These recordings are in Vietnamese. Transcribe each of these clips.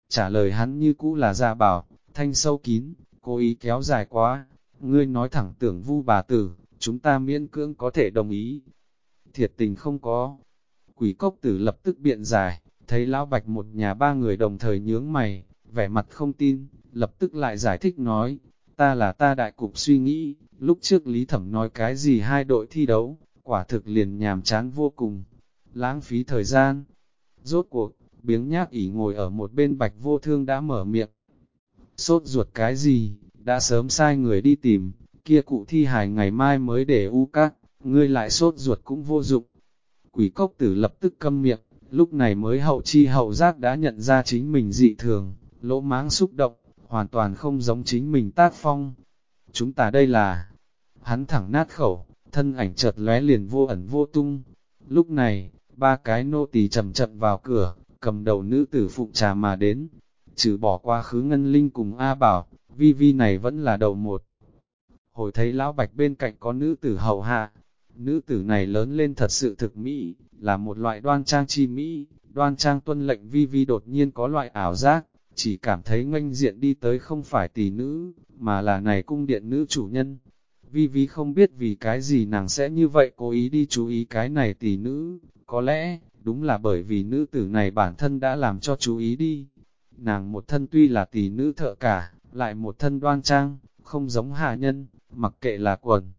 Trả lời hắn như cũ là Gia Bảo, thanh sâu kín, cố ý kéo dài quá, ngươi nói thẳng tưởng Vu bà tử, chúng ta miễn cưỡng có thể đồng ý. Thiệt tình không có. Quỷ cốc tử lập tức biện giải, thấy lão Bạch một nhà ba người đồng thời nhướng mày, vẻ mặt không tin, lập tức lại giải thích nói, ta là ta đại cục suy nghĩ, lúc trước Lý Thẩm nói cái gì hai đội thi đấu, quả thực liền nhàm chán vô cùng, lãng phí thời gian. Rốt cuộc, biếng nhác ỉ ngồi ở một bên Bạch Vô Thương đã mở miệng. Sốt ruột cái gì, đã sớm sai người đi tìm, kia cụ thi hài ngày mai mới để u các, ngươi lại sốt ruột cũng vô dụng. Quỷ cốc tử lập tức câm miệng, lúc này mới hậu chi hậu giác đã nhận ra chính mình dị thường, lỗ máng xúc động, hoàn toàn không giống chính mình tác phong. Chúng ta đây là, hắn thẳng nát khẩu, thân ảnh chợt lóe liền vô ẩn vô tung. Lúc này, ba cái nô tỳ chậm chậm vào cửa, cầm đầu nữ tử phụng trà mà đến. Trừ bỏ qua khứ Ngân Linh cùng A Bảo, Vi Vi này vẫn là đầu một. Hồi thấy lão Bạch bên cạnh có nữ tử hầu hạ, nữ tử này lớn lên thật sự thực mỹ, là một loại đoan trang chi mỹ, đoan trang tuân lệnh. Vi Vi đột nhiên có loại ảo giác, chỉ cảm thấy nghênh diện đi tới không phải tỷ nữ, mà là này cung điện nữ chủ nhân. Vi Vi không biết vì cái gì nàng sẽ như vậy cố ý đi chú ý cái này tỷ nữ, có lẽ, đúng là bởi vì nữ tử này bản thân đã làm cho chú ý đi. Nàng một thân tuy là tỷ nữ thợ cả, lại một thân đoan trang, không giống hạ nhân, mặc kệ là quần,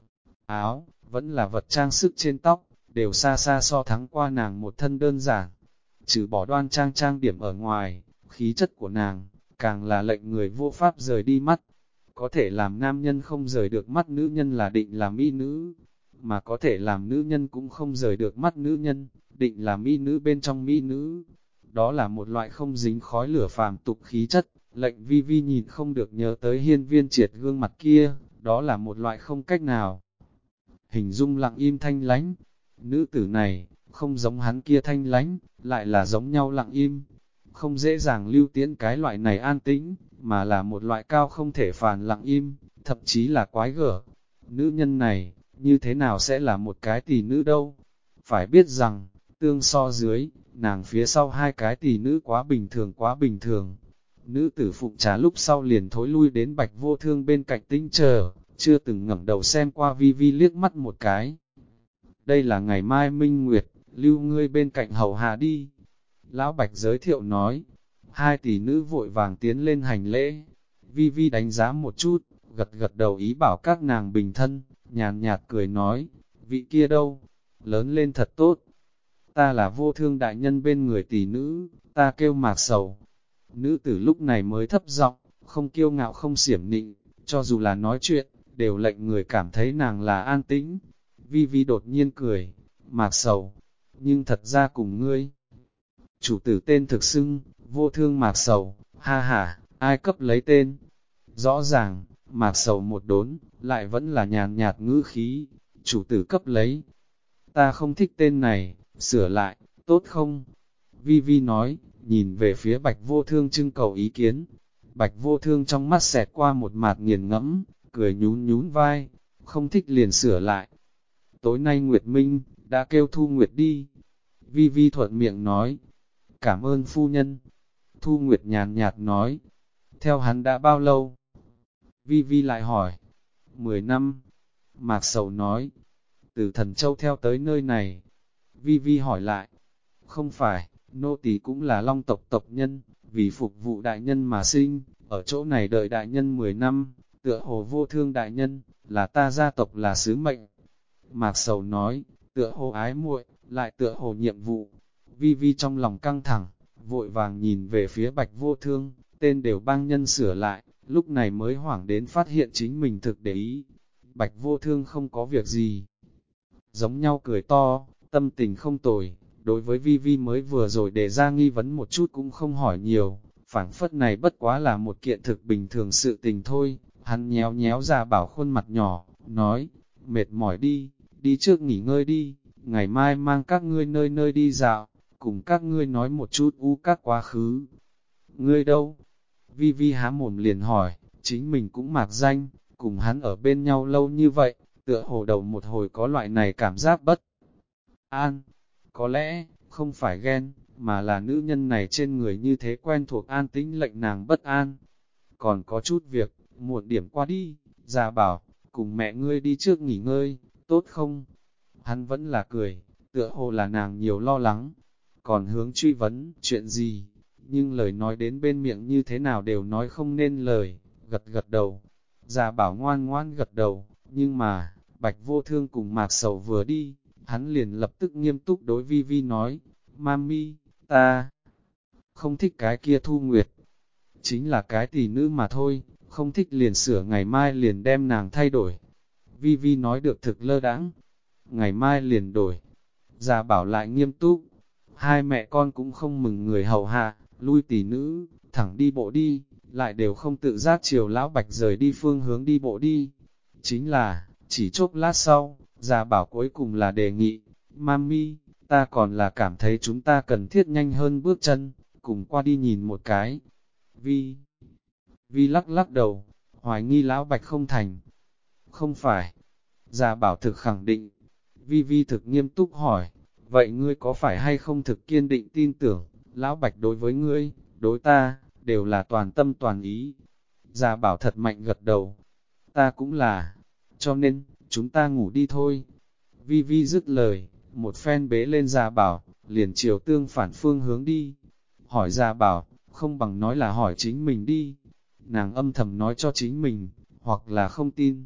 áo, vẫn là vật trang sức trên tóc, đều xa xa so thắng qua nàng một thân đơn giản. Trừ bỏ đoan trang trang điểm ở ngoài, khí chất của nàng, càng là lệnh người vô pháp rời đi mắt. Có thể làm nam nhân không rời được mắt nữ nhân là định là mỹ nữ, mà có thể làm nữ nhân cũng không rời được mắt nữ nhân, định là mỹ nữ bên trong mỹ nữ. Đó là một loại không dính khói lửa phàm tục khí chất, lệnh Vi Vi nhìn không được nhớ tới Hiên Viên Triệt gương mặt kia, đó là một loại không cách nào hình dung lặng im thanh lánh. Nữ tử này, không giống hắn kia thanh lánh, lại là giống nhau lặng im, không dễ dàng lưu tiễn cái loại này an tĩnh, mà là một loại cao không thể phàn lặng im, thậm chí là quái gở. Nữ nhân này, như thế nào sẽ là một cái tỷ nữ đâu? Phải biết rằng, tương so dưới, nàng phía sau hai cái tỷ nữ quá bình thường quá bình thường. Nữ tử phụng trà lúc sau liền thối lui đến Bạch Vô Thương bên cạnh tinh chờ, chưa từng ngẩng đầu xem qua Vi Vi liếc mắt một cái. Đây là ngày mai minh nguyệt, lưu ngươi bên cạnh hầu hạ đi. Lão Bạch giới thiệu nói, hai tỷ nữ vội vàng tiến lên hành lễ. Vi Vi đánh giá một chút, gật gật đầu ý bảo các nàng bình thân, nhàn nhạt cười nói, vị kia đâu, lớn lên thật tốt. Ta là Vô Thương đại nhân bên người tỷ nữ, ta kêu Mạc Sầu. Nữ tử lúc này mới thấp giọng, không kiêu ngạo không xiểm nịnh, cho dù là nói chuyện, đều lệnh người cảm thấy nàng là an tĩnh. Vi Vi đột nhiên cười, Mạc Sầu, nhưng thật ra cùng ngươi. Chủ tử tên thực xưng, Vô Thương Mạc Sầu, ha ha, ai cấp lấy tên? Rõ ràng, Mạc Sầu một đốn, lại vẫn là nhàn nhạt ngữ khí, chủ tử cấp lấy. Ta không thích tên này, sửa lại, tốt không? Vi Vi nói, nhìn về phía Bạch Vô Thương trưng cầu ý kiến. Bạch Vô Thương trong mắt xẹt qua một mạt nghiền ngẫm, cười nhún nhún vai, không thích liền sửa lại. Tối nay Nguyệt Minh, đã kêu Thu Nguyệt đi. Vi Vi thuận miệng nói, cảm ơn phu nhân. Thu Nguyệt nhàn nhạt nói, theo hắn đã bao lâu? Vi Vi lại hỏi, 10 năm. Mạc Sầu nói, từ Thần Châu theo tới nơi này. Vi Vi hỏi lại, không phải, nô tỳ cũng là Long tộc tộc nhân, vì phục vụ đại nhân mà sinh, ở chỗ này đợi đại nhân 10 năm, tựa hồ Vô Thương đại nhân, là ta gia tộc là sứ mệnh. Mạc Sầu nói, tựa hồ ái muội, lại tựa hồ nhiệm vụ. Vi Vi trong lòng căng thẳng, vội vàng nhìn về phía Bạch Vô Thương, tên đều bang nhân sửa lại, lúc này mới hoảng đến phát hiện chính mình thực để ý. Bạch Vô Thương không có việc gì. Giống nhau cười to, tâm tình không tồi, đối với Vi Vi mới vừa rồi đề ra nghi vấn một chút cũng không hỏi nhiều, phảng phất này bất quá là một kiện thực bình thường sự tình thôi. Hắn nhéo nhéo ra bảo khuôn mặt nhỏ, nói, mệt mỏi đi, đi trước nghỉ ngơi đi, ngày mai mang các ngươi nơi nơi đi dạo, cùng các ngươi nói một chút các quá khứ. Ngươi đâu? Vi Vi há mồm liền hỏi, chính mình cũng mạc danh, cùng hắn ở bên nhau lâu như vậy, tựa hồ đầu một hồi có loại này cảm giác bất an. Có lẽ, không phải ghen, mà là nữ nhân này trên người như thế quen thuộc an tĩnh lệnh nàng bất an. Còn có chút việc, muộn điểm qua đi, Gia Bảo, cùng mẹ ngươi đi trước nghỉ ngơi, tốt không? Hắn vẫn là cười, tựa hồ là nàng nhiều lo lắng, còn hướng truy vấn, chuyện gì? Nhưng lời nói đến bên miệng như thế nào đều nói không nên lời, gật gật đầu. Gia Bảo ngoan ngoan gật đầu, nhưng mà, Bạch Vô Thương cùng Mạc Sầu vừa đi, hắn liền lập tức nghiêm túc đối Vi Vi nói, Mami, ta không thích cái kia Thu Nguyệt, chính là cái tỷ nữ mà thôi, không thích liền sửa ngày mai liền đem nàng thay đổi. Vi Vi nói được thực lơ đãng, ngày mai liền đổi. Gia Bảo lại nghiêm túc, hai mẹ con cũng không mừng người hầu hạ, lui tỷ nữ, thẳng đi bộ đi, lại đều không tự giác chiều lão Bạch rời đi phương hướng đi bộ đi. Chính là, chỉ chốc lát sau, Gia Bảo cuối cùng là đề nghị, Mami, ta còn là cảm thấy chúng ta cần thiết nhanh hơn bước chân, cùng qua đi nhìn một cái. Vi lắc lắc đầu, hoài nghi lão Bạch không thành. Không phải. Gia Bảo thực khẳng định. Vi thực nghiêm túc hỏi, vậy ngươi có phải hay không thực kiên định tin tưởng, lão Bạch đối với ngươi, đối ta, đều là toàn tâm toàn ý. Gia Bảo thật mạnh gật đầu. Ta cũng là. Cho nên, chúng ta ngủ đi thôi. Vi dứt lời, một phen bế lên Gia Bảo, liền chiều tương phản phương hướng đi. Hỏi Gia Bảo, không bằng nói là hỏi chính mình đi. Nàng âm thầm nói cho chính mình, hoặc là không tin,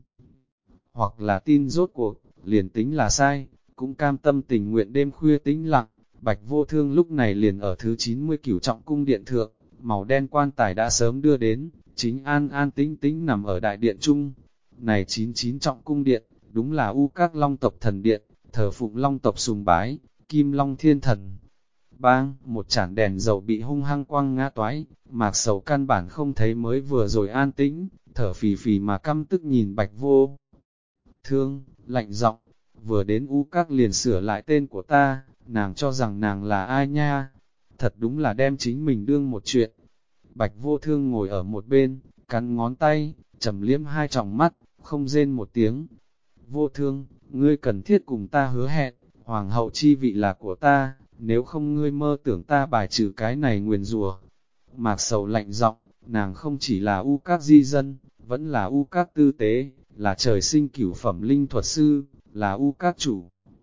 hoặc là tin rốt cuộc, liền tính là sai, cũng cam tâm tình nguyện đêm khuya tĩnh lặng. Bạch Vô Thương lúc này liền ở thứ 99 trọng cung điện thượng, màu đen quan tài đã sớm đưa đến, chính an an tĩnh tĩnh nằm ở đại điện trung. Này 99 trọng cung điện, đúng là U Các Long tộc thần điện, thờ phụng Long tộc sùng bái, Kim Long Thiên Thần. Bang, một chản đèn dầu bị hung hăng quăng ngã toái, Mạc Sầu căn bản không thấy mới vừa rồi an tĩnh, thở phì phì mà căm tức nhìn Bạch Vô Thương, lạnh giọng, vừa đến U Các liền sửa lại tên của ta, nàng cho rằng nàng là ai nha, thật đúng là đem chính mình đương một chuyện. Bạch Vô Thương ngồi ở một bên, cắn ngón tay, trầm liếm hai tròng mắt, không rên một tiếng. Vô Thương, ngươi cần thiết cùng ta hứa hẹn, hoàng hậu chi vị là của ta, nếu không ngươi mơ tưởng ta bài trừ cái này nguyền rủa. Mạc Sầu lạnh giọng, nàng không chỉ là U Các di dân, vẫn là U Các tư tế, là trời sinh cửu phẩm linh thuật sư, là U Các chủ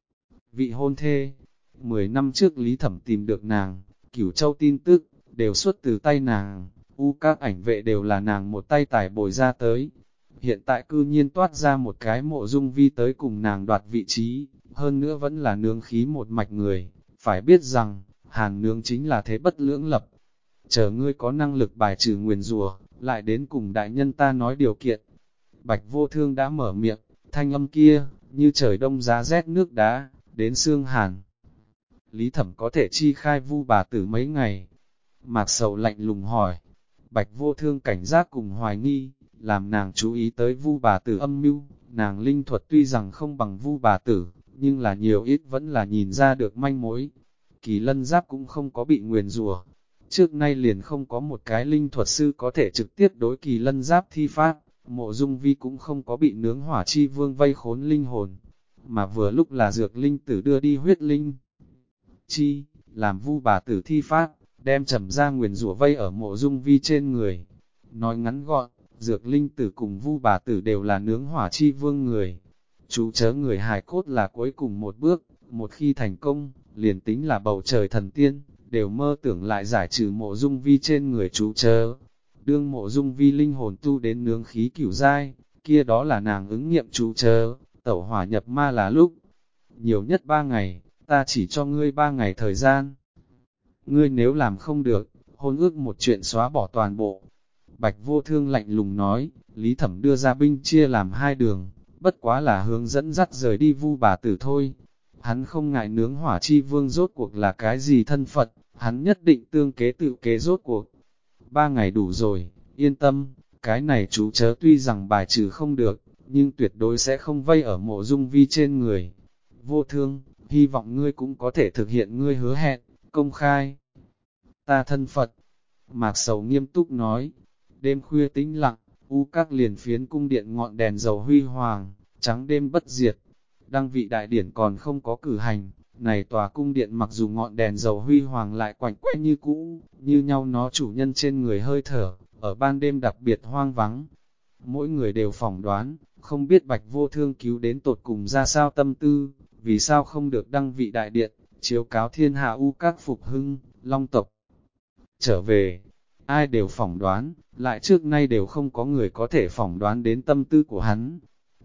vị hôn thê. 10 năm trước Lý Thẩm tìm được nàng, Cửu Châu tin tức, đều xuất từ tay nàng, U Các ảnh vệ đều là nàng một tay tải bồi ra tới. Hiện tại cư nhiên toát ra một cái Mộ Dung Vi tới cùng nàng đoạt vị trí, hơn nữa vẫn là nương khí một mạch người, phải biết rằng, Hàn nương chính là thế bất lưỡng lập. Chờ ngươi có năng lực bài trừ nguyền rủa, lại đến cùng đại nhân ta nói điều kiện. Bạch Vô Thương đã mở miệng, thanh âm kia, như trời đông giá rét nước đá, đến xương hàn. Lý Thẩm có thể chi khai Vu bà tử mấy ngày? Mạc Sầu lạnh lùng hỏi. Bạch Vô Thương cảnh giác cùng hoài nghi, làm nàng chú ý tới Vu bà tử âm mưu. Nàng linh thuật tuy rằng không bằng Vu bà tử, nhưng là nhiều ít vẫn là nhìn ra được manh mối. Kỳ Lân Giáp cũng không có bị nguyền rủa. Trước nay liền không có một cái linh thuật sư có thể trực tiếp đối Kỳ Lân Giáp thi pháp. Mộ Dung Vi cũng không có bị nướng hỏa chi vương vây khốn linh hồn, mà vừa lúc là dược linh tử đưa đi huyết linh chi, làm Vu bà tử thi pháp, đem trầm ra nguyền rủa vây ở Mộ Dung Vi trên người. Nói ngắn gọn, dược linh tử cùng Vu bà tử đều là nướng hỏa chi vương người. Chú chớ người hài cốt là cuối cùng một bước, một khi thành công, liền tính là bầu trời thần tiên, đều mơ tưởng lại giải trừ Mộ Dung Vi trên người chú chớ. Đương Mộ Dung Vi linh hồn tu đến nướng khí cửu giai, kia đó là nàng ứng nghiệm chú chớ, tẩu hỏa nhập ma là lúc. Nhiều nhất 3 ngày, ta chỉ cho ngươi 3 ngày thời gian. Ngươi nếu làm không được, hôn ước một chuyện xóa bỏ toàn bộ. Bạch Vô Thương lạnh lùng nói, Lý Thẩm đưa ra binh chia làm 2 đường, bất quá là hướng dẫn dắt rời đi Vu bà tử thôi. Hắn không ngại nướng hỏa chi vương rốt cuộc là cái gì thân phận, hắn nhất định tương kế tự kế rốt cuộc. 3 ngày đủ rồi, yên tâm, cái này chú chớ tuy rằng bài trừ không được, nhưng tuyệt đối sẽ không vây ở Mộ Dung Vi trên người. Vô Thương, hy vọng ngươi cũng có thể thực hiện ngươi hứa hẹn, công khai ta thân Phật. Mạc Sầu nghiêm túc nói, đêm khuya tĩnh lặng, U Các liền phiến cung điện ngọn đèn dầu huy hoàng, trắng đêm bất diệt. Đăng vị đại điển còn không có cử hành, Này tòa cung điện mặc dù ngọn đèn dầu huy hoàng lại quạnh quẽ như cũ, như nhau nó chủ nhân trên người hơi thở, ở ban đêm đặc biệt hoang vắng. Mỗi người đều phỏng đoán, không biết Bạch Vô Thương cứu đến tột cùng ra sao tâm tư, vì sao không được đăng vị đại điện, chiếu cáo thiên hạ u các phục hưng, long tộc. Trở về, ai đều phỏng đoán, lại trước nay đều không có người có thể phỏng đoán đến tâm tư của hắn.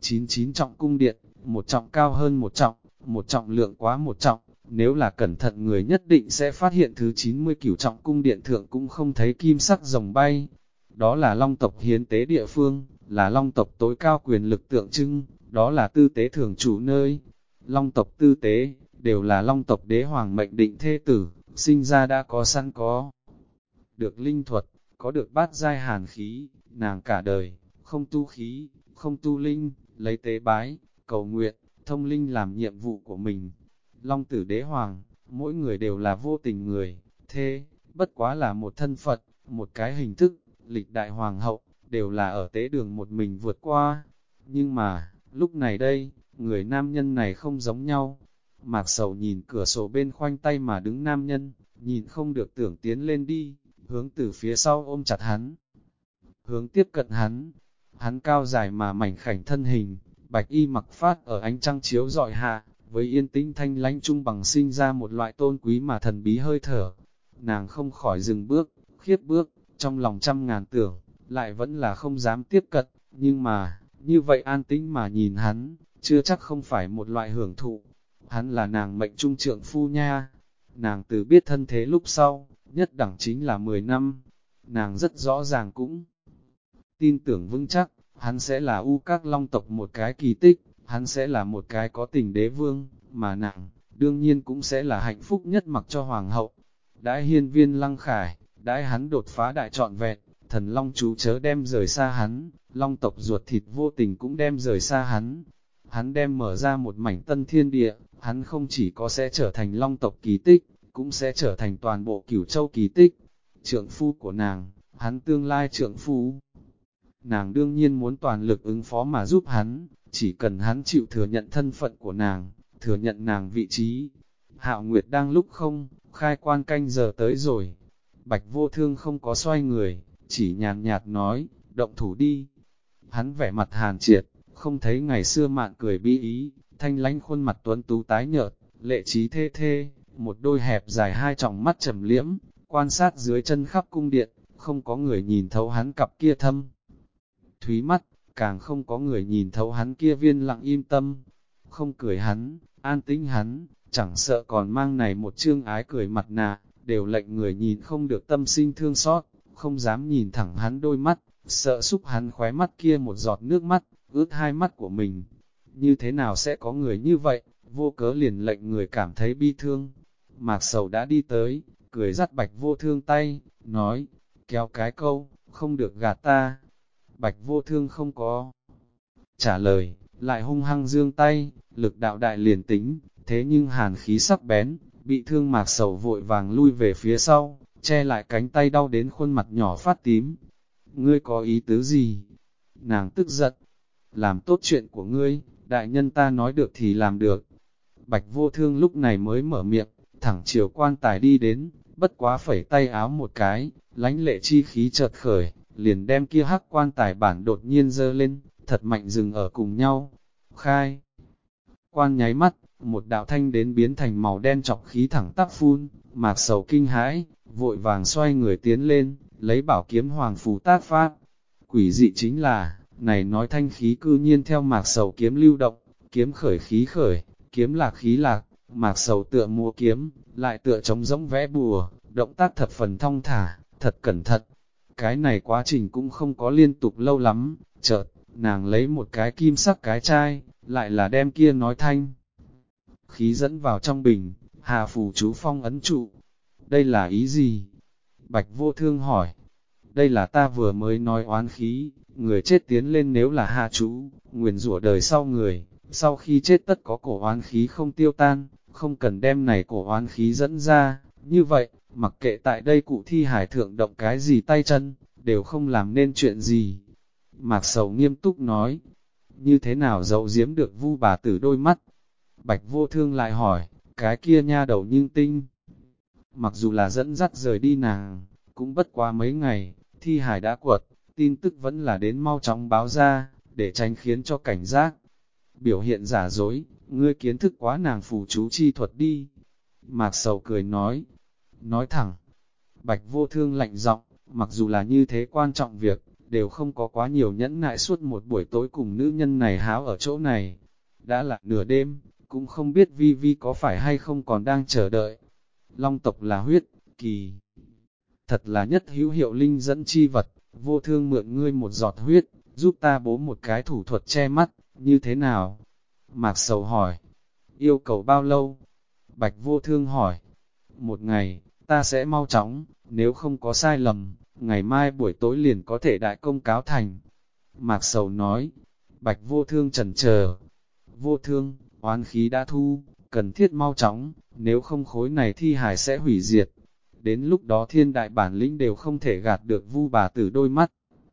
99 trọng cung điện, một trọng cao hơn một trọng lượng quá một trọng, nếu là cẩn thận người nhất định sẽ phát hiện thứ 90 cửu trọng cung điện thượng cũng không thấy kim sắc rồng bay. Đó là long tộc hiến tế địa phương, là long tộc tối cao quyền lực tượng trưng, đó là tư tế thường chủ nơi. Long tộc tư tế, đều là long tộc đế hoàng mệnh định thê tử, sinh ra đã có sẵn có. Được linh thuật, có được bát giai hàn khí, nàng cả đời, không tu khí, không tu linh, lấy tế bái, cầu nguyện, thông linh làm nhiệm vụ của mình. Long tử đế hoàng, mỗi người đều là vô tình người, thế, bất quá là một thân Phật, một cái hình thức, lịch đại hoàng hậu, đều là ở tế đường một mình vượt qua. Nhưng mà, lúc này đây, người nam nhân này không giống nhau. Mạc Sầu nhìn cửa sổ bên khoanh tay mà đứng nam nhân, nhìn không được tưởng tiến lên đi, hướng từ phía sau ôm chặt hắn. Hướng tiếp cận hắn cao dài mà mảnh khảnh thân hình, bạch y mặc phát ở ánh trăng chiếu rọi hạ, với yên tĩnh thanh lãnh trung bằng sinh ra một loại tôn quý mà thần bí hơi thở. Nàng không khỏi dừng bước, khiếp bước, trong lòng trăm ngàn tưởng, lại vẫn là không dám tiếp cận, nhưng mà, như vậy an tĩnh mà nhìn hắn, chưa chắc không phải một loại hưởng thụ. Hắn là nàng mệnh trung trượng phu nha. Nàng từ biết thân thế lúc sau, nhất đẳng chính là 10 năm. Nàng rất rõ ràng cũng tin tưởng vững chắc, hắn sẽ là u các long tộc một cái kỳ tích, hắn sẽ là một cái có tình đế vương, mà nàng, đương nhiên cũng sẽ là hạnh phúc nhất mặc cho hoàng hậu. Đãi hiên viên lăng khải, đãi hắn đột phá đại trọn vẹn, thần long chú chớ đem rời xa hắn, long tộc ruột thịt vô tình cũng đem rời xa hắn. Hắn đem mở ra một mảnh tân thiên địa, hắn không chỉ có sẽ trở thành long tộc kỳ tích, cũng sẽ trở thành toàn bộ cửu châu kỳ tích. Trượng phu của nàng, hắn tương lai trượng phu. Nàng đương nhiên muốn toàn lực ứng phó mà giúp hắn, chỉ cần hắn chịu thừa nhận thân phận của nàng, thừa nhận nàng vị trí. Hạo Nguyệt đang lúc không, khai quan canh giờ tới rồi. Bạch Vô Thương không có xoay người, chỉ nhàn nhạt nói, động thủ đi. Hắn vẻ mặt hàn triệt, không thấy ngày xưa mạn cười bi ý, thanh lãnh khuôn mặt tuấn tú tái nhợt, lệ trí thê thê, một đôi hẹp dài hai tròng mắt trầm liễm, quan sát dưới chân khắp cung điện, không có người nhìn thấu hắn cặp kia thâm. Thúy mắt, càng không có người nhìn thấu hắn kia viên lặng im tâm, không cười hắn, an tĩnh hắn, chẳng sợ còn mang này một chương ái cười mặt nạ, đều lệnh người nhìn không được tâm sinh thương xót, không dám nhìn thẳng hắn đôi mắt, sợ xúc hắn khóe mắt kia một giọt nước mắt, ướt hai mắt của mình. Như thế nào sẽ có người như vậy, vô cớ liền lệnh người cảm thấy bi thương. Mạc Sầu đã đi tới, cười dắt Bạch Vô Thương tay, nói, kéo cái câu, không được gạt ta. Bạch Vô Thương không có trả lời, lại hung hăng giương tay, lực đạo đại liền tính, thế nhưng hàn khí sắc bén, bị thương Mạc Sầu vội vàng lui về phía sau, che lại cánh tay đau đến khuôn mặt nhỏ phát tím. Ngươi có ý tứ gì? Nàng tức giận, làm tốt chuyện của ngươi, đại nhân ta nói được thì làm được. Bạch Vô Thương lúc này mới mở miệng, thẳng chiều quan tài đi đến, bất quá phẩy tay áo một cái, lánh lệ chi khí chợt khởi, liền đem kia hắc quan tài bản đột nhiên dơ lên, thật mạnh dừng ở cùng nhau. Khai! Quan nháy mắt, một đạo thanh đến biến thành màu đen chọc khí thẳng tắp phun, Mạc Sầu kinh hãi, vội vàng xoay người tiến lên, lấy bảo kiếm hoàng phù tác pháp. Quỷ dị chính là, này nói thanh khí cư nhiên theo Mạc Sầu kiếm lưu động, kiếm khởi khí khởi, kiếm lạc khí lạc, Mạc Sầu tựa múa kiếm, lại tựa trống rỗng vẽ bùa, động tác thập phần thong thả, thật cẩn thận. Cái này quá trình cũng không có liên tục lâu lắm, chợt, nàng lấy một cái kim sắc cái chai, lại là đem kia nói thanh. Khí dẫn vào trong bình, hà phù chú phong ấn trụ. Đây là ý gì? Bạch Vô Thương hỏi. Đây là ta vừa mới nói oán khí, người chết tiến lên nếu là hạ chú, nguyền rủa đời sau người, sau khi chết tất có cổ oán khí không tiêu tan, không cần đem này cổ oán khí dẫn ra, như vậy, mặc kệ tại đây cụ thi hải thượng động cái gì tay chân, đều không làm nên chuyện gì. Mạc Sầu nghiêm túc nói, như thế nào giấu giếm được Vu bà tử đôi mắt? Bạch Vô Thương lại hỏi, cái kia nha đầu nhưng tinh. Mặc dù là dẫn dắt rời đi nàng, cũng bất quá mấy ngày, thi hài đã quật, tin tức vẫn là đến mau chóng báo ra, để tránh khiến cho cảnh giác. Biểu hiện giả dối, ngươi kiến thức quá nàng phù chú chi thuật đi. Mạc Sầu cười nói thẳng. Bạch Vô Thương lạnh giọng, mặc dù là như thế quan trọng việc, đều không có quá nhiều nhẫn nại suốt một buổi tối cùng nữ nhân này háo ở chỗ này. Đã là nửa đêm, cũng không biết Vi Vi có phải hay không còn đang chờ đợi. Long tộc là huyết, kỳ. Thật là nhất hữu hiệu linh dẫn chi vật, Vô Thương mượn ngươi một giọt huyết, giúp ta bố một cái thủ thuật che mắt, như thế nào? Mạc Sầu hỏi. Yêu cầu bao lâu? Bạch Vô Thương hỏi. Một ngày, ta sẽ mau chóng, nếu không có sai lầm, ngày mai buổi tối liền có thể đại công cáo thành. Mạc Sầu nói. Bạch Vô Thương chần chờ. Vô Thương, oán khí đã thu, cần thiết mau chóng, nếu không khối này thi hài sẽ hủy diệt. Đến lúc đó thiên đại bản lĩnh đều không thể gạt được Vu bà tử đôi mắt.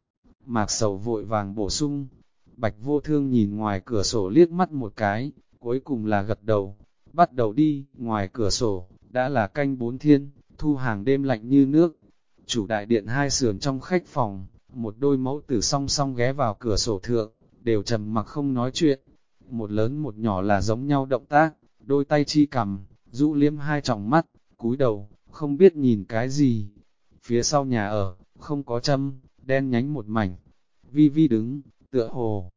Mạc Sầu vội vàng bổ sung. Bạch Vô Thương nhìn ngoài cửa sổ liếc mắt một cái, cuối cùng là gật đầu. Bắt đầu đi, ngoài cửa sổ, đã là canh 4 thiên, thu hàng đêm lạnh như nước. Chủ đại điện hai sườn trong khách phòng, một đôi mẫu tử song song ghé vào cửa sổ thượng, đều trầm mặc không nói chuyện. Một lớn một nhỏ là giống nhau động tác, đôi tay chi cầm, rũ liếm hai tròng mắt, cúi đầu, không biết nhìn cái gì. Phía sau nhà ở, không có châm, đen nhánh một mảnh. Vi Vi đứng, tựa hồ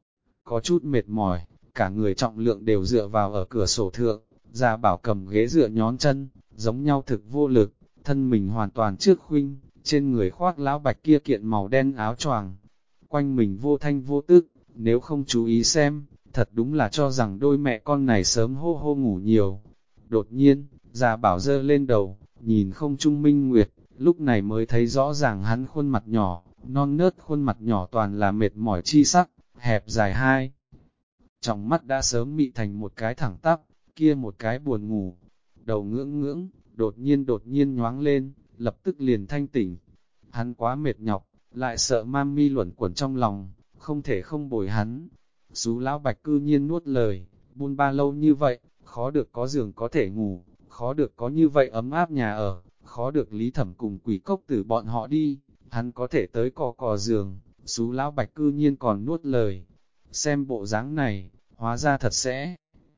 có chút mệt mỏi, cả người trọng lượng đều dựa vào ở cửa sổ thượng, Gia Bảo cầm ghế dựa nhón chân, giống nhau thực vô lực, thân mình hoàn toàn trước khuynh, trên người khoác lão bạch kia kiện màu đen áo choàng, quanh mình vô thanh vô tức, nếu không chú ý xem, thật đúng là cho rằng đôi mẹ con này sớm hô hô ngủ nhiều. Đột nhiên, Gia Bảo giơ lên đầu, nhìn không trung minh nguyệt, lúc này mới thấy rõ ràng hắn khuôn mặt nhỏ, non nớt khuôn mặt nhỏ toàn là mệt mỏi chi sắc, hẹp dài hai. Trong mắt đã sớm mị thành một cái thẳng tắp, kia một cái buồn ngủ. Đầu ngưỡng ngưỡng, đột nhiên nhoáng lên, lập tức liền thanh tỉnh. Hắn quá mệt nhọc, lại sợ mami luẩn quẩn trong lòng, không thể không bồi hắn. Sú lão bạch cư nhiên nuốt lời, buôn ba lâu như vậy, khó được có giường có thể ngủ, khó được có như vậy ấm áp nhà ở, khó được Lý Thẩm cùng Quỷ Cốc Tử bọn họ đi, hắn có thể tới cò giường, Sú lão bạch cư nhiên còn nuốt lời. Xem bộ dáng này, hóa ra thật sẽ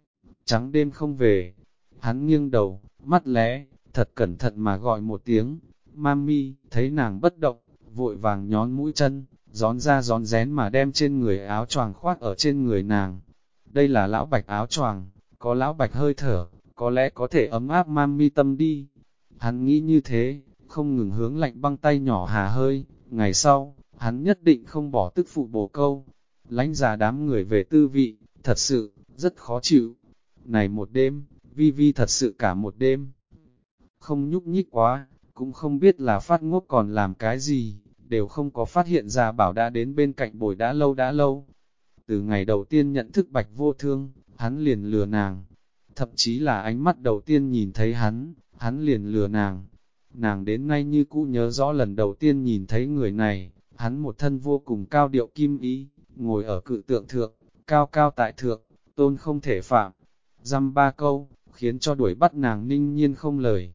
trắng đêm không về. Hắn nghiêng đầu, mắt lé, thật cẩn thận mà gọi một tiếng. Mami, thấy nàng bất động, vội vàng nhón mũi chân, gión ra gión rén mà đem trên người áo choàng khoác ở trên người nàng. Đây là lão bạch áo choàng, có lão bạch hơi thở, có lẽ có thể ấm áp Mami tâm đi. Hắn nghĩ như thế, không ngừng hướng lạnh băng tay nhỏ hà hơi. Ngày sau, hắn nhất định không bỏ tức phụ bổ câu. Lánh ra đám người về tư vị, thật sự, rất khó chịu. Này một đêm, Vi Vi thật sự cả một đêm. Không nhúc nhích quá, cũng không biết là phát ngốc còn làm cái gì, đều không có phát hiện ra Bảo đã đến bên cạnh bồi đã lâu. Từ ngày đầu tiên nhận thức Bạch Vô Thương, hắn liền lừa nàng. Thậm chí là ánh mắt đầu tiên nhìn thấy hắn liền lừa nàng. Nàng đến nay như cũ nhớ rõ lần đầu tiên nhìn thấy người này, hắn một thân vô cùng cao điệu kim ý, ngồi ở cự tượng thượng, cao cao tại thượng, tôn không thể phạm. Dăm ba câu, khiến cho đuổi bắt nàng ninh nhiên không lời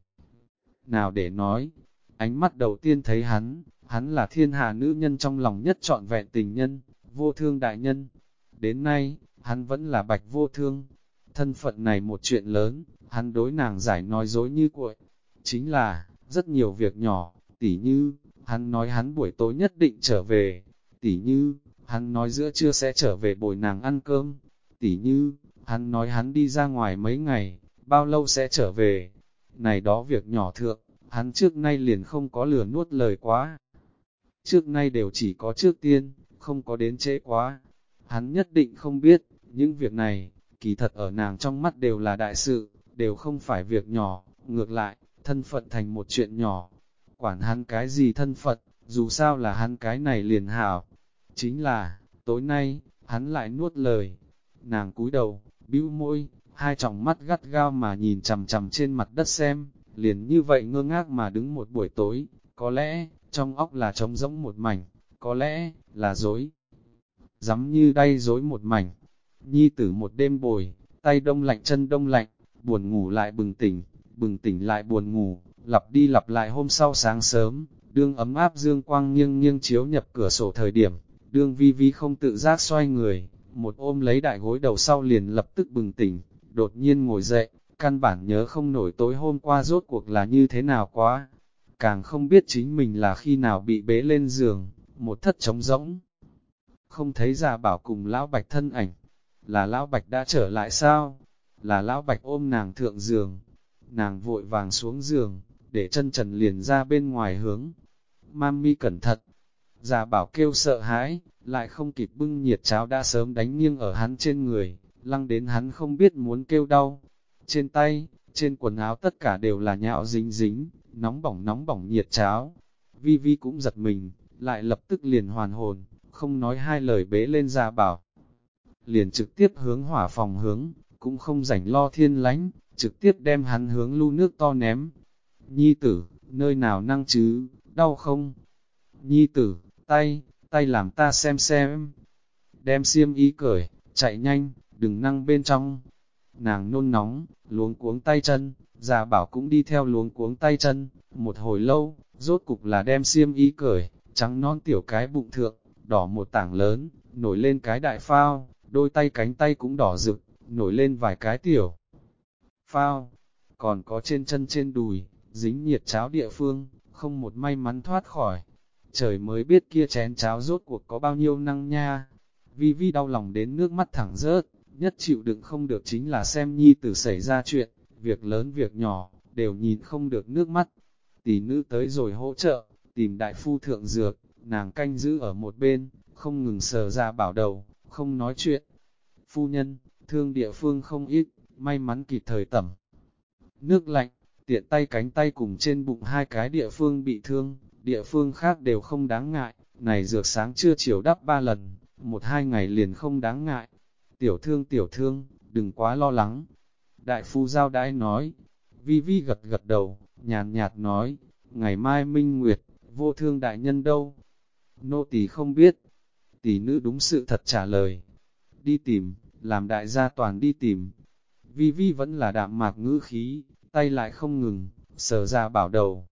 nào để nói. Ánh mắt đầu tiên thấy hắn là thiên hạ nữ nhân trong lòng nhất trọn vẹn tình nhân, Vô Thương đại nhân. Đến nay, hắn vẫn là Bạch Vô Thương. Thân phận này một chuyện lớn, hắn đối nàng giải nói dối như cuội. Chính là, rất nhiều việc nhỏ, tỉ như, hắn nói hắn buổi tối nhất định trở về, tỉ như, hắn nói giữa trưa sẽ trở về bồi nàng ăn cơm, tỉ như, hắn nói hắn đi ra ngoài mấy ngày, bao lâu sẽ trở về. Này đó việc nhỏ thượng, hắn trước nay liền không có lừa nuốt lời quá. Trước nay đều chỉ có trước tiên, không có đến trễ quá. Hắn nhất định không biết, những việc này, kỳ thật ở nàng trong mắt đều là đại sự, đều không phải việc nhỏ, ngược lại, thân phận thành một chuyện nhỏ. Quản hắn cái gì thân phận, dù sao là hắn cái này liền hảo. Chính là, tối nay, hắn lại nuốt lời. Nàng cúi đầu, bĩu môi, hai tròng mắt gắt gao mà nhìn chằm chằm trên mặt đất xem, liền như vậy ngơ ngác mà đứng một buổi tối, có lẽ, trong óc là trống rỗng một mảnh, có lẽ, là dối. Dám như đay dối một mảnh, nhi tử một đêm bồi, tay đông lạnh chân đông lạnh, buồn ngủ lại bừng tỉnh lại buồn ngủ, lặp đi lặp lại. Hôm sau sáng sớm, đương ấm áp dương quang nghiêng nghiêng chiếu nhập cửa sổ thời điểm, đương Vi Vi không tự giác xoay người, một ôm lấy đại gối đầu sau liền lập tức bừng tỉnh, đột nhiên ngồi dậy, căn bản nhớ không nổi tối hôm qua rốt cuộc là như thế nào quá, càng không biết chính mình là khi nào bị bế lên giường, một thất trống rỗng. Không thấy Gia Bảo cùng Lão Bạch thân ảnh, là Lão Bạch đã trở lại sao? Là Lão Bạch ôm nàng thượng giường, nàng vội vàng xuống giường, để chân trần liền ra bên ngoài hướng. Mami cẩn thận, Gia Bảo kêu sợ hãi, lại không kịp bưng nhiệt cháo đã sớm đánh nghiêng ở hắn trên người, lăng đến hắn không biết muốn kêu đau. Trên tay, trên quần áo tất cả đều là nhão dính dính, nóng bỏng nhiệt cháo. Vi Vi cũng giật mình, lại lập tức liền hoàn hồn, không nói hai lời bế lên Gia Bảo. Liền trực tiếp hướng hỏa phòng hướng, cũng không rảnh lo thiên lánh, trực tiếp đem hắn hướng lu nước to ném. Nhi tử, nơi nào năng chứ, đau không? Nhi tử, tay làm ta xem. Đem xiêm y cởi, chạy nhanh, đừng năng bên trong. Nàng nôn nóng, luống cuống tay chân, Gia Bảo cũng đi theo luống cuống tay chân, một hồi lâu, rốt cục là đem xiêm y cởi, trắng non tiểu cái bụng thượng, đỏ một tảng lớn, nổi lên cái đại phao, đôi tay cánh tay cũng đỏ rực, nổi lên vài cái tiểu phao, còn có trên chân trên đùi, dính nhiệt cháo địa phương, không một may mắn thoát khỏi. Trời mới biết kia chén cháo rốt cuộc có bao nhiêu năng nha. Vi Vi đau lòng đến nước mắt thẳng rớt, nhất chịu đựng không được chính là xem nhi tử xảy ra chuyện, việc lớn việc nhỏ, đều nhìn không được nước mắt. Tỷ nữ tới rồi hỗ trợ, tìm đại phu thượng dược, nàng canh giữ ở một bên, không ngừng sờ Gia Bảo đầu, không nói chuyện. Phu nhân, thương địa phương không ít, may mắn kịp thời tẩm nước lạnh, tiện tay cánh tay cùng trên bụng hai cái địa phương bị thương, địa phương khác đều không đáng ngại, này dược sáng trưa chiều đắp 3 lần, 1-2 ngày liền không đáng ngại. Tiểu thương, đừng quá lo lắng. Đại phu giao đãi nói, Vi Vi gật gật đầu, nhàn nhạt nói, ngày mai minh nguyệt, vô thương đại nhân đâu? Nô tỳ không biết. Tỷ nữ đúng sự thật trả lời. Đi tìm, làm đại gia toàn đi tìm. Vi Vi vẫn là đạm mạc ngữ khí, tay lại không ngừng, sờ Gia Bảo đầu.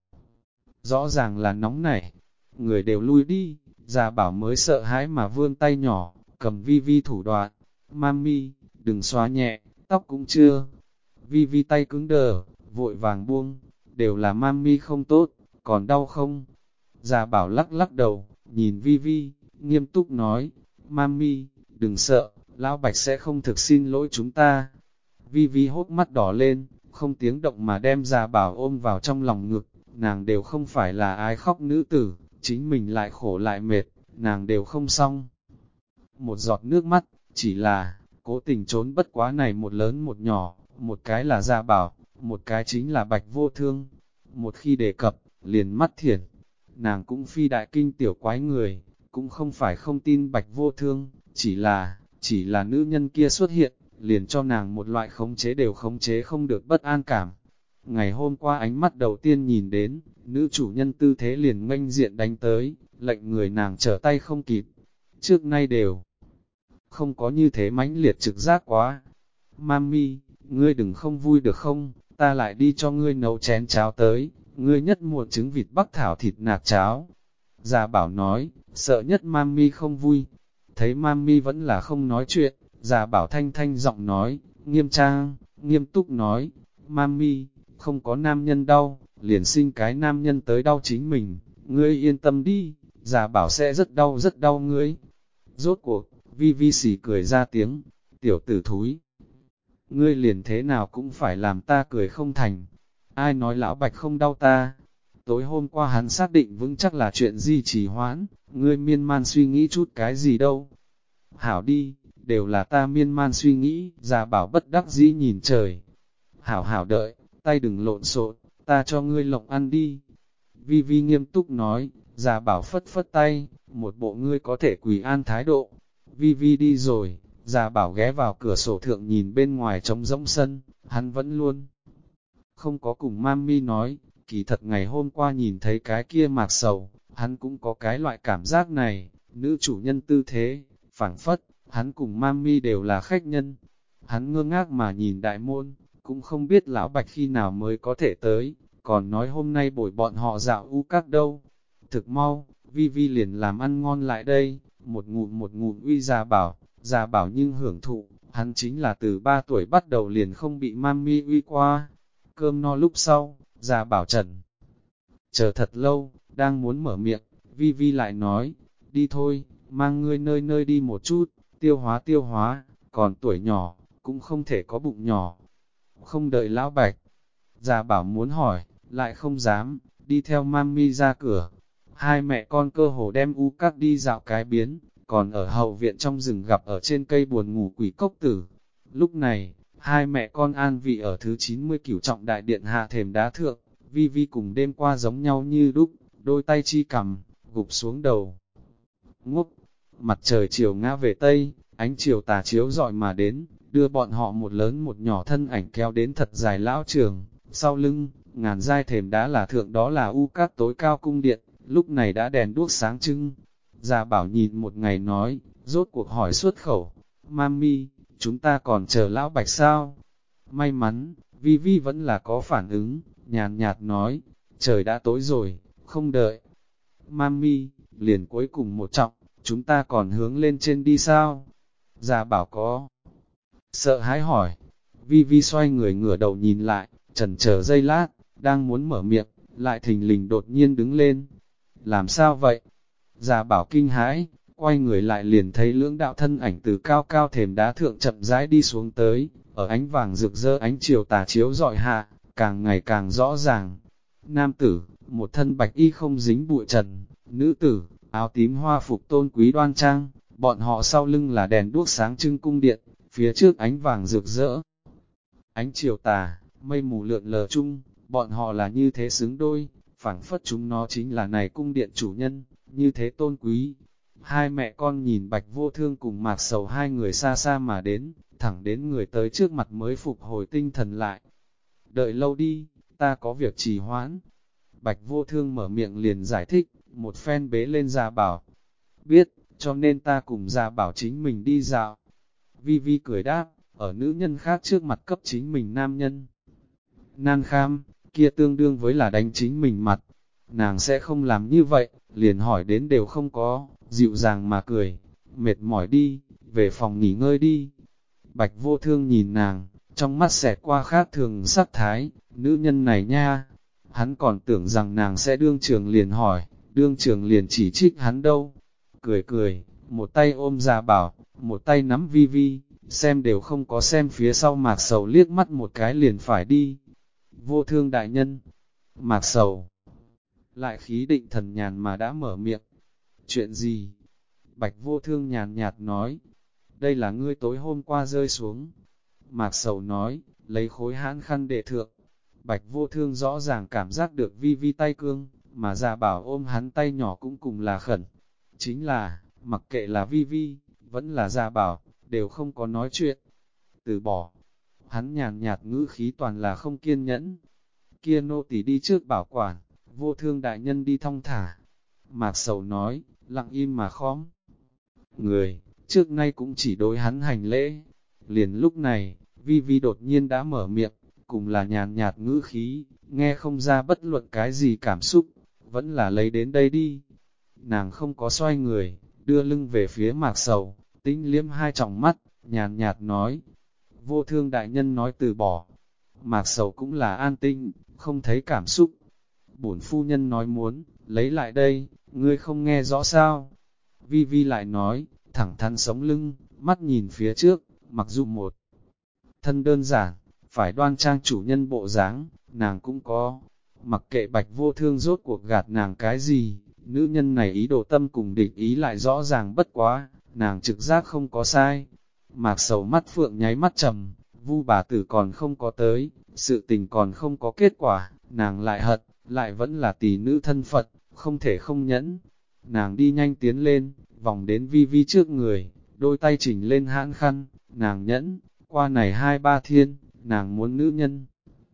Rõ ràng là nóng nảy, người đều lui đi, Gia Bảo mới sợ hãi mà vươn tay nhỏ, cầm Vi Vi thủ đoạn. Mami, đừng xóa nhẹ, tóc cũng chưa. Vi Vi tay cứng đờ, vội vàng buông, đều là Mami không tốt, còn đau không? Gia Bảo lắc lắc đầu, nhìn Vi Vi, nghiêm túc nói, Mami, đừng sợ, Lão Bạch sẽ không thực xin lỗi chúng ta. Vi Vi hốc mắt đỏ lên, không tiếng động mà đem Gia Bảo ôm vào trong lòng ngực, nàng đều không phải là ái khóc nữ tử, chính mình lại khổ lại mệt, nàng đều không xong. Một giọt nước mắt, chỉ là, cố tình trốn bất quá này một lớn một nhỏ, một cái là Gia Bảo, một cái chính là Bạch Vô Thương. Một khi đề cập, liền mắt thiển, nàng cũng phi đại kinh tiểu quái người, cũng không phải không tin Bạch Vô Thương, chỉ là nữ nhân kia xuất hiện, liền cho nàng một loại khống chế đều khống chế không được bất an cảm. Ngày hôm qua ánh mắt đầu tiên nhìn đến, nữ chủ nhân tư thế liền nghênh diện đánh tới, lệnh người nàng trở tay không kịp. Trước nay đều không có như thế mãnh liệt trực giác quá. Mami, ngươi đừng không vui được không, ta lại đi cho ngươi nấu chén cháo tới, ngươi nhất muộn trứng vịt bắc thảo thịt nạc cháo. Gia Bảo nói, sợ nhất Mami không vui. Thấy Mami vẫn là không nói chuyện, Gia Bảo thanh thanh giọng nói, nghiêm túc nói, Mami, không có nam nhân đau, liền sinh cái nam nhân tới đau chính mình, ngươi yên tâm đi, Gia Bảo sẽ rất đau ngươi. Rốt cuộc, Vi Vi xỉ cười ra tiếng, tiểu tử thúi. Ngươi liền thế nào cũng phải làm ta cười không thành. Ai nói lão Bạch không đau ta? Tối hôm qua hắn xác định vững chắc là chuyện gì trì hoãn, ngươi miên man suy nghĩ chút cái gì đâu. Hảo đi, đều là ta miên man suy nghĩ, Gia Bảo bất đắc dĩ nhìn trời. Hảo đợi, tay đừng lộn xộn, ta cho ngươi lộng ăn đi. Vi Vi nghiêm túc nói, Gia Bảo phất phất tay, một bộ ngươi có thể quỳ an thái độ. Vi Vi đi rồi, Gia Bảo ghé vào cửa sổ thượng nhìn bên ngoài trống rỗng sân, hắn vẫn luôn không có cùng Mami nói, kỳ thật ngày hôm qua nhìn thấy cái kia mạc sầu, hắn cũng có cái loại cảm giác này, nữ chủ nhân tư thế, phảng phất, hắn cùng Mami đều là khách nhân. Hắn ngơ ngác mà nhìn đại môn, cũng không biết lão Bạch khi nào mới có thể tới, còn nói hôm nay bồi bọn họ dạo u các đâu. Thực mau, Vi Vi liền làm ăn ngon lại đây, một ngụm uy Gia Bảo nhưng hưởng thụ, hắn chính là từ 3 tuổi bắt đầu liền không bị mami uy qua. Cơm no lúc sau, Gia Bảo chờ thật lâu, đang muốn mở miệng, Vi Vi lại nói, đi thôi, mang ngươi nơi nơi đi một chút, tiêu hóa, còn tuổi nhỏ, cũng không thể có bụng nhỏ. Không đợi lão Bạch, Gia Bảo muốn hỏi, lại không dám, đi theo mami ra cửa. Hai mẹ con cơ hồ đem u các đi dạo cái biến, còn ở hậu viện trong rừng gặp ở trên cây buồn ngủ quỷ cốc tử. Lúc này, hai mẹ con an vị ở thứ 90 cửu trọng đại điện hạ thềm đá thượng, Vi Vi cùng đêm qua giống nhau như đúc, đôi tay chi cầm, gục xuống đầu. Ngốc, mặt trời chiều ngã về Tây, ánh chiều tà chiếu rọi mà đến, đưa bọn họ một lớn một nhỏ thân ảnh kéo đến thật dài lão trường. Sau lưng, ngàn giai thềm đá là thượng đó là u các tối cao cung điện, lúc này đã đèn đuốc sáng trưng. Gia Bảo nhìn một ngày nói, rốt cuộc hỏi xuất khẩu, Mami, chúng ta còn chờ lão Bạch sao? May mắn, Vi Vi vẫn là có phản ứng, nhàn nhạt nói, trời đã tối rồi, không đợi. Mami, liền cuối cùng một trọng, chúng ta còn hướng lên trên đi sao? Gia Bảo có sợ hãi hỏi. Vi Vi xoay người ngửa đầu nhìn lại, chần chờ giây lát, đang muốn mở miệng, lại thình lình đột nhiên đứng lên. Làm sao vậy? Gia Bảo kinh hãi, quay người lại liền thấy lưỡng đạo thân ảnh từ cao cao thềm đá thượng chậm rãi đi xuống tới, ở ánh vàng rực rỡ ánh chiều tà chiếu rọi hạ, càng ngày càng rõ ràng. Nam tử, một thân bạch y không dính bụi trần, nữ tử, áo tím hoa phục tôn quý đoan trang, bọn họ sau lưng là đèn đuốc sáng trưng cung điện, phía trước ánh vàng rực rỡ. Ánh chiều tà, mây mù lượn lờ chung, bọn họ là như thế xứng đôi, phảng phất chúng nó chính là này cung điện chủ nhân, như thế tôn quý. Hai mẹ con nhìn Bạch Vô Thương cùng Mạc Sầu hai người xa xa mà đến, thẳng đến người tới trước mặt mới phục hồi tinh thần lại. Đợi lâu đi, ta có việc trì hoãn. Bạch Vô Thương mở miệng liền giải thích, một phen bế lên Gia Bảo. Biết, cho nên ta cùng Gia Bảo chính mình đi dạo. Vi Vi cười đáp, ở nữ nhân khác trước mặt cấp chính mình nam nhân. Nan kham, kia tương đương với là đánh chính mình mặt. Nàng sẽ không làm như vậy, liền hỏi đến đều không có, dịu dàng mà cười. Mệt mỏi đi, về phòng nghỉ ngơi đi. Bạch Vô Thương nhìn nàng, trong mắt xẹt qua khác thường sắc thái, nữ nhân này nha. Hắn còn tưởng rằng nàng sẽ đương trường liền hỏi, đương trường liền chỉ trích hắn đâu. Cười cười, một tay ôm Gia Bảo, một tay nắm Vi Vi, xem đều không có xem phía sau Mạc Sầu liếc mắt một cái liền phải đi. Vô Thương đại nhân, Mạc Sầu lại khí định thần nhàn mà đã mở miệng. Chuyện gì? Bạch Vô Thương nhàn nhạt nói, đây là ngươi tối hôm qua rơi xuống. Mạc Sầu nói, lấy khối hãn khăn để thượng. Bạch Vô Thương rõ ràng cảm giác được Vi Vi tay cương, mà Gia Bảo ôm hắn tay nhỏ cũng cùng là khẩn. Chính là, mặc kệ là Vi Vi, vẫn là Gia Bảo, đều không có nói chuyện. Từ bỏ, hắn nhàn nhạt ngữ khí toàn là không kiên nhẫn. Kia nô tỳ đi trước bảo quản, Vô Thương đại nhân đi thong thả. Mạc Sầu nói, lặng im mà khom người, trước nay cũng chỉ đối hắn hành lễ. Liền lúc này, Vi Vi đột nhiên đã mở miệng, cùng là nhàn nhạt ngữ khí, nghe không ra bất luận cái gì cảm xúc, vẫn là lấy đến đây đi. Nàng không có xoay người, đưa lưng về phía Mạc Sầu, tĩnh liếm hai tròng mắt, nhàn nhạt nói, Vô Thương đại nhân nói từ bỏ. Mạc Sầu cũng là an tinh, không thấy cảm xúc. Bổn phu nhân nói muốn, lấy lại đây, ngươi không nghe rõ sao? Vi Vi lại nói, thẳng thắn sống lưng, mắt nhìn phía trước, mặc dù một thân đơn giản, phải đoan trang chủ nhân bộ dáng, nàng cũng có. Mặc kệ Bạch Vô Thương rốt cuộc gạt nàng cái gì, nữ nhân này ý đồ tâm cùng định ý lại rõ ràng bất quá, nàng trực giác không có sai. Mạc Sầu mắt phượng nháy mắt trầm, Vu bà tử còn không có tới, sự tình còn không có kết quả, nàng lại hận, lại vẫn là tỷ nữ thân Phật, không thể không nhẫn. Nàng đi nhanh tiến lên, vòng đến Vi Vi trước người, đôi tay chỉnh lên hãn khăn, nàng nhẫn, qua này 2-3 thiên, nàng muốn nữ nhân.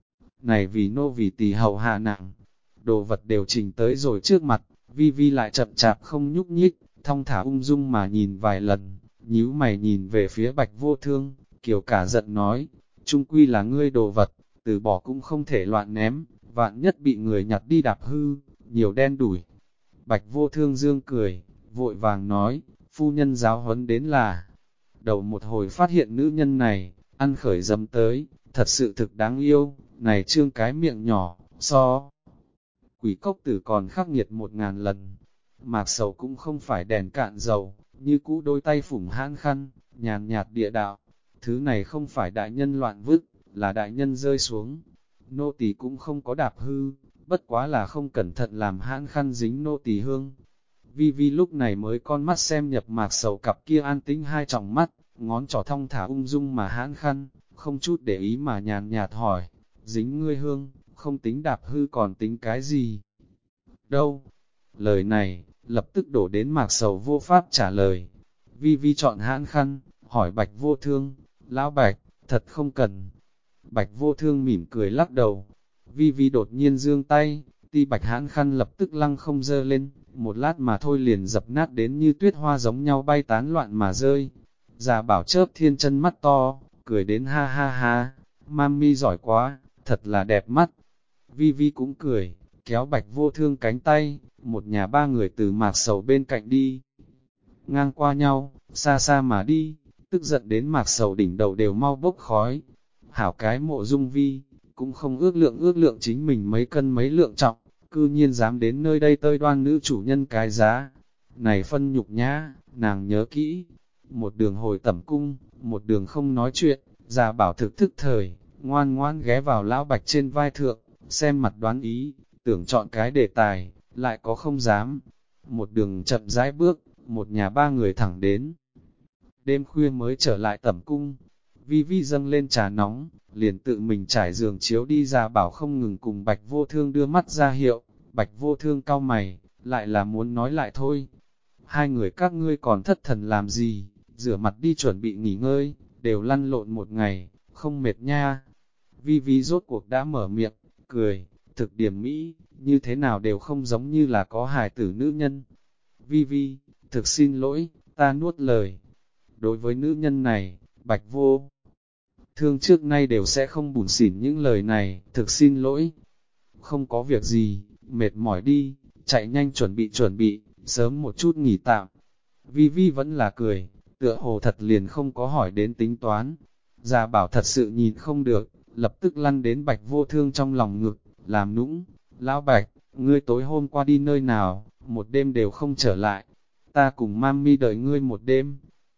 Này vì nô vì tỷ hậu hạ nàng, đồ vật đều chỉnh tới rồi trước mặt, Vi Vi lại chậm chạp không nhúc nhích, thong thả ung dung mà nhìn vài lần, nhíu mày nhìn về phía Bạch Vô Thương, kiểu cả giận nói, chung quy là ngươi đồ vật, từ bỏ cũng không thể loạn ném, vạn nhất bị người nhặt đi đạp hư, nhiều đen đủi. Bạch Vô Thương dương cười, vội vàng nói, phu nhân giáo huấn đến là, đầu một hồi phát hiện nữ nhân này, ăn khởi dấm tới, thật sự thực đáng yêu, này trương cái miệng nhỏ, so. Quỷ cốc tử còn khắc nghiệt 1000 lần. Mạc Sầu cũng không phải đèn cạn dầu, như cũ đôi tay phủng hãn khăn, nhàn nhạt địa đạo. Thứ này không phải đại nhân loạn vứt, là đại nhân rơi xuống. Nô tỳ cũng không có đạp hư, bất quá là không cẩn thận làm hãn khăn dính nô tỳ hương. Vi Vi lúc này mới con mắt xem nhập Mạc Sầu cặp kia an tĩnh hai tròng mắt, ngón trỏ thong thả ung dung mà hãn khăn, không chút để ý mà nhàn nhạt hỏi, dính ngươi hương, không tính đạp hư còn tính cái gì? Đâu? Lời này, lập tức đổ đến Mạc Sầu vô pháp trả lời. Vi Vi chọn hãn khăn, hỏi Bạch Vô Thương, Lão Bạch, thật không cần. Bạch Vô Thương mỉm cười lắc đầu. Vi Vi đột nhiên giương tay, ti bạch hãn khăn lập tức lăng không dơ lên, một lát mà thôi liền dập nát đến như tuyết hoa giống nhau bay tán loạn mà rơi. Già Bảo chớp thiên chân mắt to, cười đến ha ha ha, mami giỏi quá, thật là đẹp mắt. Vi Vi cũng cười, kéo Bạch Vô Thương cánh tay, một nhà ba người từ Mạc Sầu bên cạnh đi. Ngang qua nhau, xa xa mà đi, tức giận đến Mạc Sầu đỉnh đầu đều mau bốc khói. Hảo cái Mộ Dung Vi, cũng không ước lượng chính mình mấy cân mấy lượng trọng, cư nhiên dám đến nơi đây tơi đoan nữ chủ nhân cái giá. Này phân nhục nhã, nàng nhớ kỹ, một đường hồi tẩm cung, một đường không nói chuyện, Già Bảo thực thức thời, ngoan ngoan ghé vào Lão Bạch trên vai thượng, xem mặt đoán ý, tưởng chọn cái đề tài, lại có không dám. Một đường chậm rãi bước, một nhà ba người thẳng đến. Đêm khuya mới trở lại tẩm cung, Vi Vi dâng lên trà nóng, liền tự mình trải giường chiếu đi. Già Bảo không ngừng cùng Bạch Vô Thương đưa mắt ra hiệu, Bạch Vô Thương cau mày, lại là muốn nói lại thôi. Hai người các ngươi còn thất thần làm gì, rửa mặt đi chuẩn bị nghỉ ngơi, đều lăn lộn một ngày, không mệt nha. Vi Vi rốt cuộc đã mở miệng, cười, thực điểm mỹ, như thế nào đều không giống như là có hài tử nữ nhân. Vi Vi, thực xin lỗi, ta nuốt lời. Đối với nữ nhân này, Bạch Vô Thương trước nay đều sẽ không bủn xỉn những lời này, thực xin lỗi. Không có việc gì, mệt mỏi đi, chạy nhanh chuẩn bị, sớm một chút nghỉ tạm. Vi Vi vẫn là cười, tựa hồ thật liền không có hỏi đến tính toán. Già Bảo thật sự nhìn không được, lập tức lăn đến Bạch Vô Thương trong lòng ngực, làm nũng. Lão Bạch, ngươi tối hôm qua đi nơi nào, một đêm đều không trở lại. Ta cùng mami đợi ngươi một đêm.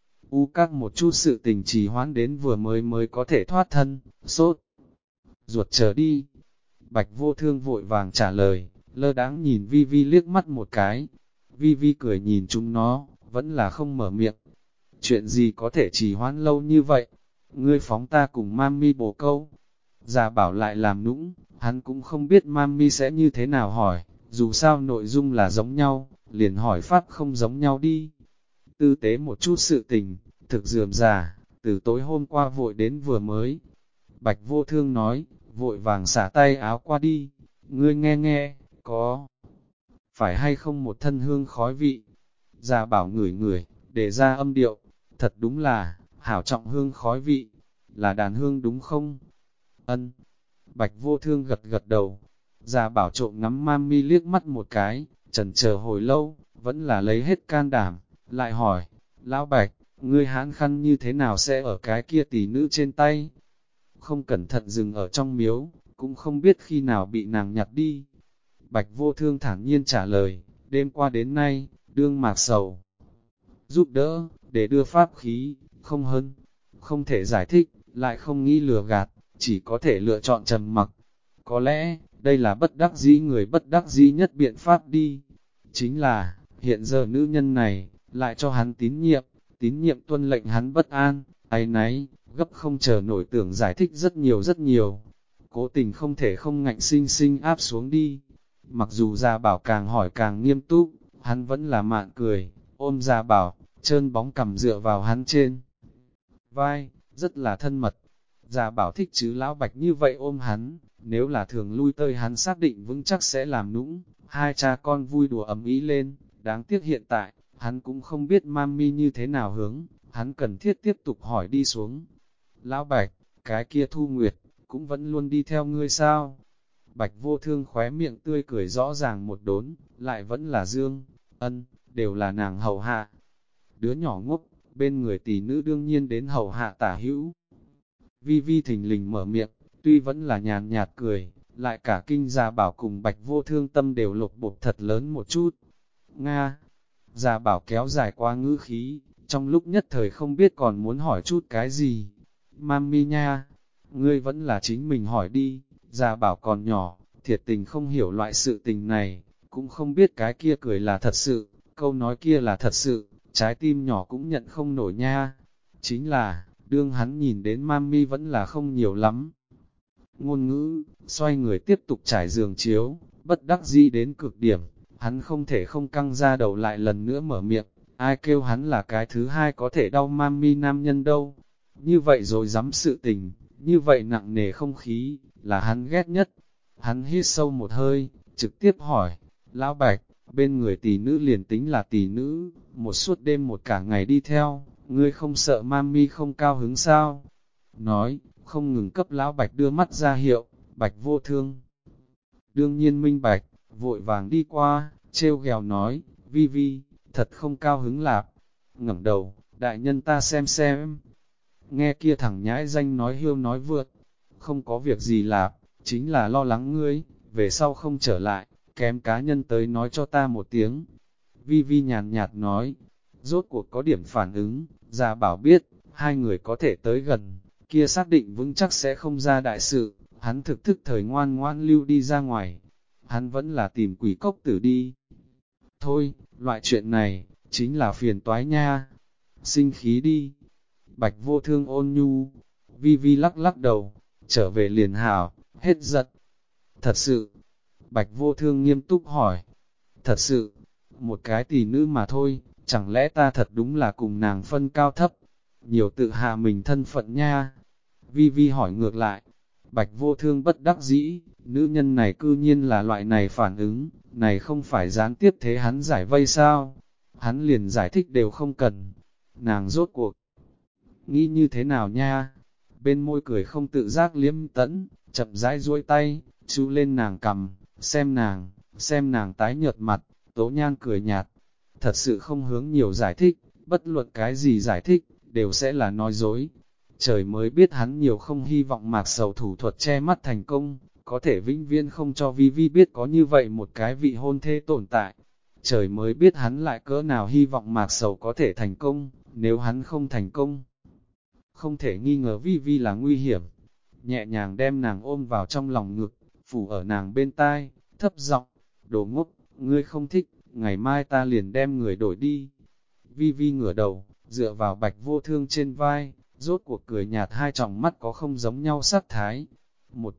Các một chút sự tình trì hoãn đến vừa mới có thể thoát thân, sốt. Ruột chờ đi. Bạch Vô Thương vội vàng trả lời, lơ đáng nhìn Vi Vi liếc mắt một cái. Vi Vi cười nhìn chúng nó, vẫn là không mở miệng. Chuyện gì có thể trì hoãn lâu như vậy? Ngươi phóng ta cùng mami bổ câu. Già Bảo lại làm nũng, hắn cũng không biết mami sẽ như thế nào hỏi, dù sao nội dung là giống nhau, liền hỏi pháp không giống nhau đi. Tư tế một chút sự tình, thực dườm già, từ tối hôm qua vội đến vừa mới. Bạch Vô Thương nói, vội vàng xả tay áo qua đi, ngươi nghe nghe, có phải hay không một thân hương khói vị? Già Bảo ngửi ngửi, để ra âm điệu, thật đúng là, hảo trọng hương khói vị, là đàn hương đúng không? Ân. Bạch Vô Thương gật gật đầu. Già Bảo trộm ngắm mami liếc mắt một cái, chần chờ hồi lâu, vẫn là lấy hết can đảm, lại hỏi, Lão Bạch, ngươi hãn khăn như thế nào sẽ ở cái kia tỷ nữ trên tay? Không cẩn thận dừng ở trong miếu, cũng không biết khi nào bị nàng nhặt đi. Bạch Vô Thương thản nhiên trả lời, đêm qua đến nay, đương Mạc Sầu giúp đỡ, để đưa pháp khí, không hơn, không thể giải thích, lại không nghĩ lừa gạt, chỉ có thể lựa chọn trầm mặc. Có lẽ, đây là bất đắc dĩ người bất đắc dĩ nhất biện pháp đi. Chính là, hiện giờ nữ nhân này, lại cho hắn tín nhiệm tuân lệnh hắn bất an, áy náy, gấp không chờ nổi tưởng giải thích rất nhiều. Cố tình không thể không ngạnh sinh sinh áp xuống đi. Mặc dù Gia Bảo càng hỏi càng nghiêm túc, hắn vẫn là mạn cười, ôm Gia Bảo, trơn bóng cằm dựa vào hắn trên vai, rất là thân mật. Gia Bảo thích chứ Lão Bạch như vậy ôm hắn, nếu là thường lui tơi hắn xác định vững chắc sẽ làm nũng, hai cha con vui đùa ấm ý lên, đáng tiếc hiện tại, hắn cũng không biết mami như thế nào hướng, hắn cần thiết tiếp tục hỏi đi xuống. Lão Bạch, Cái kia Thu Nguyệt, cũng vẫn luôn đi theo ngươi sao? Bạch Vô Thương khóe miệng tươi cười rõ ràng một đốn, lại vẫn là Dương, Ân, đều là nàng hầu hạ. Đứa nhỏ ngốc, bên người tỷ nữ đương nhiên đến hầu hạ tả hữu. Vi Vi thình lình mở miệng, tuy vẫn là nhàn nhạt cười, lại cả kinh Gia Bảo cùng Bạch Vô Thương tâm đều lột bột thật lớn một chút. Nga, Gia Bảo kéo dài qua ngữ khí, trong lúc nhất thời không biết còn muốn hỏi chút cái gì. Mami nha, ngươi vẫn là chính mình hỏi đi, Gia Bảo còn nhỏ, thiệt tình không hiểu loại sự tình này, cũng không biết cái kia cười là thật sự, câu nói kia là thật sự, trái tim nhỏ cũng nhận không nổi nha. Chính là, đương hắn nhìn đến Mami vẫn là không nhiều lắm. Ngôn ngữ, xoay người tiếp tục trải giường chiếu, bất đắc dĩ đến cực điểm, hắn không thể không căng ra đầu lại lần nữa mở miệng, ai kêu hắn là cái thứ hai có thể đau Mami nam nhân đâu. Như vậy rồi dám sự tình, như vậy nặng nề không khí, là hắn ghét nhất. Hắn hít sâu một hơi, trực tiếp hỏi, Lão Bạch, bên người tỷ nữ liền tính là tỷ nữ, một suốt đêm một cả ngày đi theo, ngươi không sợ Mami không cao hứng sao? Nói, không ngừng cấp Lão Bạch đưa mắt ra hiệu, Bạch Vô Thương. Đương nhiên minh bạch, vội vàng đi qua, trêu ghèo nói, Vi Vi, thật không cao hứng lạp. Ngẩng đầu, đại nhân ta xem. Nghe kia thằng nhãi danh nói hiêu nói vượt, không có việc gì lạp, chính là lo lắng ngươi, về sau không trở lại, kém cá nhân tới nói cho ta một tiếng. Vi Vi nhàn nhạt nói, rốt cuộc có điểm phản ứng, Gia Bảo biết, hai người có thể tới gần, kia xác định vững chắc sẽ không ra đại sự, hắn thực thức thời ngoan ngoan lưu đi ra ngoài, hắn vẫn là tìm quỷ cốc tử đi. Thôi, loại chuyện này, chính là phiền toái nha, sinh khí đi. Bạch Vô Thương ôn nhu, Vi Vi lắc lắc đầu, trở về liền hảo, hết giận. Thật sự, Bạch Vô Thương nghiêm túc hỏi, thật sự, một cái tỷ nữ mà thôi, chẳng lẽ ta thật đúng là cùng nàng phân cao thấp, nhiều tự hạ mình thân phận nha. Vi Vi hỏi ngược lại, Bạch Vô Thương bất đắc dĩ, nữ nhân này cư nhiên là loại này phản ứng, này không phải gián tiếp thế hắn giải vây sao, hắn liền giải thích đều không cần, nàng rốt cuộc. Nghĩ như thế nào nha? Bên môi cười không tự giác liếm tẫn, chậm rãi duỗi tay, chú lên nàng cầm, xem nàng tái nhợt mặt, Tố Nhan cười nhạt. Thật sự không hướng nhiều giải thích, bất luận cái gì giải thích, đều sẽ là nói dối. Trời mới biết hắn nhiều không hy vọng Mạc Sầu thủ thuật che mắt thành công, có thể vĩnh viễn không cho Vi Vi biết có như vậy một cái vị hôn thê tồn tại. Trời mới biết hắn lại cỡ nào hy vọng Mạc Sầu có thể thành công, nếu hắn không thành công. Không thể nghi ngờ Vi Vi là nguy hiểm. Nhẹ nhàng đem nàng ôm vào trong lòng ngực, phủ ở nàng bên tai, thấp giọng, đồ ngốc, ngươi không thích, ngày mai ta liền đem người đổi đi. Vi Vi ngửa đầu, dựa vào Bạch Vô Thương trên vai, rốt cuộc cười nhạt hai tròng mắt có không giống nhau sắc thái. Một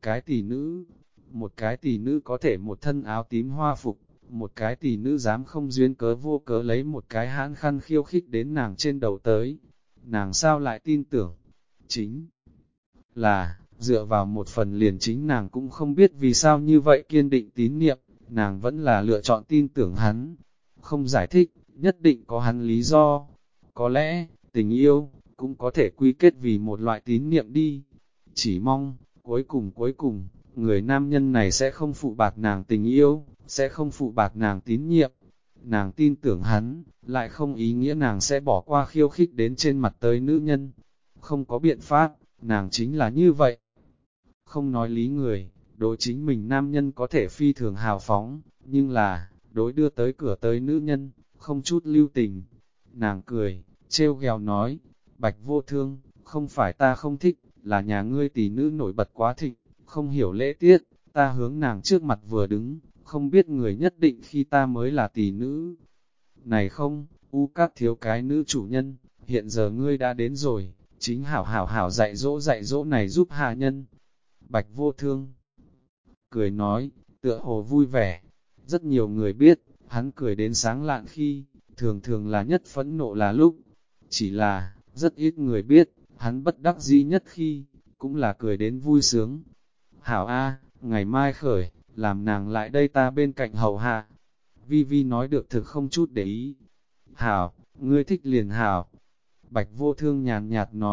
cái tỷ nữ có thể một thân áo tím hoa phục, một cái tỷ nữ dám không duyên cớ vô cớ lấy một cái hãn khăn khiêu khích đến nàng trên đầu tới. Nàng sao lại tin tưởng? Chính là, dựa vào một phần liền chính nàng cũng không biết vì sao như vậy kiên định tín niệm, nàng vẫn là lựa chọn tin tưởng hắn. Không giải thích, nhất định có hắn lý do. Có lẽ, tình yêu, cũng có thể quy kết vì một loại tín niệm đi. Chỉ mong, cuối cùng, người nam nhân này sẽ không phụ bạc nàng tình yêu, sẽ không phụ bạc nàng tín nhiệm. Nàng tin tưởng hắn, lại không ý nghĩa nàng sẽ bỏ qua khiêu khích đến trên mặt tới nữ nhân. Không có biện pháp, nàng chính là như vậy. Không nói lý người, đối chính mình nam nhân có thể phi thường hào phóng, nhưng là, đối đưa tới cửa tới nữ nhân, không chút lưu tình. Nàng cười, trêu ghẹo nói, Bạch Vô Thương, không phải ta không thích, là nhà ngươi tỷ nữ nổi bật quá thịnh, không hiểu lễ tiết, ta hướng nàng trước mặt vừa đứng, không biết người nhất định khi ta mới là tỷ nữ. Này không, u các thiếu cái nữ chủ nhân, hiện giờ ngươi đã đến rồi, chính hảo dạy dỗ này giúp hạ nhân. Bạch Vô Thương cười nói, tựa hồ vui vẻ. Rất nhiều người biết, hắn cười đến sáng lạn khi, thường là nhất phẫn nộ là lúc. Chỉ là, rất ít người biết, hắn bất đắc dĩ nhất khi, cũng là cười đến vui sướng. Hảo A, ngày mai khởi, làm nàng lại đây ta bên cạnh hầu hạ. Vi Vi nói được thực không chút để ý. Hảo, ngươi thích liền hảo. Bạch Vô Thương nhàn nhạt nói,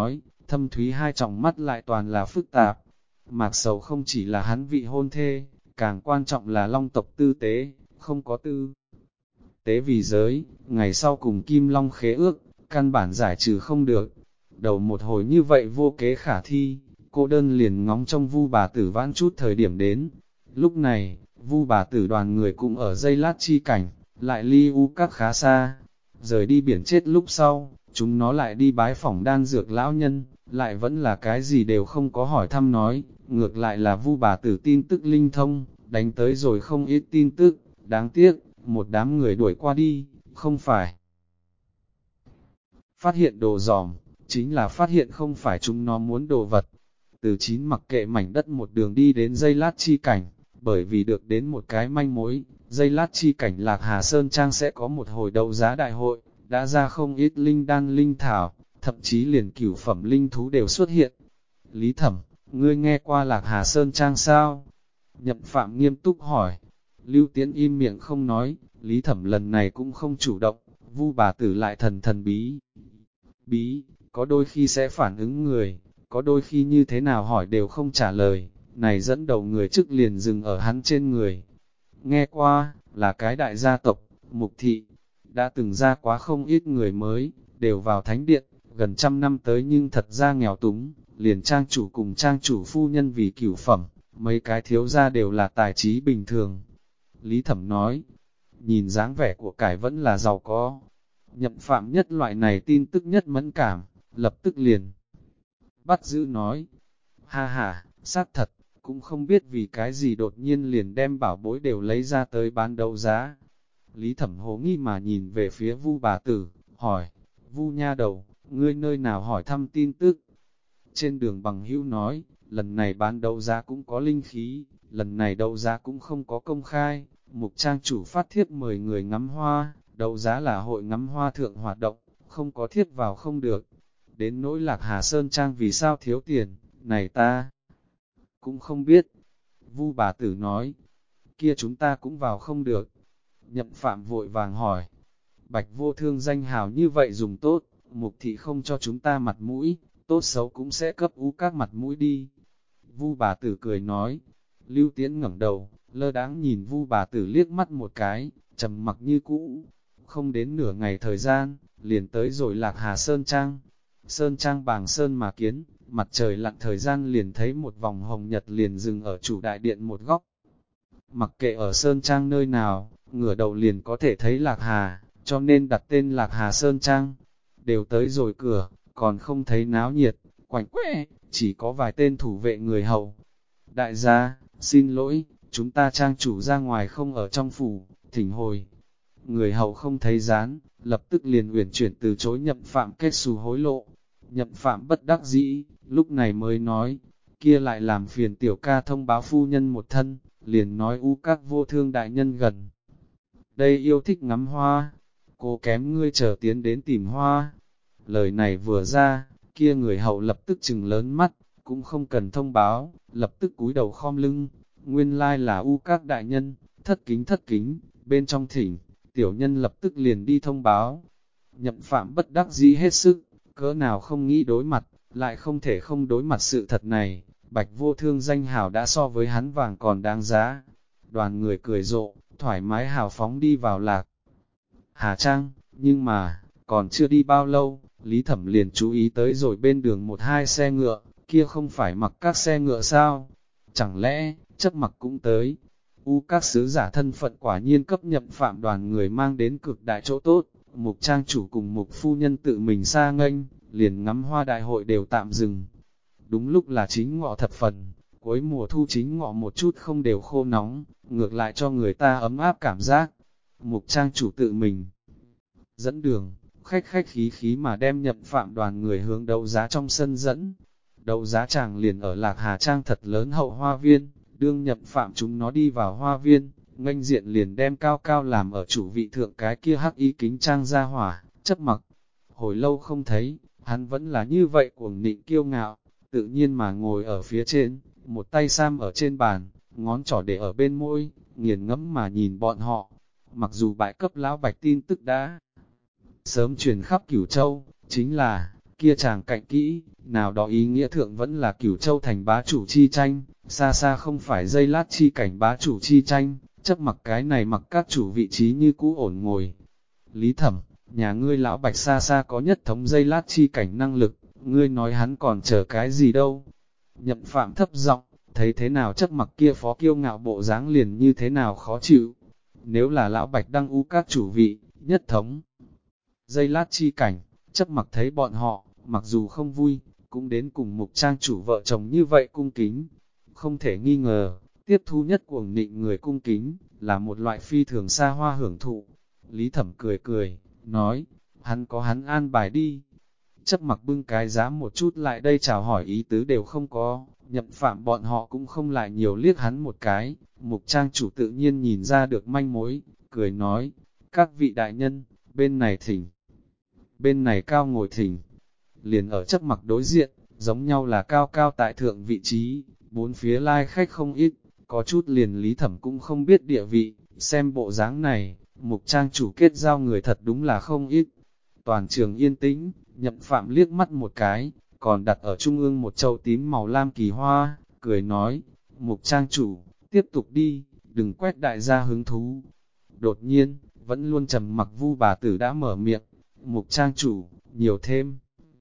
thâm thúy hai tròng mắt lại toàn là phức tạp. Mạc Sầu không chỉ là hắn vị hôn thê, càng quan trọng là Long tộc tư tế, không có tư tế vì giới, ngày sau cùng Kim Long khế ước, căn bản giải trừ không được. Đầu một hồi như vậy vô kế khả thi, cô đơn liền ngóng trong Vu bà tử vãn chút thời điểm đến. Lúc này, Vu bà tử đoàn người cũng ở dây lát chi cảnh, lại ly U Các khá xa. Rời đi biển chết lúc sau, chúng nó lại đi bái phỏng đan dược lão nhân, lại vẫn là cái gì đều không có hỏi thăm nói, ngược lại là Vu bà tử tin tức linh thông, đánh tới rồi không ít tin tức, đáng tiếc, một đám người đuổi qua đi, không phải phát hiện đồ giòm, chính là phát hiện không phải chúng nó muốn đồ vật. Từ Chín mặc kệ mảnh đất một đường đi đến dây lát chi cảnh, bởi vì được đến một cái manh mối, dây lát chi cảnh Lạc Hà Sơn Trang sẽ có một hồi đấu giá đại hội, đã ra không ít linh đan linh thảo, thậm chí liền cửu phẩm linh thú đều xuất hiện. Lý Thẩm, ngươi nghe qua Lạc Hà Sơn Trang sao? Nhậm Phạm nghiêm túc hỏi. Lưu Tiễn im miệng không nói, Lý Thẩm lần này cũng không chủ động, Vu bà tử lại thần thần bí. Có đôi khi sẽ phản ứng người, có đôi khi như thế nào hỏi đều không trả lời, này dẫn đầu người trước liền dừng ở hắn trên người. Nghe qua, là cái đại gia tộc, Mục Thị, đã từng ra quá không ít người mới, đều vào thánh điện, gần 100 năm tới nhưng thật ra nghèo túng, liền trang chủ cùng trang chủ phu nhân vì cửu phẩm, mấy cái thiếu gia đều là tài trí bình thường. Lý Thẩm nói, nhìn dáng vẻ của cải vẫn là giàu có. Nhậm Phạm nhất loại này tin tức nhất mẫn cảm, lập tức liền bắt giữ nói, ha ha, xác thật, cũng không biết vì cái gì đột nhiên liền đem bảo bối đều lấy ra tới bán đấu giá. Lý Thẩm hố nghi mà nhìn về phía Vu bà tử, hỏi, Vu nha đầu, ngươi nơi nào hỏi thăm tin tức? Trên đường bằng hữu nói, lần này bán đấu giá cũng có linh khí, lần này đấu giá cũng không có công khai, Mục trang chủ phát thiếp mời người ngắm hoa, đấu giá là hội ngắm hoa thượng hoạt động, không có thiếp vào không được. Đến nỗi Lạc Hà Sơn Trang vì sao thiếu tiền, này ta cũng không biết. Vu bà tử nói, kia chúng ta cũng vào không được. Nhậm Phạm vội vàng hỏi, Bạch Vô Thương danh hào như vậy dùng tốt, Mục thị không cho chúng ta mặt mũi, tốt xấu cũng sẽ cấp U Các mặt mũi đi. Vu bà tử cười nói, Lưu Tiễn ngẩng đầu, lơ đãng nhìn Vu bà tử liếc mắt một cái, trầm mặc như cũ. Không đến nửa ngày thời gian, liền tới rồi Lạc Hà Sơn Trang. Sơn Trang bàng sơn mà kiến, mặt trời lặn thời gian liền thấy một vòng hồng nhật liền dừng ở chủ đại điện một góc. Mặc kệ ở Sơn Trang nơi nào, ngửa đầu liền có thể thấy Lạc Hà, cho nên đặt tên Lạc Hà Sơn Trang. Đều tới rồi cửa, còn không thấy náo nhiệt, quạnh quẽ, chỉ có vài tên thủ vệ người hầu. Đại gia, xin lỗi, chúng ta trang chủ ra ngoài không ở trong phủ, thỉnh hồi. Người hầu không thấy dán, lập tức liền uyển chuyển từ chối Nhậm Phạm kết xù hối lộ. Nhậm Phạm bất đắc dĩ, lúc này mới nói, kia lại làm phiền tiểu ca thông báo phu nhân một thân, liền nói U Các Vô Thương đại nhân gần. Đây yêu thích ngắm hoa, cô kém ngươi chờ tiến đến tìm hoa. Lời này vừa ra, kia người hậu lập tức trừng lớn mắt, cũng không cần thông báo, lập tức cúi đầu khom lưng. Nguyên lai là U Các đại nhân, thất kính, bên trong thỉnh, tiểu nhân lập tức liền đi thông báo. Nhậm Phạm bất đắc dĩ hết sức, cỡ nào không nghĩ đối mặt, lại không thể không đối mặt sự thật này. Bạch Vô Thương danh hào đã so với hắn vàng còn đáng giá. Đoàn người cười rộ, thoải mái hào phóng đi vào Lạc Hà Trang, nhưng mà, còn chưa đi bao lâu, Lý Thẩm liền chú ý tới rồi bên đường một hai xe ngựa, kia không phải mặc các xe ngựa sao? Chẳng lẽ, chấp mặc cũng tới? U Các sứ giả thân phận quả nhiên cấp Nhậm Phạm đoàn người mang đến cực đại chỗ tốt, Mục trang chủ cùng Mục phu nhân tự mình xa nghênh, liền ngắm hoa đại hội đều tạm dừng. Đúng lúc là chính ngọ thập phần, cuối mùa thu chính ngọ một chút không đều khô nóng, ngược lại cho người ta ấm áp cảm giác. Mục trang chủ tự mình dẫn đường, khách khí mà đem Nhậm Phạm đoàn người hướng đấu giá trong sân dẫn. Đấu giá chàng liền ở Lạc Hà Trang thật lớn hậu hoa viên, đương Nhậm Phạm chúng nó đi vào hoa viên, nghênh diện liền đem cao cao làm ở chủ vị thượng cái kia hắc y kính trang ra hỏa, chấp mặc. Hồi lâu không thấy, hắn vẫn là như vậy cuồng nịnh kiêu ngạo, tự nhiên mà ngồi ở phía trên, một tay sam ở trên bàn, ngón trỏ để ở bên môi, nghiền ngẫm mà nhìn bọn họ. Mặc dù bại cấp lão bạch tin tức đã sớm truyền khắp Cửu Châu, chính là, kia chàng cạnh kỹ, nào đó ý nghĩa thượng vẫn là Cửu Châu thành bá chủ chi tranh, xa xa không phải dây lát chi cảnh bá chủ chi tranh, chấp mặc cái này mặc các chủ vị trí như cũ ổn ngồi. Lý Thẩm, nhà ngươi lão Bạch xa xa có nhất thống dây lát chi cảnh năng lực, ngươi nói hắn còn chờ cái gì đâu. Nhậm Phạm thấp giọng, thấy thế nào chấp mặc kia phó kiêu ngạo bộ dáng liền như thế nào khó chịu. Nếu là lão Bạch đăng u các chủ vị, nhất thống dây lát chi cảnh, chấp mặc thấy bọn họ, mặc dù không vui, cũng đến cùng Mục Trang chủ vợ chồng như vậy cung kính. Không thể nghi ngờ, tiếp thu nhất cuồng nịnh người cung kính, là một loại phi thường xa hoa hưởng thụ. Lý Thẩm cười cười, nói, hắn có hắn an bài đi. Chấp mặc bưng cái giá một chút lại đây chào hỏi ý tứ đều không có, Nhậm Phạm bọn họ cũng không lại nhiều liếc hắn một cái. Mục Trang chủ tự nhiên nhìn ra được manh mối, cười nói, các vị đại nhân, bên này thỉnh, bên này cao ngồi thỉnh. Liền ở chấp mặc đối diện, giống nhau là cao cao tại thượng vị trí, bốn phía lai khách không ít, có chút liền Lý Thẩm cũng không biết địa vị, xem bộ dáng này, Mục Trang chủ kết giao người thật đúng là không ít. Toàn trường yên tĩnh, Nhậm Phạm liếc mắt một cái, còn đặt ở trung ương một châu tím màu lam kỳ hoa, cười nói, Mục Trang chủ, tiếp tục đi, đừng quét đại gia hứng thú. Đột nhiên, vẫn luôn trầm mặc Vu bà tử đã mở miệng, Mục Trang chủ, nhiều thêm.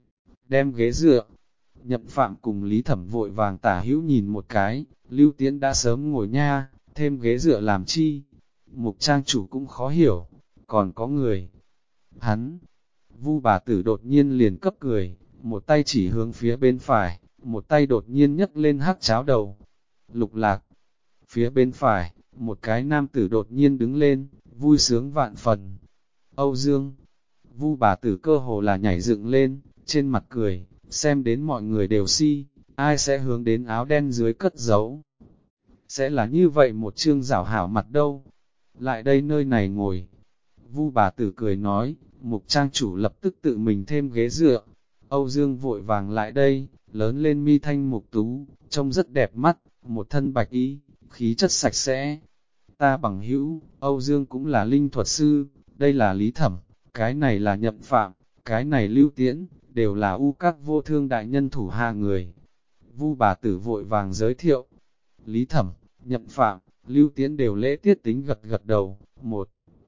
Đem ghế dựa, Nhậm Phạm cùng Lý Thẩm vội vàng tả hữu nhìn một cái, Lưu Tiễn đã sớm ngồi nha, thêm ghế dựa làm chi. Mục Trang chủ cũng khó hiểu, còn có người. Hắn, Vu bà tử đột nhiên liền cấp cười, một tay chỉ hướng phía bên phải, một tay đột nhiên nhấc lên hắc cháo đầu. Lục Lạc, phía bên phải, một cái nam tử đột nhiên đứng lên, vui sướng vạn phần. Âu Dương, Vu bà tử cơ hồ là nhảy dựng lên, trên mặt cười, xem đến mọi người đều si, ai sẽ hướng đến áo đen dưới cất giấu. Sẽ là như vậy một chương rảo hảo mặt đâu. Lại đây nơi này ngồi. Vu bà tử cười nói, Mục Trang chủ lập tức tự mình thêm ghế dựa. Âu Dương vội vàng lại đây, lớn lên mi thanh mục tú, trông rất đẹp mắt, một thân bạch y, khí chất sạch sẽ. Ta bằng hữu, Âu Dương cũng là linh thuật sư, đây là Lý Thẩm, cái này là Nhậm Phạm, cái này Lưu Tiễn, đều là u các vô thương đại nhân thủ hạ người. Vu bà tử vội vàng giới thiệu, Lý Thẩm, Nhậm Phạm, Lưu Tiễn đều lễ tiết tính gật gật đầu, một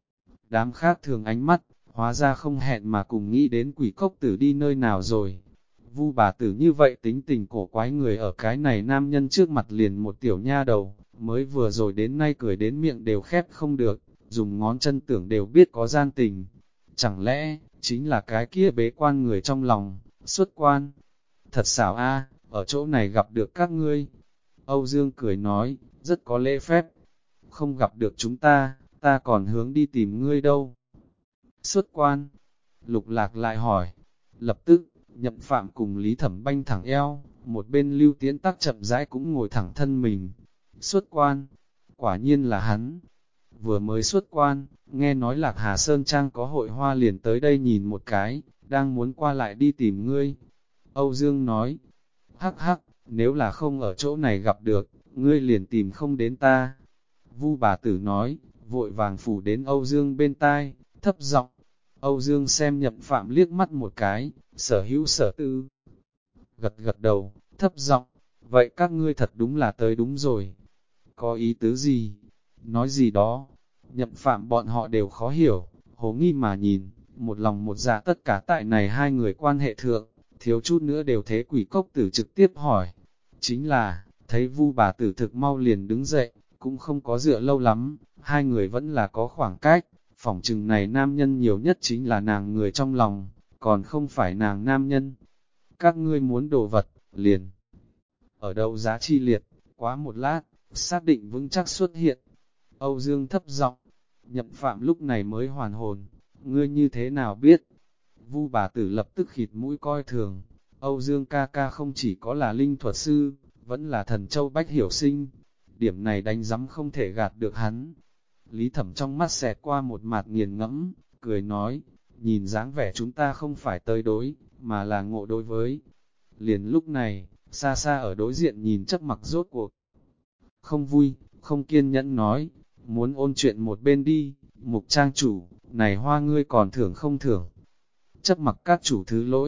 đám khác thường ánh mắt, hóa ra không hẹn mà cùng nghĩ đến quỷ cốc tử đi nơi nào rồi. Vu bà tử như vậy tính tình cổ quái người ở cái này nam nhân trước mặt liền một tiểu nha đầu, mới vừa rồi đến nay cười đến miệng đều khép không được, dùng ngón chân tưởng đều biết có gian tình. Chẳng lẽ, chính là cái kia bế quan người trong lòng, xuất quan. Thật xảo a, ở chỗ này gặp được các ngươi. Âu Dương cười nói, rất có lễ phép. Không gặp được chúng ta, ta còn hướng đi tìm ngươi đâu. Xuất quan. Lục Lạc lại hỏi. Lập tức, Nhậm Phạm cùng Lý Thẩm banh thẳng eo, một bên Lưu Tiễn tắc chậm rãi cũng ngồi thẳng thân mình. Xuất quan. Quả nhiên là hắn. Vừa mới xuất quan, nghe nói Lạc Hà Sơn Trang có hội hoa liền tới đây nhìn một cái, đang muốn qua lại đi tìm ngươi. Âu Dương nói, hắc hắc, nếu là không ở chỗ này gặp được, ngươi liền tìm không đến ta. Vu bà tử nói, vội vàng phủ đến Âu Dương bên tai, thấp giọng. Âu Dương xem Nhậm Phạm liếc mắt một cái, sở hữu sở tư. Gật gật đầu, thấp giọng, vậy các ngươi thật đúng là tới đúng rồi. Có ý tứ gì? Nói gì đó? Nhậm Phạm bọn họ đều khó hiểu, hồ nghi mà nhìn, một lòng một dạ tất cả tại này hai người quan hệ thượng, thiếu chút nữa đều thế quỷ cốc tử trực tiếp hỏi. Chính là, thấy Vu bà tử thực mau liền đứng dậy, cũng không có dựa lâu lắm, hai người vẫn là có khoảng cách, phỏng chừng này nam nhân nhiều nhất chính là nàng người trong lòng, còn không phải nàng nam nhân. Các ngươi muốn đồ vật, liền. Ở đâu giá chi liệt, quá một lát, xác định vững chắc xuất hiện. Âu Dương thấp giọng, Nhậm Phạm lúc này mới hoàn hồn, ngươi như thế nào biết? Vu bà tử lập tức khịt mũi coi thường, Âu Dương ca ca không chỉ có là linh thuật sư, vẫn là thần châu bách hiểu sinh, điểm này đánh giấm không thể gạt được hắn. Lý Thẩm trong mắt xẹt qua một mạt nghiền ngẫm, cười nói, nhìn dáng vẻ chúng ta không phải tới đối, mà là ngộ đối với. Liền lúc này, xa xa ở đối diện nhìn chấp mặc rốt cuộc. Không vui, không kiên nhẫn nói, muốn ôn chuyện một bên đi, Mục Trang chủ, này hoa ngươi còn thưởng không thưởng. Chấp mặc các chủ thứ lỗi,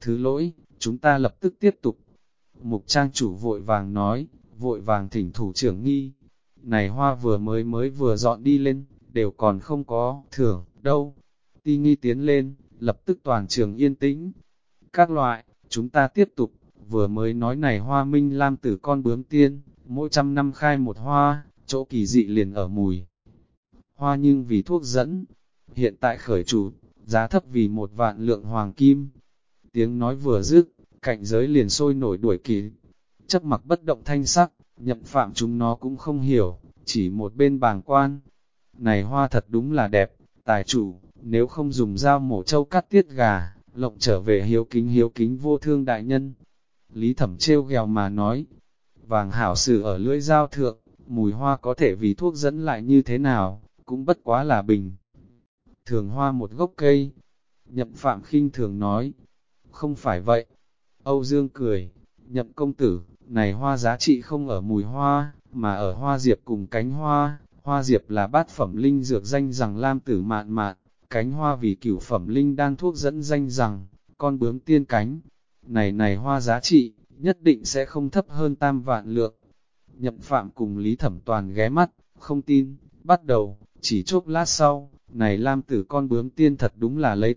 Thứ lỗi, chúng ta lập tức tiếp tục. Mục trang chủ vội vàng nói, vội vàng thỉnh thủ trưởng nghi. Này hoa mới vừa dọn đi lên, đều còn không có thưởng đâu. Ti nghi tiến lên, lập tức toàn trường yên tĩnh. Các loại, chúng ta tiếp tục, vừa mới nói này hoa minh lam tử con bướm tiên, mỗi 100 năm khai một hoa, chỗ kỳ dị liền ở mùi. Hoa nhưng vì thuốc dẫn, hiện tại khởi chủ, giá thấp vì 1.000.000 lượng hoàng kim. Tiếng nói vừa dứt, cạnh giới liền sôi nổi đuổi kịp. Chấp mặc bất động thanh sắc, Nhậm Phạm chúng nó cũng không hiểu, chỉ một bên bàng quan. Này hoa thật đúng là đẹp, tài chủ, nếu không dùng dao mổ trâu cắt tiết gà, lộng trở về hiếu kính vô thương đại nhân. Lý Thẩm trêu ghèo mà nói, vàng hảo sử ở lưỡi dao thượng, mùi hoa có thể vì thuốc dẫn lại như thế nào, cũng bất quá là bình. Thường hoa một gốc cây, Nhậm Phạm khinh thường nói, không phải vậy. Âu Dương cười, Nhậm công tử, này hoa giá trị không ở mùi hoa, mà ở hoa diệp cùng cánh hoa. Hoa diệp là bát phẩm linh dược danh rằng lam tử mạn mạn, cánh hoa vì cửu phẩm linh đan thuốc dẫn danh rằng, con bướm tiên cánh. Này hoa giá trị, nhất định sẽ không thấp hơn 3.000.000 lượng. Nhậm Phạm cùng Lý Thẩm Toàn ghé mắt, không tin, bắt đầu, chỉ chốc lát sau, này lam tử con bướm tiên thật đúng là lấy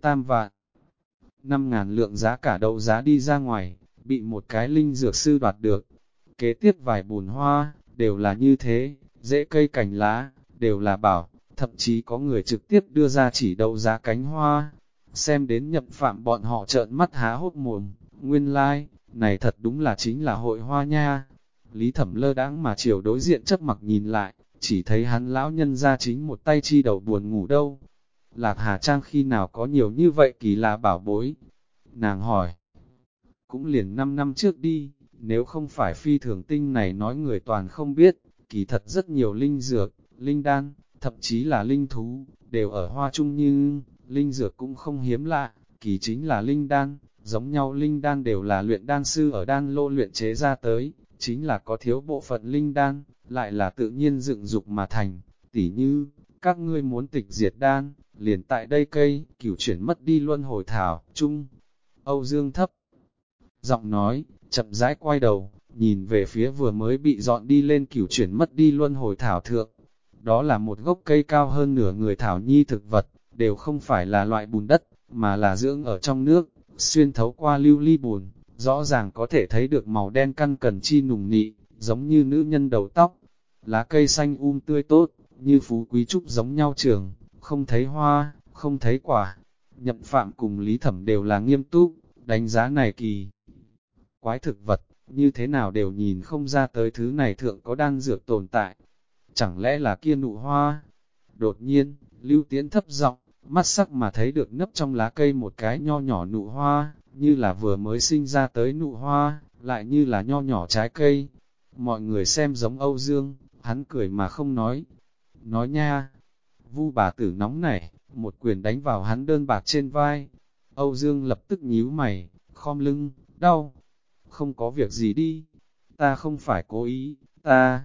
3.000.000 lượng giá cả đấu giá đi ra ngoài, bị một cái linh dược sư đoạt được. Kế tiếp vài bùn hoa, đều là như thế, rễ cây cành lá, đều là bảo, thậm chí có người trực tiếp đưa ra chỉ đấu giá cánh hoa. Xem đến Nhậm Phạm bọn họ trợn mắt há hốt mồm, nguyên lai, này thật đúng là chính là hội hoa nha. Lý Thẩm lơ đãng mà chiều đối diện chấp mặc nhìn lại, chỉ thấy hắn lão nhân ra chính một tay chi đầu buồn ngủ đâu. Lạc Hà Trang khi nào có nhiều như vậy kỳ lạ bảo bối? Nàng hỏi. Cũng liền 5 năm trước đi, nếu không phải phi thường tinh này nói người toàn không biết, kỳ thật rất nhiều linh dược, linh đan, thậm chí là linh thú, đều ở hoa chung như, linh dược cũng không hiếm lạ, kỳ chính là linh đan, giống nhau linh đan đều là luyện đan sư ở đan lô luyện chế ra tới, chính là có thiếu bộ phận linh đan, lại là tự nhiên dựng dục mà thành, tỉ như, các ngươi muốn tịch diệt đan, liền tại đây cây, cửu chuyển mất đi luân hồi thảo, chung. Âu Dương thấp giọng nói, chậm rãi quay đầu, nhìn về phía vừa mới bị dọn đi lên cửu chuyển mất đi luân hồi thảo thượng. Đó là một gốc cây cao hơn nửa người thảo nhi thực vật, đều không phải là loại bùn đất, mà là dưỡng ở trong nước, xuyên thấu qua lưu ly bùn, rõ ràng có thể thấy được màu đen căn cần chi nùng nị, giống như nữ nhân đầu tóc. Lá cây xanh tươi tốt, như phú quý trúc giống nhau trường, không thấy hoa, không thấy quả. Nhậm Phạm cùng Lý Thẩm đều là nghiêm túc, đánh giá này kỳ quái thực vật, như thế nào đều nhìn không ra tới thứ này thượng có đan dược tồn tại. Chẳng lẽ là kia nụ hoa? Đột nhiên, Lưu Tiễn thấp giọng, mắt sắc mà thấy được nấp trong lá cây một cái nho nhỏ nụ hoa, như là vừa mới sinh ra tới nụ hoa, lại như là nho nhỏ trái cây. Mọi người xem giống Âu Dương, hắn cười mà không nói. Nói nha, Vu bà tử nóng nảy, một quyền đánh vào hắn đơn bạc trên vai. Âu Dương lập tức nhíu mày, khom lưng, đau. Không có việc gì đi, ta không phải cố ý, ta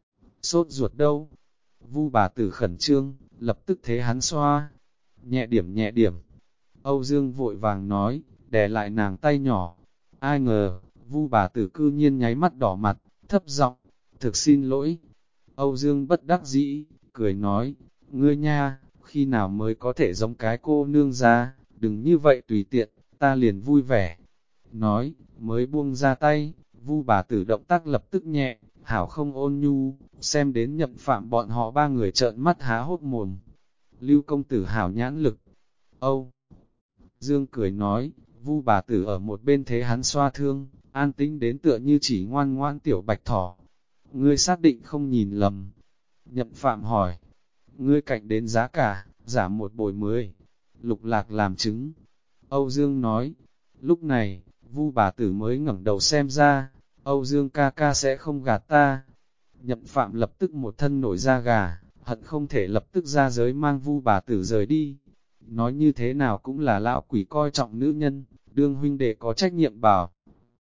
sốt ruột đâu. Vu bà tử khẩn trương, lập tức thế hắn xoa, nhẹ điểm nhẹ điểm. Âu Dương vội vàng nói, đè lại nàng tay nhỏ. Ai ngờ, Vu bà tử cư nhiên nháy mắt đỏ mặt, thấp giọng, thực xin lỗi. Âu Dương bất đắc dĩ, cười nói, ngươi nha, khi nào mới có thể giống cái cô nương ra, đừng như vậy tùy tiện, ta liền vui vẻ. Nói, mới buông ra tay, Vu bà tử động tác lập tức nhẹ, hảo không ôn nhu, xem đến Nhậm Phạm bọn họ ba người trợn mắt há hốt mồm. Lưu công tử hảo nhãn lực. Âu Dương cười nói, Vu bà tử ở một bên thế hắn xoa thương, an tĩnh đến tựa như chỉ ngoan ngoan tiểu bạch thỏ. Ngươi xác định không nhìn lầm. Nhậm Phạm hỏi, ngươi cạnh đến giá cả, giảm một bồi 10. Lục Lạc làm chứng. Âu Dương nói, lúc này, Vu bà tử mới ngẩng đầu xem ra, Âu Dương ca ca sẽ không gạt ta. Nhậm Phạm lập tức một thân nổi da gà, hận không thể lập tức ra giới mang Vu bà tử rời đi. Nói như thế nào cũng là lão quỷ coi trọng nữ nhân, đương huynh đệ có trách nhiệm bảo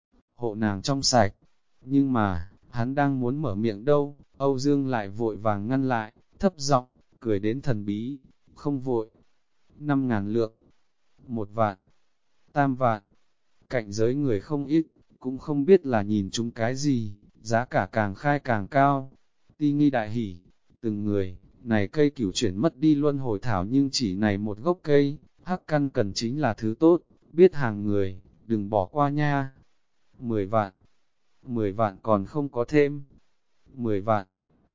hộ nàng trong sạch. Nhưng mà, hắn đang muốn mở miệng đâu, Âu Dương lại vội vàng ngăn lại, thấp giọng, cười đến thần bí, không vội. 5.000 lượng, 1 vạn, 3 vạn, Cạnh giới người không ít, cũng không biết là nhìn chúng cái gì, giá cả càng khai càng cao. Ti Nghi đại hỉ, từng người, này cây cửu chuyển mất đi luân hồi thảo nhưng chỉ này một gốc cây, hắc căn cần chính là thứ tốt, biết hàng người, đừng bỏ qua nha. 10 vạn, 10 vạn còn không có thêm, 10 vạn.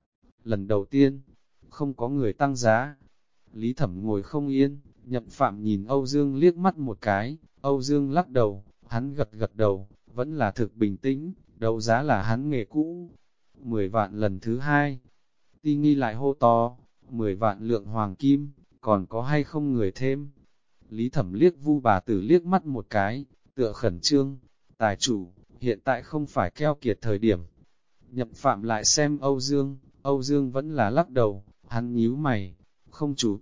Lần đầu tiên, không có người tăng giá. Lý Thẩm ngồi không yên, Nhậm Phạm nhìn Âu Dương liếc mắt một cái, Âu Dương lắc đầu, hắn gật gật đầu, vẫn là thực bình tĩnh, đấu giá là hắn nghề cũ. 10 vạn lần thứ hai, Ti Nghi lại hô to, 10 vạn lượng hoàng kim, còn có hay không người thêm? Lý Thẩm liếc Vu bà tử liếc mắt một cái, tựa khẩn trương, tài chủ, hiện tại không phải keo kiệt thời điểm. Nhậm Phạm lại xem Âu Dương vẫn là lắc đầu, hắn nhíu mày, không chủ.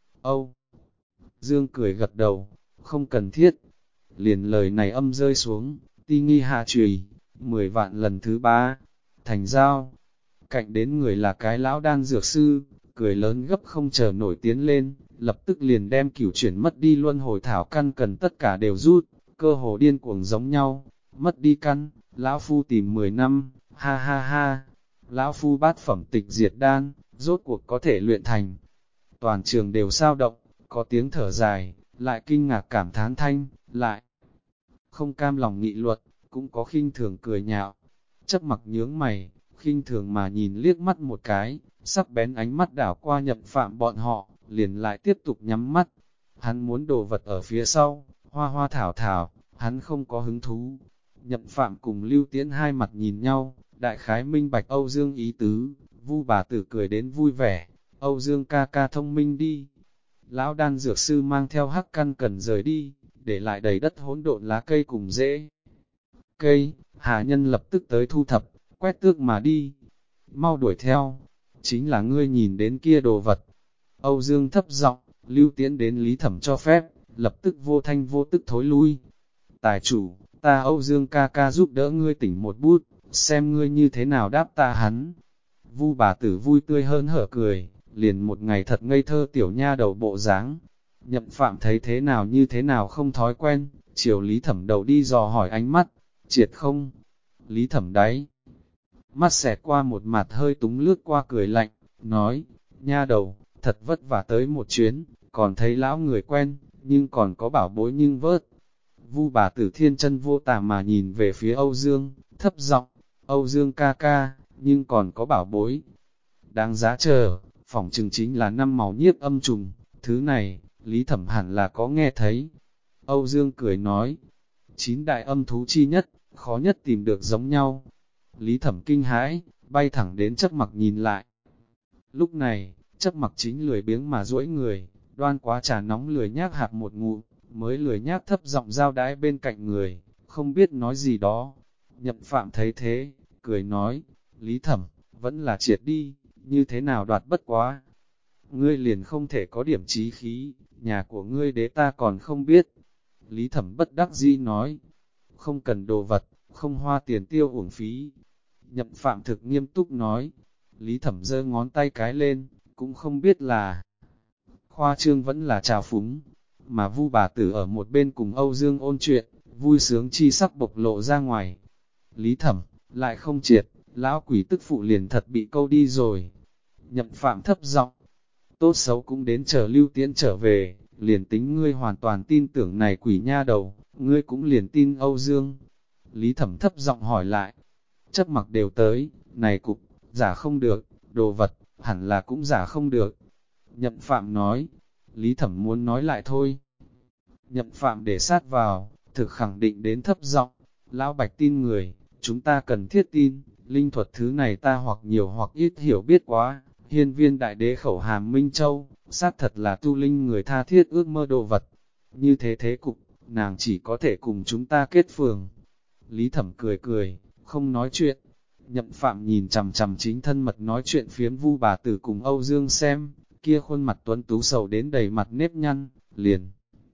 Âu Dương cười gật đầu, không cần thiết. Liền lời này âm rơi xuống, Ti Nghi hạ chùy, 10 vạn lần thứ ba, thành giao. Cạnh đến người là cái lão đan dược sư, cười lớn gấp không chờ nổi tiến lên, lập tức liền đem cửu chuyển mất đi luân hồi thảo căn cần tất cả đều rút, cơ hồ điên cuồng giống nhau, mất đi căn, lão phu tìm 10 năm, ha ha ha, lão phu bát phẩm tịch diệt đan, rốt cuộc có thể luyện thành. Toàn trường đều sao động, có tiếng thở dài, lại kinh ngạc cảm thán thanh, lại không cam lòng nghị luật, cũng có khinh thường cười nhạo. Chấp mặc nhướng mày, khinh thường mà nhìn liếc mắt một cái, sắc bén ánh mắt đảo qua Nhậm Phạm bọn họ, liền lại tiếp tục nhắm mắt. Hắn muốn đồ vật ở phía sau, hoa hoa thảo thảo, hắn không có hứng thú. Nhậm Phạm cùng Lưu Tiễn hai mặt nhìn nhau, đại khái minh bạch Âu Dương ý tứ, Vu bà tử cười đến vui vẻ, Âu Dương ca ca thông minh đi. Lão đan dược sư mang theo hắc căn cần rời đi, để lại đầy đất hỗn độn lá cây cùng rễ. Cây, Hà Nhân lập tức tới thu thập, quét tước mà đi. Mau đuổi theo, chính là ngươi nhìn đến kia đồ vật. Âu Dương thấp giọng, Lưu Tiễn đến Lý Thẩm cho phép, lập tức vô thanh vô tức thối lui. Tài chủ, ta Âu Dương ca ca giúp đỡ ngươi tỉnh một bút, xem ngươi như thế nào đáp ta hắn. Vu bà tử vui tươi hơn hở cười, liền một ngày thật ngây thơ tiểu nha đầu bộ dáng. Nhậm Phạm thấy thế nào như thế nào không thói quen, chiều Lý Thẩm đầu đi dò hỏi ánh mắt, triệt không? Lý Thẩm đáy, mắt xẹt qua một mặt hơi túng lướt qua cười lạnh, nói, nha đầu, thật vất vả tới một chuyến, còn thấy lão người quen, nhưng còn có bảo bối nhưng vớt. Vu bà tử thiên chân vô tà mà nhìn về phía Âu Dương, thấp giọng, Âu Dương ca ca, nhưng còn có bảo bối. Đáng giá chờ, phỏng chừng chính là 5 màu nhiếp âm trùng, thứ này, Lý Thẩm hẳn là có nghe thấy. Âu Dương cười nói, 9 đại âm thú chi nhất, khó nhất tìm được giống nhau. Lý Thẩm kinh hãi, bay thẳng đến Chấp Mặc nhìn lại. Lúc này, Chấp Mặc chính lười biếng mà duỗi người, đoan quá trà nóng lười nhác hạt một ngụm, mới lười nhác thấp giọng giao đái bên cạnh người, không biết nói gì đó. Nhậm Phạm thấy thế, cười nói, Lý Thẩm, vẫn là triệt đi, như thế nào đoạt bất quá. Ngươi liền không thể có điểm trí khí, nhà của ngươi đế ta còn không biết. Lý Thẩm bất đắc dĩ nói, không cần đồ vật, không hoa tiền tiêu uổng phí. Nhậm Phạm thực nghiêm túc nói, Lý Thẩm giơ ngón tay cái lên, cũng không biết là khoa trương vẫn là trào phúng, mà Vu bà tử ở một bên cùng Âu Dương ôn chuyện, vui sướng chi sắc bộc lộ ra ngoài. Lý Thẩm, lại không triệt, lão quỷ tức phụ liền thật bị câu đi rồi. Nhậm Phạm thấp giọng, tốt xấu cũng đến chờ Lưu Tiễn trở về, liền tính ngươi hoàn toàn tin tưởng này quỷ nha đầu, ngươi cũng liền tin Âu Dương. Lý Thẩm thấp giọng hỏi lại, Chấp Mặc đều tới, này cục, giả không được, đồ vật, hẳn là cũng giả không được. Nhậm Phạm nói, Lý Thẩm muốn nói lại thôi. Nhậm Phạm để sát vào, thực khẳng định đến thấp giọng, lão Bạch tin người, chúng ta cần thiết tin, linh thuật thứ này ta hoặc nhiều hoặc ít hiểu biết quá, hiên viên đại đế khẩu hàm Minh Châu, xác thật là tu linh người tha thiết ước mơ đồ vật. Như thế thế cục, nàng chỉ có thể cùng chúng ta kết phường. Lý Thẩm cười cười, không nói chuyện. Nhậm Phạm nhìn chằm chằm chính thân mật nói chuyện phiếm Vu bà tử cùng Âu Dương xem, kia khuôn mặt tuấn tú sầu đến đầy mặt nếp nhăn, liền.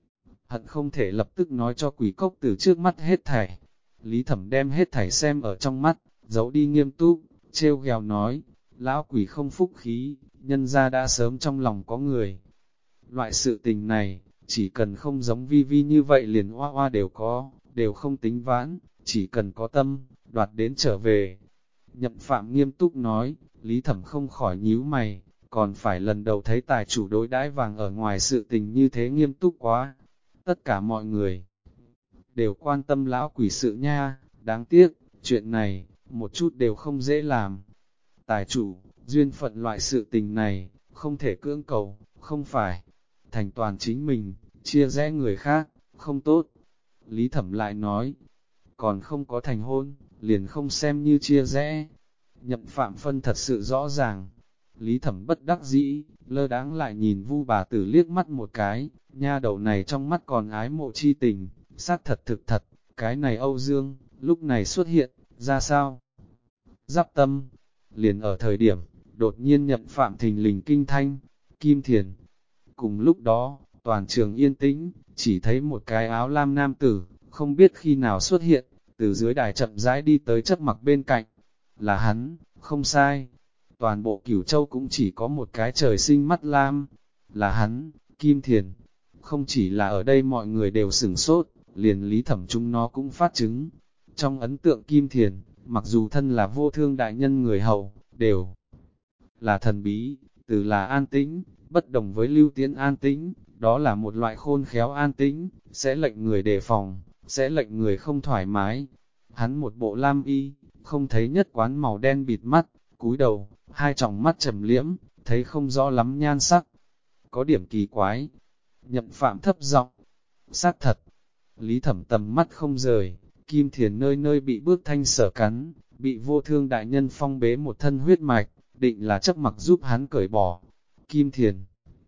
Hận không thể lập tức nói cho quỷ cốc từ trước mắt hết thảy. Lý Thẩm đem hết thảy xem ở trong mắt, giấu đi nghiêm túc, trêu ghèo nói, lão quỷ không phúc khí, nhân ra đã sớm trong lòng có người. Loại sự tình này, chỉ cần không giống vi vi như vậy liền oa oa đều có, đều không tính vãn, chỉ cần có tâm, đoạt đến trở về. Nhậm Phạm nghiêm túc nói, Lý Thẩm không khỏi nhíu mày, còn phải lần đầu thấy tài chủ đối đãi vàng ở ngoài sự tình như thế nghiêm túc quá. Tất cả mọi người đều quan tâm lão quỷ sự nha, đáng tiếc, chuyện này, một chút đều không dễ làm. Tài chủ, duyên phận loại sự tình này, không thể cưỡng cầu, không phải thành toàn chính mình, chia rẽ người khác, không tốt. Lý Thẩm lại nói, còn không có thành hôn, liền không xem như chia rẽ. Nhậm Phạm phân thật sự rõ ràng. Lý Thẩm bất đắc dĩ, lơ đáng lại nhìn Vu bà tử liếc mắt một cái, nha đầu này trong mắt còn ái mộ chi tình, xác thật thực thật, cái này Âu Dương, lúc này xuất hiện, ra sao? Giáp tâm, liền ở thời điểm, đột nhiên Nhậm Phạm thình lình kinh thanh, Kim Thiền. Cùng lúc đó, toàn trường yên tĩnh, chỉ thấy một cái áo lam nam tử, không biết khi nào xuất hiện, từ dưới đài chậm rãi đi tới Chấp Mặc bên cạnh. Là hắn, không sai. Toàn bộ Cửu Châu cũng chỉ có một cái trời sinh mắt lam. Là hắn, Kim Thiền. Không chỉ là ở đây mọi người đều sửng sốt, liền Lý Thẩm chúng nó cũng phát chứng. Trong ấn tượng Kim Thiền, mặc dù thân là vô thương đại nhân người hậu, đều là thần bí, từ là an tĩnh, bất đồng với Lưu Tiễn an tĩnh, đó là một loại khôn khéo an tĩnh, sẽ lệnh người đề phòng, sẽ lệnh người không thoải mái. Hắn một bộ lam y, không thấy nhất quán màu đen bịt mắt, cúi đầu, hai tròng mắt trầm liễm, thấy không rõ lắm nhan sắc. Có điểm kỳ quái. Nhậm Phạm thấp giọng, xác thật. Lý Thẩm tầm mắt không rời, Kim Thiền nơi nơi bị bước thanh sở cắn, bị vô thương đại nhân phong bế một thân huyết mạch, định là Chấp Mặc giúp hắn cởi bỏ. Kim Thiền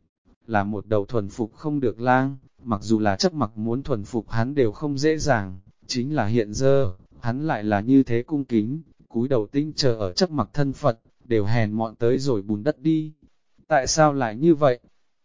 là một đầu thuần phục không được lang, mặc dù là Chấp Mặc muốn thuần phục hắn đều không dễ dàng, chính là hiện giờ, hắn lại là như thế cung kính, cúi đầu tinh chờ ở Chấp Mặc thân Phật, đều hèn mọn tới rồi bùn đất đi. Tại sao lại như vậy?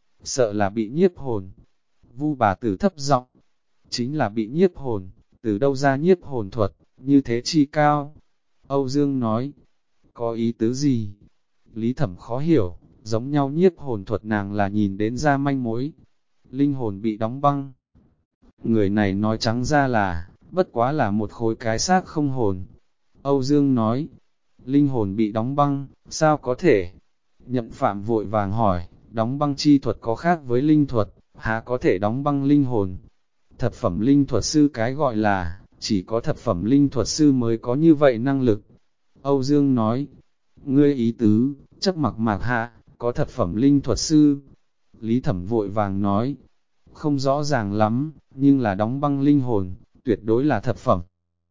Sợ là bị nhiếp hồn. Vu bà tử thấp giọng, chính là bị nhiếp hồn, từ đâu ra nhiếp hồn thuật, như thế chi cao? Âu Dương nói, có ý tứ gì? Lý Thẩm khó hiểu, giống nhau nhiếp hồn thuật nàng là nhìn đến ra manh mối. Linh hồn bị đóng băng. Người này nói trắng ra là, bất quá là một khối cái xác không hồn. Âu Dương nói, linh hồn bị đóng băng, sao có thể? Nhậm Phạm vội vàng hỏi, đóng băng chi thuật có khác với linh thuật, há có thể đóng băng linh hồn? Thập phẩm linh thuật sư cái gọi là, chỉ có thập phẩm linh thuật sư mới có như vậy năng lực. Âu Dương nói, ngươi ý tứ, Chấp Mặc mạc hạ, có thập phẩm linh thuật sư. Lý Thẩm vội vàng nói, không rõ ràng lắm, nhưng là đóng băng linh hồn, tuyệt đối là thập phẩm.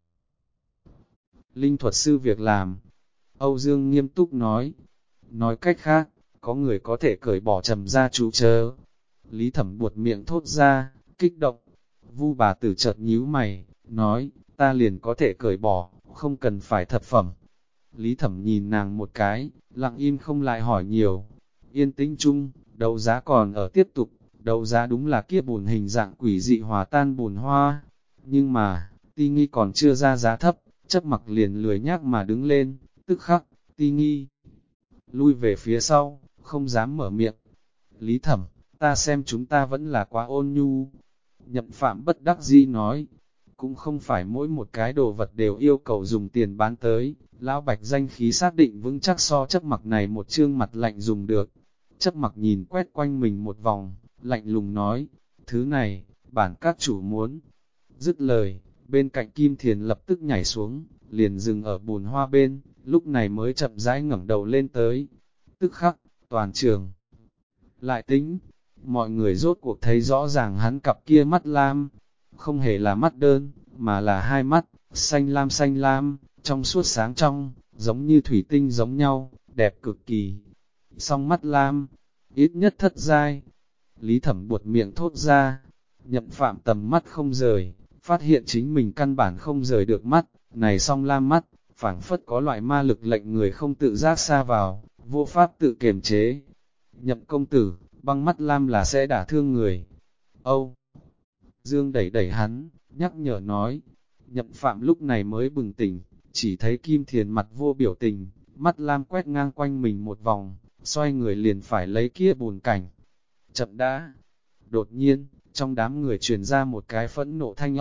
Linh thuật sư việc làm. Âu Dương nghiêm túc nói cách khác, có người có thể cởi bỏ trầm ra chú chớ. Lý Thẩm buột miệng thốt ra, kích động. Vu bà tử chợt nhíu mày, nói, ta liền có thể cởi bỏ, không cần phải thập phẩm. Lý Thẩm nhìn nàng một cái, lặng im không lại hỏi nhiều. Yên tĩnh chung, đấu giá còn ở tiếp tục, đấu giá đúng là kia bùn hình dạng quỷ dị hòa tan bùn hoa. Nhưng mà, Ti Nghi còn chưa ra giá thấp, Chấp Mặc liền lười nhác mà đứng lên, tức khắc, Ti Nghi lui về phía sau, không dám mở miệng. Lý Thẩm, ta xem chúng ta vẫn là quá ôn nhu. Nhậm Phạm bất đắc dĩ nói, cũng không phải mỗi một cái đồ vật đều yêu cầu dùng tiền bán tới, Lão Bạch danh khí xác định vững chắc so Chấp Mặc này một trương mặt lạnh dùng được. Chấp Mặc nhìn quét quanh mình một vòng, lạnh lùng nói, thứ này, bản các chủ muốn. Dứt lời, bên cạnh Kim Thiền lập tức nhảy xuống, liền dừng ở bùn hoa bên, lúc này mới chậm rãi ngẩng đầu lên tới. Tức khắc, toàn trường lại tính, mọi người rốt cuộc thấy rõ ràng hắn cặp kia mắt lam, không hề là mắt đơn, mà là hai mắt, xanh lam, trong suốt sáng trong, giống như thủy tinh giống nhau, đẹp cực kỳ. Song mắt lam, ít nhất thất giai. Lý Thẩm buột miệng thốt ra, Nhậm Phạm tầm mắt không rời, phát hiện chính mình căn bản không rời được mắt, này song lam mắt, phảng phất có loại ma lực lệnh người không tự giác xa vào, vô pháp tự kiềm chế. Nhậm công tử, băng mắt lam là sẽ đả thương người. Âu Dương đẩy đẩy hắn, nhắc nhở nói. Nhậm Phạm lúc này mới bừng tỉnh, chỉ thấy Kim Thiền mặt vô biểu tình, mắt lam quét ngang quanh mình một vòng, xoay người liền phải lấy kia bùn cảnh. Chậm đã. Đột nhiên, trong đám người truyền ra một cái phẫn nộ thanh âm,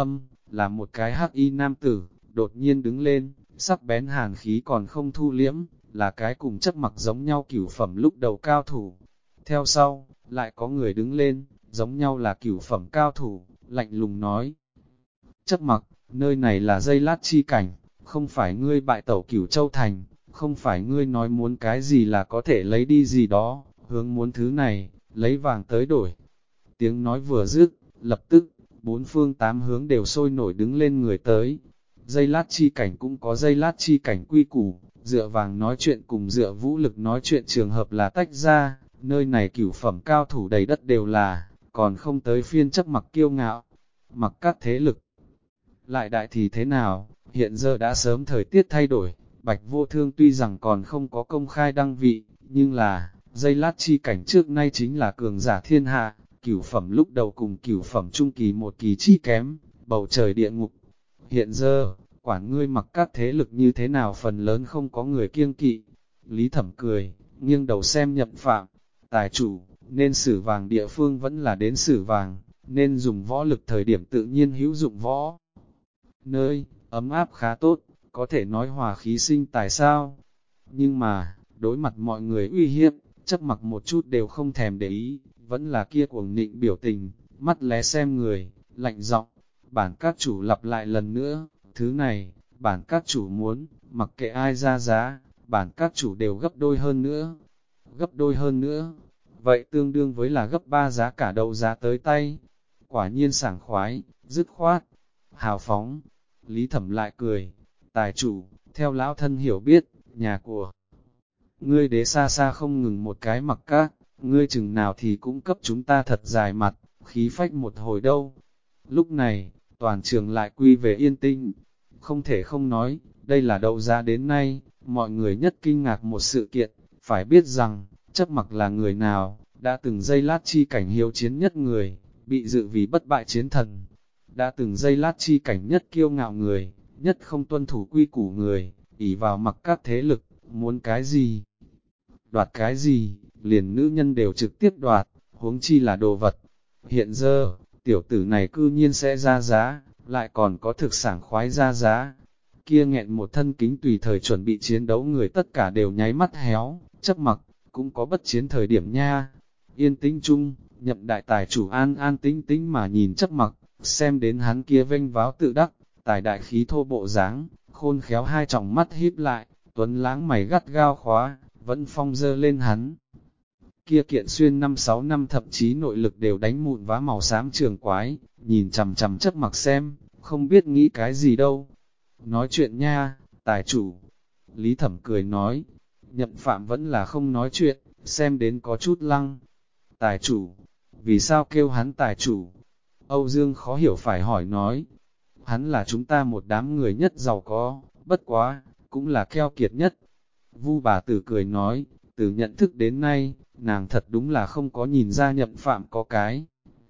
là một cái hắc y nam tử, đột nhiên đứng lên, sắc bén hàn khí còn không thu liễm, là cái cùng Chấp Mặc giống nhau cửu phẩm lúc đầu cao thủ. Theo sau, lại có người đứng lên, giống nhau là cửu phẩm cao thủ, lạnh lùng nói. Chấp Mặc, nơi này là Dây Lát chi cảnh, không phải ngươi bại tẩu Cửu Châu Thành, không phải ngươi nói muốn cái gì là có thể lấy đi gì đó, hướng muốn thứ này, lấy vàng tới đổi. Tiếng nói vừa dứt, lập tức, bốn phương tám hướng đều sôi nổi đứng lên người tới. Dây Lát chi cảnh cũng có Dây Lát chi cảnh quy củ, dựa vàng nói chuyện cùng dựa vũ lực nói chuyện trường hợp là tách ra, nơi này cửu phẩm cao thủ đầy đất đều là, còn không tới phiên Chấp Mặc kiêu ngạo. Mặc các thế lực lại đại thì thế nào, hiện giờ đã sớm thời tiết thay đổi, Bạch Vô Thương tuy rằng còn không có công khai đăng vị, nhưng là, Dây Lát chi cảnh trước nay chính là cường giả thiên hạ, cửu phẩm lúc đầu cùng cửu phẩm trung kỳ một kỳ chi kém, bầu trời địa ngục. Hiện giờ, quản ngươi mặc các thế lực như thế nào phần lớn không có người kiêng kỵ. Lý Thẩm cười, nghiêng đầu xem Nhậm Phạm, tài chủ, nên sử vàng địa phương vẫn là đến sử vàng, nên dùng võ lực thời điểm tự nhiên hữu dụng võ. Nơi, ấm áp khá tốt, có thể nói hòa khí sinh tài sao. Nhưng mà, đối mặt mọi người uy hiếp, Chấp Mặc một chút đều không thèm để ý, vẫn là kia cuồng nịnh biểu tình, mắt lé xem người, lạnh giọng. Bản các chủ lặp lại lần nữa, thứ này, bản các chủ muốn, mặc kệ ai ra giá, bản các chủ đều gấp đôi hơn nữa. Gấp đôi hơn nữa, vậy tương đương với là gấp 3 giá cả đấu giá tới tay. Quả nhiên sảng khoái, dứt khoát, hào phóng. Lý Thẩm lại cười, tài chủ, theo lão thân hiểu biết, nhà của ngươi đế xa xa không ngừng một cái mặc các, ngươi chừng nào thì cũng cấp chúng ta thật dài mặt, khí phách một hồi đâu. Lúc này, toàn trường lại quy về yên tĩnh. Không thể không nói, đây là đấu giá đến nay, mọi người nhất kinh ngạc một sự kiện, phải biết rằng, Chấp Mặc là người nào, đã từng Dây Lát chi cảnh hiếu chiến nhất người, bị dự vì bất bại chiến thần, đã từng Dây Lát chi cảnh nhất kiêu ngạo người, nhất không tuân thủ quy củ người, ỷ vào mặc các thế lực, muốn cái gì, đoạt cái gì, liền nữ nhân đều trực tiếp đoạt, huống chi là đồ vật. Hiện giờ, tiểu tử này cư nhiên sẽ ra giá, lại còn có thực sảng khoái ra giá. Kia nghẹn một thân kính tùy thời chuẩn bị chiến đấu người tất cả đều nháy mắt héo, Chấp Mặc, cũng có bất chiến thời điểm nha. Yên tĩnh chung, Nhậm đại tài chủ an an tĩnh tĩnh mà nhìn Chấp Mặc, xem đến hắn kia vênh váo tự đắc, tài đại khí thô bộ dáng, khôn khéo hai tròng mắt híp lại, tuấn lãng mày gắt gao khóa, vẫn phong dơ lên hắn. Kia kiện xuyên 5-6 năm thậm chí nội lực đều đánh mụn vá màu xám trường quái, nhìn chằm chằm Chấp Mặc xem, không biết nghĩ cái gì đâu. Nói chuyện nha, tài chủ. Lý Thẩm cười nói, Nhậm Phạm vẫn là không nói chuyện, xem đến có chút lăng. Tài chủ, vì sao kêu hắn tài chủ? Âu Dương khó hiểu phải hỏi nói, hắn là chúng ta một đám người nhất giàu có, bất quá, cũng là keo kiệt nhất. Vu bà tử cười nói, từ nhận thức đến nay, nàng thật đúng là không có nhìn ra Nhậm Phạm có cái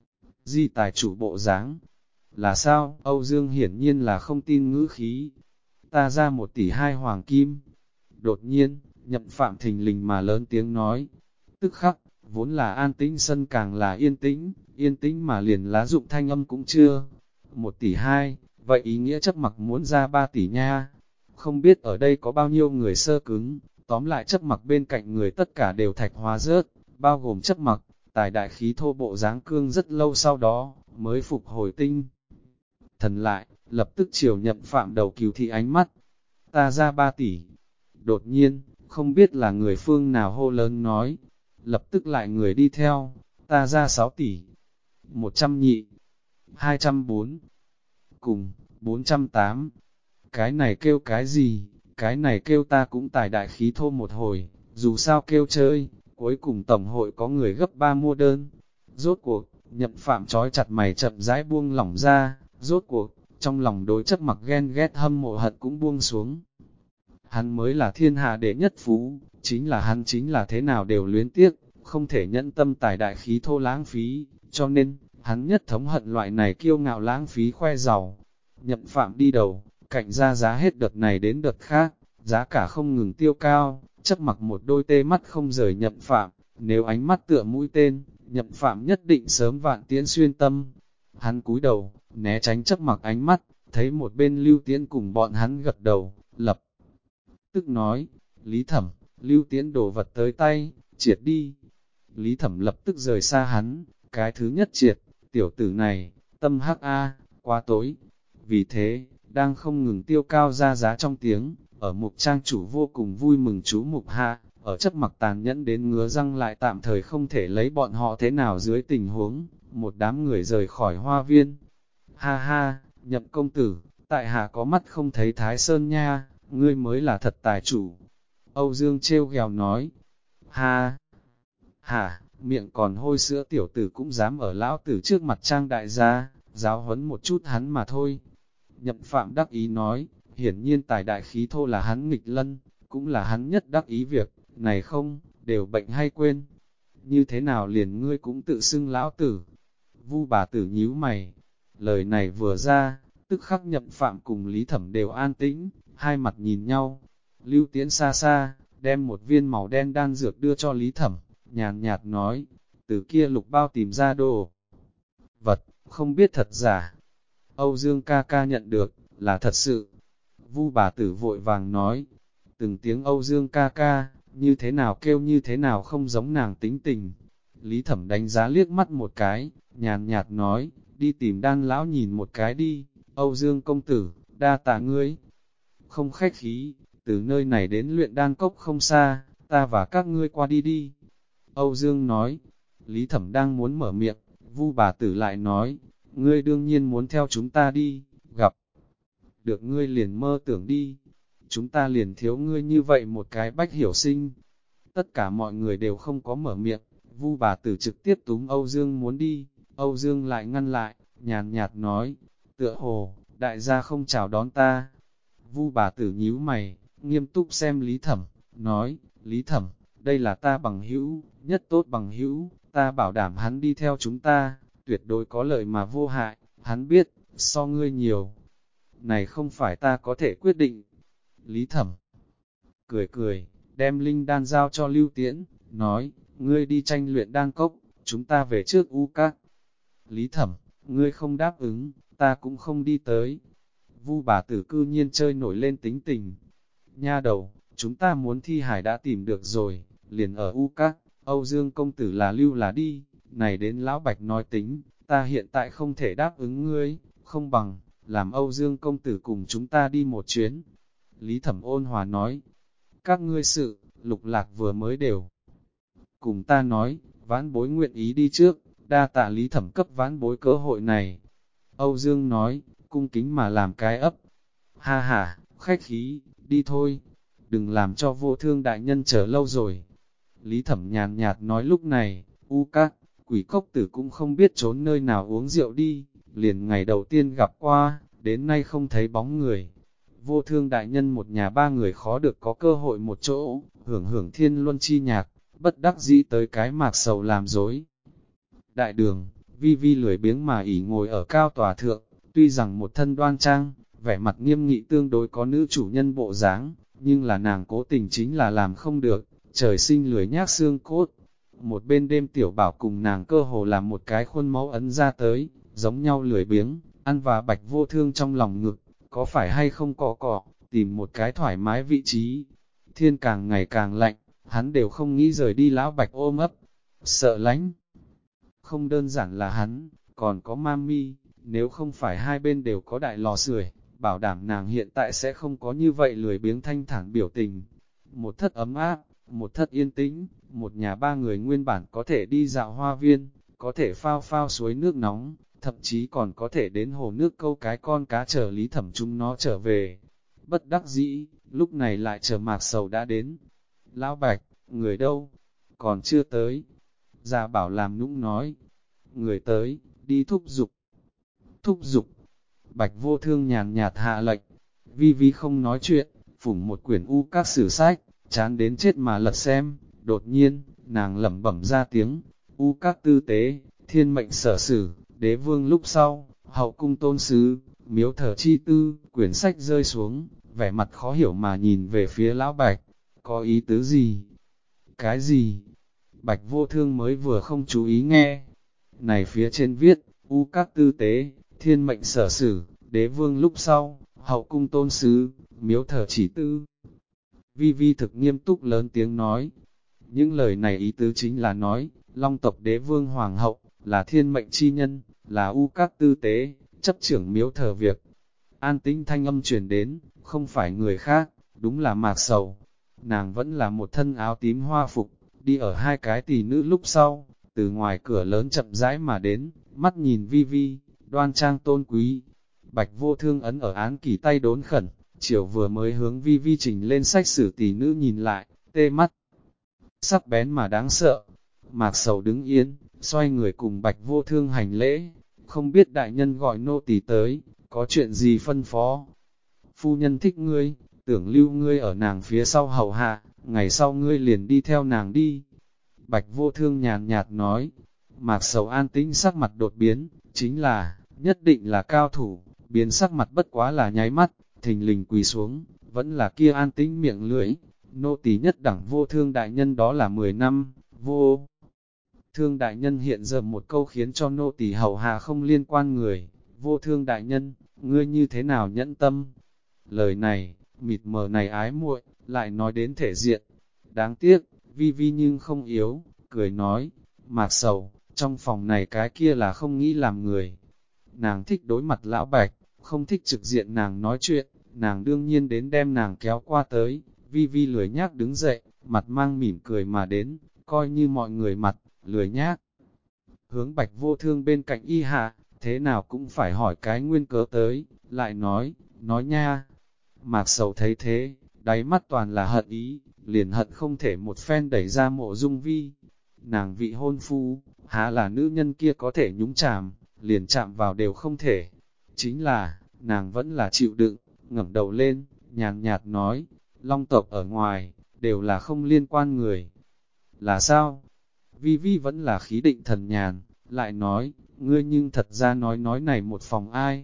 gì tài chủ bộ dáng. Là sao? Âu Dương hiển nhiên là không tin ngữ khí. Ta ra 1 tỷ 2 hoàng kim. Đột nhiên, Nhậm Phạm thình lình mà lớn tiếng nói. Tức khắc, vốn là an tĩnh sân càng là yên tĩnh mà liền lá dụng thanh âm cũng chưa. 1 tỷ 2, vậy ý nghĩa Chấp Mặc muốn ra 3 tỷ nha. Không biết ở đây có bao nhiêu người sơ cứng, tóm lại Chấp Mặc bên cạnh người tất cả đều thạch hóa rớt, bao gồm Chấp Mặc, tài đại khí thô bộ dáng cương rất lâu sau đó, mới phục hồi tinh. Thần lại, lập tức chiều Nhậm Phạm đầu cứu thị ánh mắt. Ta ra 3 tỷ. Đột nhiên, không biết là người phương nào hô lớn nói. Lập tức lại người đi theo. Ta ra 6 tỷ. 100 nhị. 204. Cùng, 408. Cái này kêu cái gì? Cái này kêu ta cũng tài đại khí thô một hồi. Dù sao kêu chơi, cuối cùng tổng hội có người gấp 3 mua đơn. Rốt cuộc, Nhậm Phạm trói chặt mày chậm rãi buông lỏng ra. Rốt cuộc, trong lòng đối Chấp Mặc ghen ghét hâm mộ hận cũng buông xuống. Hắn mới là thiên hạ đệ nhất phú, chính là thế nào đều luyến tiếc, không thể nhẫn tâm tài đại khí thô lãng phí, cho nên, hắn nhất thống hận loại này kiêu ngạo lãng phí khoe giàu. Nhậm Phạm đi đầu, cạnh ra giá hết đợt này đến đợt khác, giá cả không ngừng tiêu cao, Chấp Mặc một đôi tê mắt không rời Nhậm Phạm, nếu ánh mắt tựa mũi tên, Nhậm Phạm nhất định sớm vạn tiễn xuyên tâm. Hắn cúi đầu, né tránh chấp mặc ánh mắt, thấy một bên Lưu Tiễn cùng bọn hắn gật đầu, lập tức nói, Lý Thẩm, Lưu Tiễn đổ vật tới tay, triệt đi. Lý Thẩm lập tức rời xa hắn, cái thứ nhất triệt, tiểu tử này, tâm hắc a, quá tối. Vì thế, đang không ngừng tiêu cao ra giá trong tiếng, ở mục trang chủ vô cùng vui mừng chú mục hạ, ở chấp mặc tàn nhẫn đến ngứa răng lại tạm thời không thể lấy bọn họ thế nào dưới tình huống, một đám người rời khỏi hoa viên. Ha ha, Nhậm công tử, tại hạ có mắt không thấy Thái Sơn nha, ngươi mới là thật tài chủ. Âu Dương trêu ghèo nói, ha, hả, miệng còn hôi sữa tiểu tử cũng dám ở lão tử trước mặt trang đại gia, giáo huấn một chút hắn mà thôi. Nhậm Phạm đắc ý nói, hiển nhiên tài đại khí thô là hắn nghịch lân, cũng là hắn nhất đắc ý việc, này không, đều bệnh hay quên. Như thế nào liền ngươi cũng tự xưng lão tử. Vu bà tử nhíu mày, lời này vừa ra, tức khắc Nhậm Phạm cùng Lý Thẩm đều an tĩnh, hai mặt nhìn nhau. Lưu Tiễn xa xa, đem một viên màu đen đan dược đưa cho Lý Thẩm, nhàn nhạt nói, từ kia lục bao tìm ra đồ vật, không biết thật giả. Âu Dương ca ca nhận được, là thật sự. Vu bà tử vội vàng nói, từng tiếng Âu Dương ca ca, như thế nào kêu như thế nào không giống nàng tính tình. Lý Thẩm đánh giá liếc mắt một cái, nhàn nhạt nói, đi tìm đan lão nhìn một cái đi, Âu Dương công tử, đa tạ ngươi. Không khách khí, từ nơi này đến luyện đan cốc không xa, ta và các ngươi qua đi đi. Âu Dương nói, Lý Thẩm đang muốn mở miệng, Vu bà tử lại nói, ngươi đương nhiên muốn theo chúng ta đi, gặp được ngươi liền mơ tưởng đi, chúng ta liền thiếu ngươi như vậy một cái bách hiểu sinh. Tất cả mọi người đều không có mở miệng, Vu bà tử trực tiếp túm Âu Dương muốn đi, Âu Dương lại ngăn lại, nhàn nhạt nói, tựa hồ, đại gia không chào đón ta. Vu bà tử nhíu mày, nghiêm túc xem Lý Thẩm, nói, Lý Thẩm, đây là ta bằng hữu, nhất tốt bằng hữu, ta bảo đảm hắn đi theo chúng ta, tuyệt đối có lợi mà vô hại, hắn biết, so ngươi nhiều. Này không phải ta có thể quyết định. Lý Thẩm cười cười, đem linh đan giao cho Lưu Tiễn, nói, ngươi đi tranh luyện đan cốc, chúng ta về trước U Các. Lý Thẩm, ngươi không đáp ứng, ta cũng không đi tới. Vu bà tử cư nhiên chơi nổi lên tính tình. Nha đầu, chúng ta muốn thi hải đã tìm được rồi, liền ở U Các, Âu Dương công tử là lưu là đi, này đến Lão Bạch nói tính, ta hiện tại không thể đáp ứng ngươi, không bằng, làm Âu Dương công tử cùng chúng ta đi một chuyến. Lý Thẩm ôn hòa nói, các ngươi sự, Lục Lạc vừa mới đều. Cùng ta nói, vãn bối nguyện ý đi trước, đa tạ Lý Thẩm cấp vãn bối cơ hội này. Âu Dương nói, cung kính mà làm cái ấp. Ha ha, khách khí, đi thôi, đừng làm cho Vô Thương đại nhân chờ lâu rồi. Lý Thẩm nhàn nhạt nói lúc này, U Các, quỷ cốc tử cũng không biết trốn nơi nào uống rượu đi, liền ngày đầu tiên gặp qua, đến nay không thấy bóng người. Vô Thương đại nhân một nhà ba người khó được có cơ hội một chỗ, hưởng hưởng thiên luân chi nhạc, bất đắc dĩ tới cái mạc sầu làm dối. Đại đường, Vi Vi lười biếng mà ỉ ngồi ở cao tòa thượng, tuy rằng một thân đoan trang, vẻ mặt nghiêm nghị tương đối có nữ chủ nhân bộ dáng, nhưng là nàng cố tình chính là làm không được, trời sinh lười nhác xương cốt. Một bên đêm tiểu bảo cùng nàng cơ hồ làm một cái khuôn mẫu ấn ra tới, giống nhau lười biếng, ăn và Bạch Vô Thương trong lòng ngực, có phải hay không cọ, tìm một cái thoải mái vị trí. Thiên càng ngày càng lạnh, hắn đều không nghĩ rời đi lão Bạch ôm ấp, sợ lánh. Không đơn giản là hắn, còn có Mami, nếu không phải hai bên đều có đại lò sưởi, bảo đảm nàng hiện tại sẽ không có như vậy lười biếng thanh thản biểu tình. Một thất ấm áp, một thất yên tĩnh, một nhà ba người nguyên bản có thể đi dạo hoa viên, có thể phao phao suối nước nóng, thậm chí còn có thể đến hồ nước câu cái con cá chờ Lý Thẩm chúng nó trở về. Bất đắc dĩ, lúc này lại chờ Mạc Sầu đã đến. Lão Bạch, người đâu? Còn chưa tới. Gia Bảo làm nũng nói. Người tới, đi thúc giục. Thúc giục. Bạch Vô Thương nhàn nhạt hạ lệnh. Vi Vi không nói chuyện, phủng một quyển U Các sử sách, chán đến chết mà lật xem. Đột nhiên, nàng lẩm bẩm ra tiếng. U Các tư tế, thiên mệnh sở sử, đế vương lúc sau, hậu cung tôn sứ, miếu thờ chi tư, quyển sách rơi xuống, vẻ mặt khó hiểu mà nhìn về phía Lão Bạch. Có ý tứ gì? Cái gì? Bạch Vô Thương mới vừa không chú ý nghe. Này phía trên viết, U Các tư tế, thiên mệnh sở xử, đế vương lúc sau, hậu cung tôn sứ, miếu thờ chỉ tư. Vi Vi thực nghiêm túc lớn tiếng nói. Những lời này ý tứ chính là nói, Long tộc đế vương hoàng hậu, là thiên mệnh chi nhân, là u các tư tế, chấp trưởng miếu thờ việc. An tĩnh thanh âm truyền đến, không phải người khác, đúng là Mạc Sầu. Nàng vẫn là một thân áo tím hoa phục, đi ở hai cái tỷ nữ lúc sau, từ ngoài cửa lớn chậm rãi mà đến, mắt nhìn Vi Vi, đoan trang tôn quý. Bạch Vô Thương ấn ở án kỷ tay đốn khẩn, chiều vừa mới hướng Vi Vi trình lên sách sử tỷ nữ nhìn lại, tê mắt. Sắc bén mà đáng sợ. Mạc Sầu đứng yên, xoay người cùng Bạch Vô Thương hành lễ, không biết đại nhân gọi nô tỳ tới, có chuyện gì phân phó. Phu nhân thích ngươi, tưởng lưu ngươi ở nàng phía sau hầu hạ, ngày sau ngươi liền đi theo nàng đi. Bạch Vô Thương nhàn nhạt nói. Mạc Sầu an tĩnh sắc mặt đột biến, chính là, nhất định là cao thủ, biến sắc mặt bất quá là nháy mắt, thình lình quỳ xuống, vẫn là kia an tĩnh miệng lưỡi. Nô tỳ nhất đẳng Vô Thương đại nhân đó là 10 năm, Vô Thương đại nhân hiện giờ một câu khiến cho nô tỳ hầu hạ không liên quan người. Vô Thương đại nhân, ngươi như thế nào nhẫn tâm? Lời này, mịt mờ này ái muội, lại nói đến thể diện. Đáng tiếc, Vi Vi nhưng không yếu, cười nói, Mạc Sầu, trong phòng này cái kia là không nghĩ làm người. Nàng thích đối mặt lão Bạch, không thích trực diện nàng nói chuyện, nàng đương nhiên đến đem nàng kéo qua tới. Vi Vi lười nhác đứng dậy, mặt mang mỉm cười mà đến, coi như mọi người mặt, lười nhác. Hướng Bạch Vô Thương bên cạnh y hạ, thế nào cũng phải hỏi cái nguyên cớ tới, lại nói nha. Mạc Sầu thấy thế, đáy mắt toàn là hận ý, liền hận không thể một phen đẩy ra Mộ Dung Vi. Nàng vị hôn phu, há là nữ nhân kia có thể nhúng chàm, liền chạm vào đều không thể. Chính là, nàng vẫn là chịu đựng, ngẩng đầu lên, nhàn nhạt nói, Long tộc ở ngoài, đều là không liên quan người. Là sao? Vi Vi vẫn là khí định thần nhàn, lại nói, ngươi nhưng thật ra nói này một phòng ai?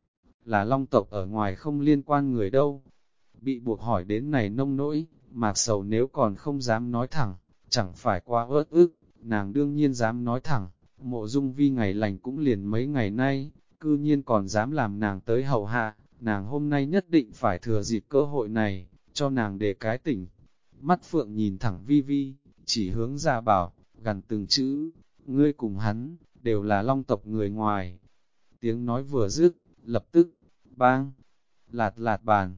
Là Long tộc ở ngoài không liên quan người đâu. Bị buộc hỏi đến này nông nỗi, Mạc Sầu nếu còn không dám nói thẳng, chẳng phải quá ớt ức, nàng đương nhiên dám nói thẳng. Mộ Dung Vi ngày lành cũng liền mấy ngày nay, cư nhiên còn dám làm nàng tới hầu hạ, nàng hôm nay nhất định phải thừa dịp cơ hội này, cho nàng để cái tỉnh. Mắt Phượng nhìn thẳng Vi Vi, chỉ hướng ra bảo, gần từng chữ, ngươi cùng hắn, đều là Long tộc người ngoài. Tiếng nói vừa dứt, lập tức, bang, lạt lạt bàn.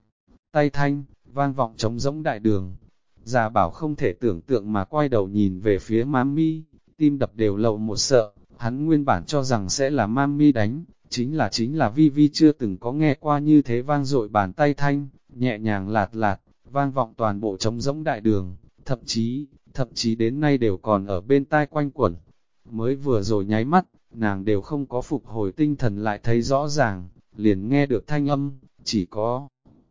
Tay thanh, vang vọng trống rỗng đại đường. Gia bảo không thể tưởng tượng mà quay đầu nhìn về phía Mami, tim đập đều lậu một sợ, hắn nguyên bản cho rằng sẽ là Mami đánh, chính là Vi Vi chưa từng có nghe qua như thế vang dội bàn tay thanh, nhẹ nhàng lạt lạt, vang vọng toàn bộ trống rỗng đại đường, thậm chí đến nay đều còn ở bên tai quanh quẩn. Mới vừa rồi nháy mắt, nàng đều không có phục hồi tinh thần lại thấy rõ ràng, liền nghe được thanh âm, chỉ có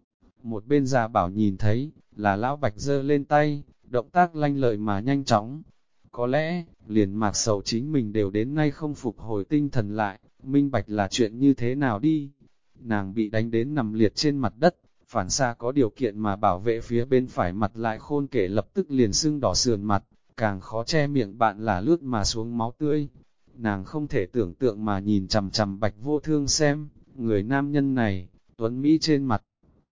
một bên Gia Bảo nhìn thấy, là lão Bạch giơ lên tay, động tác lanh lợi mà nhanh chóng. Có lẽ, liền Mạc Sầu chính mình đều đến nay không phục hồi tinh thần lại, minh bạch là chuyện như thế nào đi. Nàng bị đánh đến nằm liệt trên mặt đất, phản xa có điều kiện mà bảo vệ phía bên phải mặt lại khôn kể lập tức liền sưng đỏ sườn mặt, càng khó che miệng bạn là lướt mà xuống máu tươi. Nàng không thể tưởng tượng mà nhìn chằm chằm Bạch Vô Thương xem, người nam nhân này, tuấn Mỹ trên mặt.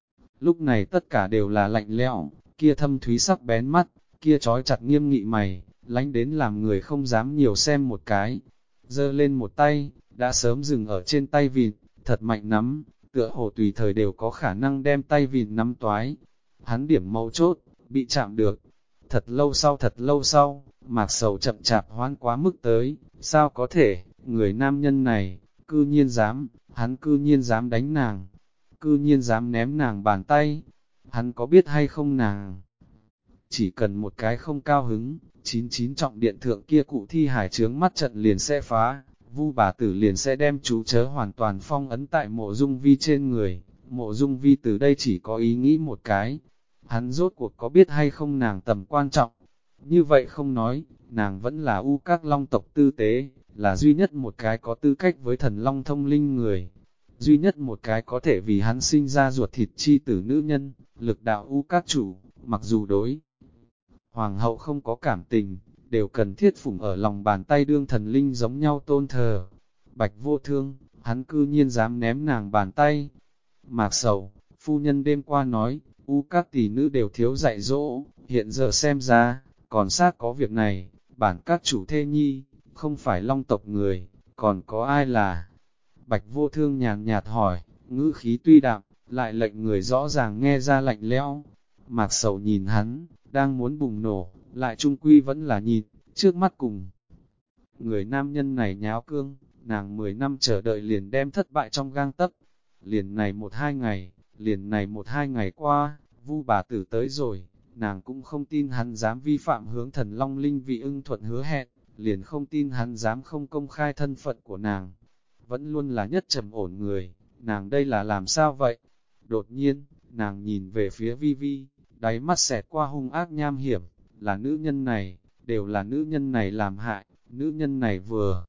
Lúc này tất cả đều là lạnh lẽo, kia thâm thúy sắc bén mắt, kia trói chặt nghiêm nghị mày, lánh đến làm người không dám nhiều xem một cái. Giơ lên một tay, đã sớm dừng ở trên tay vịt, thật mạnh nắm, tựa hồ tùy thời đều có khả năng đem tay vịt nắm toái. Hắn điểm mấu chốt, bị chạm được. Thật lâu sau, Mạc Sầu chậm chạp hoán quá mức tới, sao có thể, người nam nhân này, hắn cư nhiên dám đánh nàng, cư nhiên dám ném nàng bàn tay, hắn có biết hay không nàng? Chỉ cần một cái không cao hứng, 99 trọng điện thượng kia cụ thi hải chướng mắt trận liền sẽ phá, Vu bà tử liền sẽ đem chú chớ hoàn toàn phong ấn tại Mộ Dung Vi trên người. Mộ Dung Vi từ đây chỉ có ý nghĩ một cái, hắn rốt cuộc có biết hay không nàng tầm quan trọng. Như vậy không nói, nàng vẫn là U Các Long tộc tư tế, là duy nhất một cái có tư cách với thần Long thông linh người. Duy nhất một cái có thể vì hắn sinh ra ruột thịt chi tử nữ nhân, lực đạo U Các chủ, mặc dù đối Hoàng hậu không có cảm tình, đều cần thiết phụng ở lòng bàn tay đương thần linh giống nhau tôn thờ. Bạch Vô Thương, hắn cư nhiên dám ném nàng bàn tay. Mạc Sầu, phu nhân đêm qua nói, các tỷ nữ đều thiếu dạy dỗ, hiện giờ xem ra, còn xác có việc này, bản các chủ thê nhi, không phải Long tộc người, còn có ai là? Bạch Vô Thương nhàn nhạt hỏi, ngữ khí tuy đạm, lại lệnh người rõ ràng nghe ra lạnh lẽo. Mạc Sầu nhìn hắn, đang muốn bùng nổ, lại trung quy vẫn là nhìn, trước mắt cùng. Người nam nhân này nháo cương, nàng 10 năm chờ đợi liền đem thất bại trong gang tấc. Liền này 1-2 ngày qua, Vu bà tử tới rồi, nàng cũng không tin hắn dám vi phạm hướng thần Long Linh vị ưng thuận hứa hẹn, liền không tin hắn dám không công khai thân phận của nàng. Vẫn luôn là nhất trầm ổn người, nàng đây là làm sao vậy? Đột nhiên, nàng nhìn về phía Vi Vi, đáy mắt xẹt qua hung ác nham hiểm, là nữ nhân này, đều là nữ nhân này làm hại, nữ nhân này vừa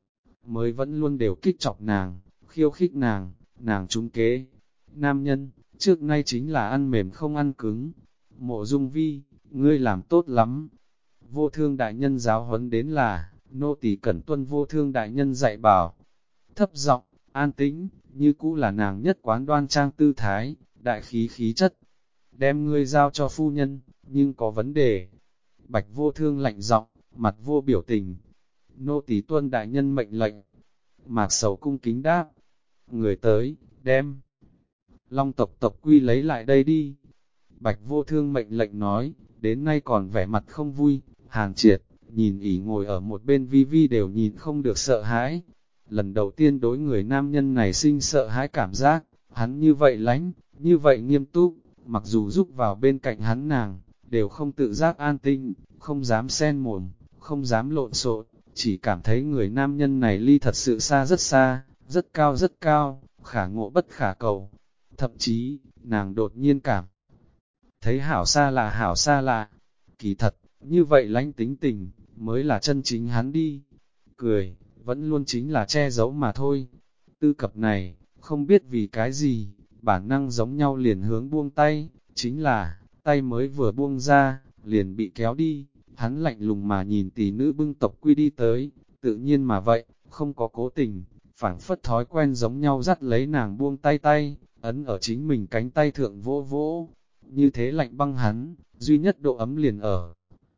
mới vẫn luôn đều kích chọc nàng, khiêu khích nàng trúng kế. Nam nhân, trước nay chính là ăn mềm không ăn cứng. Mộ Dung Vi, ngươi làm tốt lắm. Vô Thương đại nhân giáo huấn đến là, nô tỳ cẩn tuân Vô Thương đại nhân dạy bảo. Thấp giọng, an tĩnh, như cũ là nàng nhất quán đoan trang tư thái, đại khí khí chất. Đem ngươi giao cho phu nhân, nhưng có vấn đề. Bạch Vô Thương lạnh giọng, mặt vô biểu tình. Nô tỳ tuân đại nhân mệnh lệnh. Mạc Sầu cung kính đáp. Người tới, đem Long tộc tộc quy lấy lại đây đi. Bạch Vô Thương mệnh lệnh nói, đến nay còn vẻ mặt không vui. Hàn Triệt, nhìn ỉ ngồi ở một bên Vi Vi đều nhìn không được sợ hãi. Lần đầu tiên đối người nam nhân này sinh sợ hãi cảm giác, hắn như vậy lánh, như vậy nghiêm túc, mặc dù giúp vào bên cạnh hắn nàng, đều không tự giác an tinh, không dám xen mồm, không dám lộn xộn, chỉ cảm thấy người nam nhân này ly thật sự xa, rất cao, khả ngộ bất khả cầu. Thậm chí, nàng đột nhiên cảm thấy hảo xa lạ, kỳ thật, như vậy lánh tính tình, mới là chân chính hắn đi. Cười, vẫn luôn chính là che giấu mà thôi. Tư cập này, không biết vì cái gì, bản năng giống nhau liền hướng buông tay, chính là, tay mới vừa buông ra, liền bị kéo đi. Hắn lạnh lùng mà nhìn tỷ nữ bưng tộc quy đi tới, tự nhiên mà vậy, không có cố tình, phảng phất thói quen giống nhau dắt lấy nàng buông tay, ấn ở chính mình cánh tay thượng vỗ vỗ. Như thế lạnh băng hắn, duy nhất độ ấm liền ở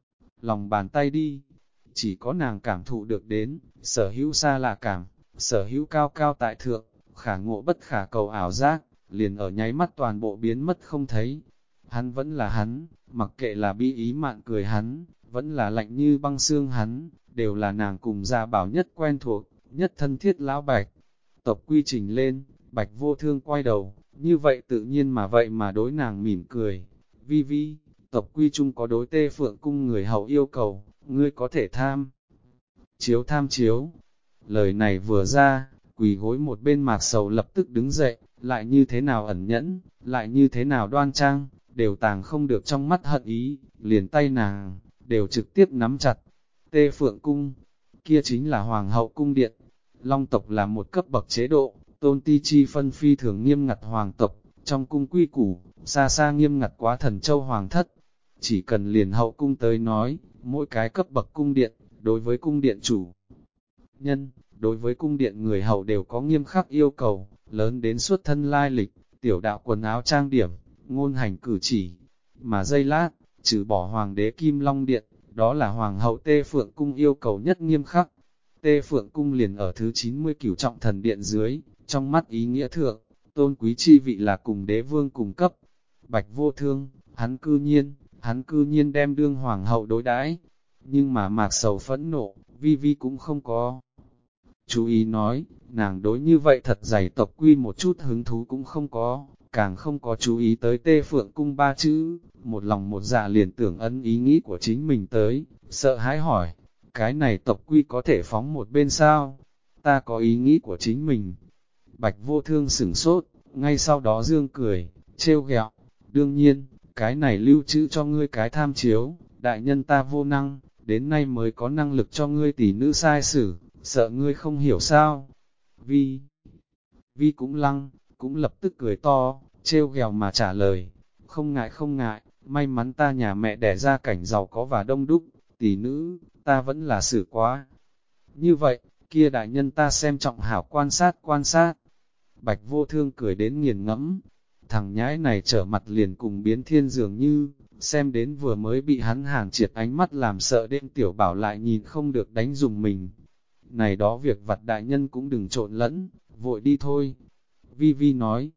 lòng bàn tay đi. Chỉ có nàng cảm thụ được đến, sở hữu xa lạ cảm, sở hữu cao cao tại thượng, khả ngộ bất khả cầu ảo giác, liền ở nháy mắt toàn bộ biến mất không thấy. Hắn vẫn là hắn, mặc kệ là bi ý mạn cười hắn, vẫn là lạnh như băng xương hắn, đều là nàng cùng Gia Bảo nhất quen thuộc, nhất thân thiết lão Bạch. Tộc quy trình lên, Bạch Vô Thương quay đầu, như vậy tự nhiên mà vậy mà đối nàng mỉm cười. Vi Vi, tộc quy chung có đối Tê Phượng cung người hậu yêu cầu, ngươi có thể tham chiếu. Lời này vừa ra, quỳ gối một bên Mạc Sầu lập tức đứng dậy, lại như thế nào ẩn nhẫn, lại như thế nào đoan trang, đều tàng không được trong mắt hận ý, liền tay nàng, đều trực tiếp nắm chặt. Tê Phượng cung, kia chính là Hoàng hậu cung điện. Long tộc là một cấp bậc chế độ, tôn ti chi phân phi thường nghiêm ngặt hoàng tộc, trong cung quy củ, xa nghiêm ngặt quá Thần Châu hoàng thất. Chỉ cần liền hậu cung tới nói, mỗi cái cấp bậc cung điện, đối với cung điện chủ nhân, đối với cung điện người hậu đều có nghiêm khắc yêu cầu, lớn đến xuất thân lai lịch, tiểu đạo quần áo trang điểm, ngôn hành cử chỉ. Mà giây lát, trừ bỏ hoàng đế Kim Long Điện, đó là hoàng hậu Tê Phượng cung yêu cầu nhất nghiêm khắc. Tê Phượng cung liền ở thứ 90 cửu trọng thần điện dưới, trong mắt ý nghĩa thượng, tôn quý chi vị là cùng đế vương cùng cấp. Bạch Vô Thương, hắn cư nhiên đem đương hoàng hậu đối đãi. Nhưng mà Mạc Sầu phẫn nộ, Vi Vi cũng không có chú ý nói, nàng đối như vậy thật dày tộc quy một chút hứng thú cũng không có, càng không có chú ý tới Tê Phượng cung 3 chữ, một lòng một dạ liền tưởng ấn ý nghĩ của chính mình tới, sợ hãi hỏi, cái này tộc quy có thể phóng một bên sao? Ta có ý nghĩ của chính mình. Bạch Vô Thương sửng sốt, ngay sau đó dương cười, trêu ghẹo, đương nhiên, cái này lưu trữ cho ngươi cái tham chiếu, đại nhân ta vô năng, đến nay mới có năng lực cho ngươi tỷ nữ sai xử, sợ ngươi không hiểu sao. Vi cũng lập tức cười to, trêu ghẹo mà trả lời, không ngại, may mắn ta nhà mẹ đẻ ra cảnh giàu có và đông đúc, tỷ nữ, ta vẫn là xử quá. Như vậy, kia đại nhân ta xem trọng hảo quan sát. Bạch Vô Thương cười đến nghiền ngẫm, thằng nhãi này trở mặt liền cùng biến thiên dường như, xem đến vừa mới bị hắn Hàn Triệt ánh mắt làm sợ đến tiểu bảo lại nhìn không được đánh dùng mình. Này đó việc vặt đại nhân cũng đừng trộn lẫn, vội đi thôi. Vi Vi nói,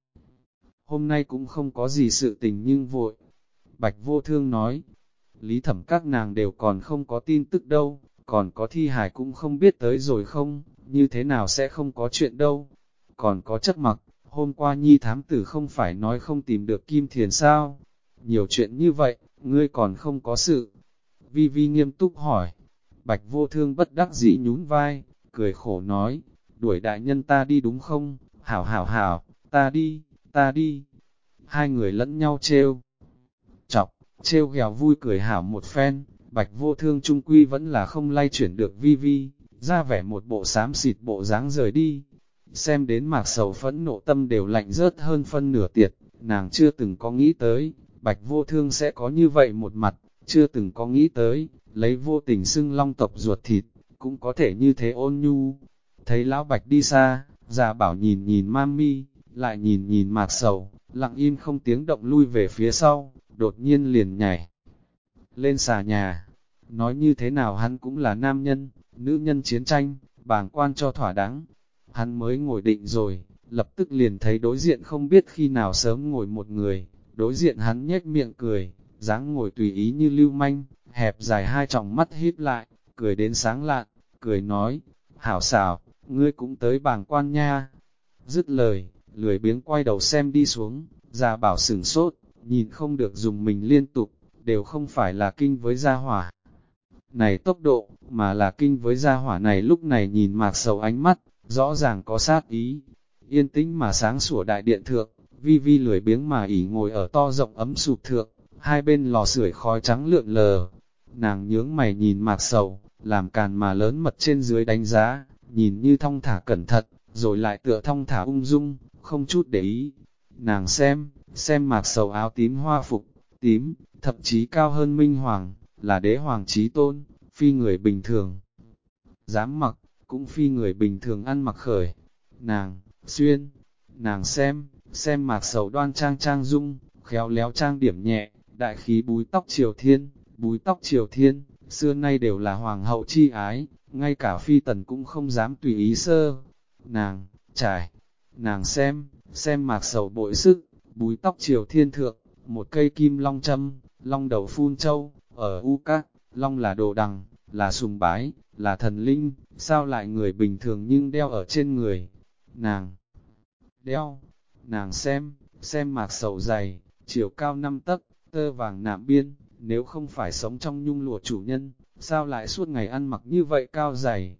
hôm nay cũng không có gì sự tình nhưng vội. Bạch Vô Thương nói, Lý Thẩm các nàng đều còn không có tin tức đâu, còn có thi hài cũng không biết tới rồi không, như thế nào sẽ không có chuyện đâu. Còn có Chất Mặc, hôm qua Nhi thám tử không phải nói không tìm được Kim Thiền sao? Nhiều chuyện như vậy, ngươi còn không có sự. Vi Vi nghiêm túc hỏi. Bạch Vô Thương bất đắc dĩ nhún vai, cười khổ nói, đuổi đại nhân ta đi đúng không? Hảo hảo hảo, ta đi. Hai người lẫn nhau trêu chọc, trêu ghẹo vui cười hảo một phen. Bạch Vô Thương trung quy vẫn là không lay chuyển được Vi Vi, ra vẻ một bộ xám xịt bộ dáng rời đi. Xem đến Mạc Sầu phẫn nộ tâm đều lạnh rớt hơn phân nửa tiệt, nàng chưa từng có nghĩ tới, Bạch Vô Thương sẽ có như vậy một mặt, chưa từng có nghĩ tới, lấy vô tình xưng long tộc ruột thịt, cũng có thể như thế ôn nhu. Thấy lão Bạch đi xa, già bảo nhìn nhìn Mami, lại nhìn nhìn Mạc Sầu, lặng im không tiếng động lui về phía sau, đột nhiên liền nhảy lên xà nhà. Nói như thế nào hắn cũng là nam nhân, nữ nhân chiến tranh, bàng quan cho thỏa đáng. Hắn mới ngồi định rồi, lập tức liền thấy đối diện không biết khi nào sớm ngồi một người, đối diện hắn nhếch miệng cười, dáng ngồi tùy ý như lưu manh, hẹp dài hai tròng mắt híp lại, cười đến sáng lạn, cười nói, hảo xảo, ngươi cũng tới bàng quan nha. Dứt lời, lười biếng quay đầu xem đi xuống, già bảo sửng sốt, nhìn không được dùng mình liên tục, đều không phải là kinh với gia hỏa này tốc độ, mà là kinh với gia hỏa này lúc này nhìn Mạc Sầu ánh mắt, rõ ràng có sát ý. Yên tĩnh mà sáng sủa đại điện thượng, Vi Vi lười biếng mà ỉ ngồi ở to rộng ấm sụp thượng, hai bên lò sưởi khói trắng lượn lờ. Nàng nhướng mày nhìn Mạc Sầu, làm càn mà lớn mật trên dưới đánh giá, nhìn như thong thả cẩn thận, rồi lại tựa thong thả ung dung, không chút để ý. Nàng xem Mạc Sầu áo tím hoa phục, tím, thậm chí cao hơn Minh Hoàng, là đế hoàng chí tôn, phi người bình thường dám mặc, cũng phi người bình thường ăn mặc khởi. Nàng xem Mạc Sầu đoan trang dung, khéo léo trang điểm nhẹ, đại khí búi tóc triều thiên, xưa nay đều là hoàng hậu chi ái, ngay cả phi tần cũng không dám tùy ý sơ. Nàng xem Mạc Sầu bội sức, búi tóc triều thiên thượng, một cây kim long châm, long đầu phun châu, ở u các, long là đồ đằng, là sùng bái, là thần linh, sao lại người bình thường nhưng đeo ở trên người. Nàng xem Mạc Sầu dày, chiều cao 5 tấc, tơ vàng nạm biên, nếu không phải sống trong nhung lụa chủ nhân, sao lại suốt ngày ăn mặc như vậy cao dày.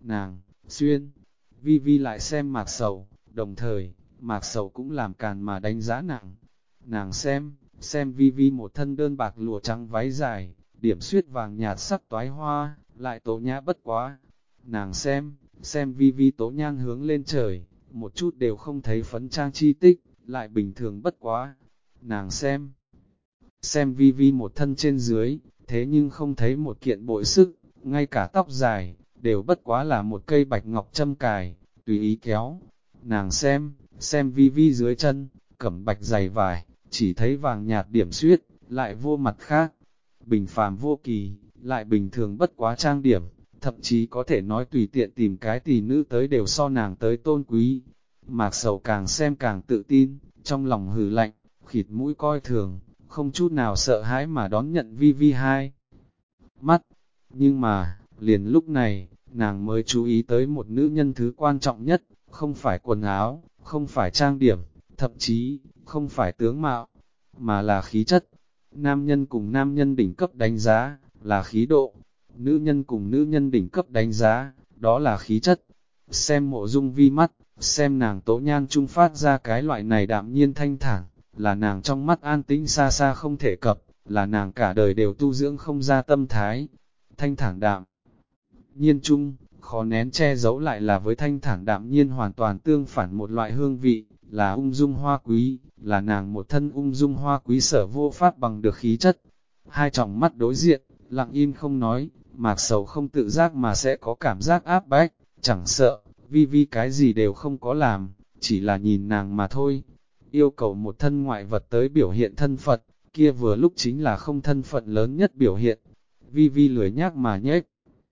Vi Vi lại xem Mạc Sầu, đồng thời, Mạc Sầu cũng làm càn mà đánh giá nàng xem Vi Vi một thân đơn bạc lụa trắng váy dài, điểm xuyết vàng nhạt sắc toái hoa, lại tố nhã bất quá. Nàng xem Vi Vi tố nhan hướng lên trời, một chút đều không thấy phấn trang chi tích, lại bình thường bất quá. Nàng xem Vi Vi một thân trên dưới, thế nhưng không thấy một kiện bội sức, ngay cả tóc dài, đều bất quá là một cây bạch ngọc châm cài, tùy ý kéo. Nàng xem Vi Vi dưới chân, cẩm bạch dày vải, chỉ thấy vàng nhạt điểm xuyết, lại vô mặt khác. Bình phàm vô kỳ, lại bình thường bất quá trang điểm, thậm chí có thể nói tùy tiện tìm cái tỷ nữ tới đều so nàng tới tôn quý. Mạc Sầu càng xem càng tự tin, trong lòng hừ lạnh, khịt mũi coi thường, không chút nào sợ hãi mà đón nhận Vi Vi hai mắt. Nhưng mà, liền lúc này, nàng mới chú ý tới một nữ nhân thứ quan trọng nhất, không phải quần áo, không phải trang điểm, thậm chí, không phải tướng mạo, mà là khí chất. Nam nhân cùng nam nhân đỉnh cấp đánh giá, là khí độ. Nữ nhân cùng nữ nhân đỉnh cấp đánh giá, đó là khí chất. Xem Mộ Dung Vi mắt, xem nàng tố nhan trung phát ra cái loại này đạm nhiên thanh thản, là nàng trong mắt an tĩnh xa xa không thể cập, là nàng cả đời đều tu dưỡng không ra tâm thái. Thanh thản đạm nhiên trung, khó nén che giấu lại là với thanh thản đạm nhiên hoàn toàn tương phản một loại hương vị, là ung dung hoa quý, là nàng một thân ung dung hoa quý sở vô pháp bằng được khí chất. Hai tròng mắt đối diện, lặng im không nói, Mạc Sầu không tự giác mà sẽ có cảm giác áp bách, chẳng sợ, Vi Vi cái gì đều không có làm, chỉ là nhìn nàng mà thôi. Yêu cầu một thân ngoại vật tới biểu hiện thân phận, kia vừa lúc chính là không thân phận lớn nhất biểu hiện. Vi Vi lười nhác mà nhếch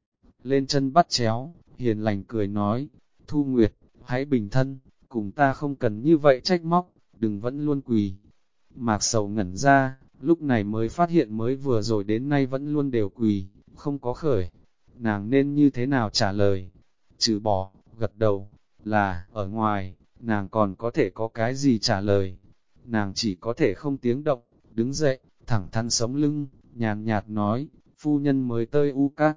lên chân bắt chéo, hiền lành cười nói, Thu Nguyệt, hãy bình thân, cùng ta không cần như vậy trách móc, đừng vẫn luôn quỳ. Mạc Sầu ngẩn ra, lúc này mới phát hiện mới vừa rồi đến nay vẫn luôn đều quỳ, không có khởi. Nàng nên như thế nào trả lời? Trừ bỏ, gật đầu, là, ở ngoài, nàng còn có thể có cái gì trả lời? Nàng chỉ có thể không tiếng động, đứng dậy, thẳng thắn sống lưng, nhàn nhạt nói, phu nhân mới tới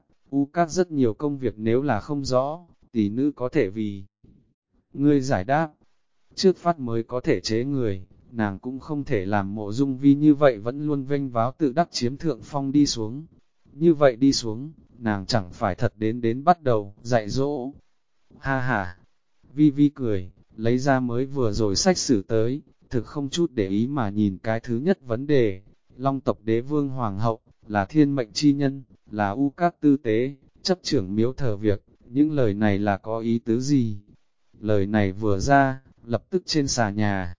U Các rất nhiều công việc nếu là không rõ, tỷ nữ có thể vì ngươi giải đáp. Trước phát mới có thể chế người, nàng cũng không thể làm Mộ Dung Vi như vậy vẫn luôn vênh váo tự đắc chiếm thượng phong đi xuống. Như vậy đi xuống, nàng chẳng phải thật đến bắt đầu dạy dỗ. Ha ha, Vi Vi cười, lấy ra mới vừa rồi sách sử tới, thực không chút để ý mà nhìn cái thứ nhất vấn đề. Long tộc đế vương hoàng hậu, là thiên mệnh chi nhân, là U Các tư tế, chấp trưởng miếu thờ việc, những lời này là có ý tứ gì? Lời này vừa ra, lập tức trên xà nhà.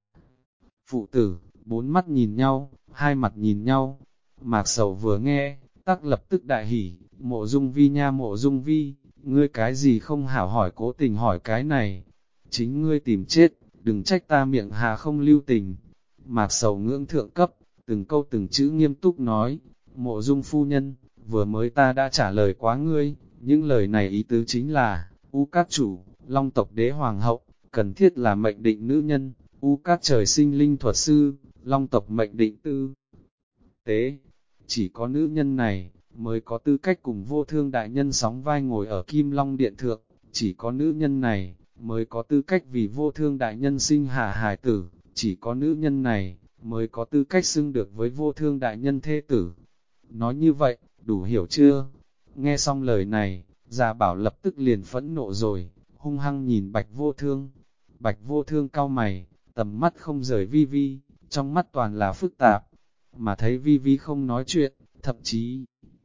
Phụ tử, bốn mắt nhìn nhau, hai mặt nhìn nhau. Mạc Sầu vừa nghe, tắc lập tức đại hỉ, Mộ Dung Vi nha Mộ Dung Vi, ngươi cái gì không hảo hỏi cố tình hỏi cái này. Chính ngươi tìm chết, đừng trách ta miệng hà không lưu tình. Mạc Sầu ngưỡng thượng cấp, từng câu từng chữ nghiêm túc nói, Mộ Dung phu nhân, vừa mới ta đã trả lời quá ngươi, những lời này ý tứ chính là, U Các chủ, Long tộc đế hoàng hậu, cần thiết là mệnh định nữ nhân, U Các trời sinh linh thuật sư, Long tộc mệnh định tư tế. Chỉ có nữ nhân này, mới có tư cách cùng vô thương đại nhân sóng vai ngồi ở Kim Long Điện Thượng, chỉ có nữ nhân này, mới có tư cách vì vô thương đại nhân sinh hạ hài tử, chỉ có nữ nhân này, mới có tư cách xưng được với vô thương đại nhân thê tử. Nói như vậy, đủ hiểu chưa? Nghe xong lời này, Gia Bảo lập tức liền phẫn nộ rồi, hung hăng nhìn Bạch Vô Thương. Bạch Vô Thương cau mày, tầm mắt không rời Vi Vi, trong mắt toàn là phức tạp. Mà thấy Vi Vi không nói chuyện, thậm chí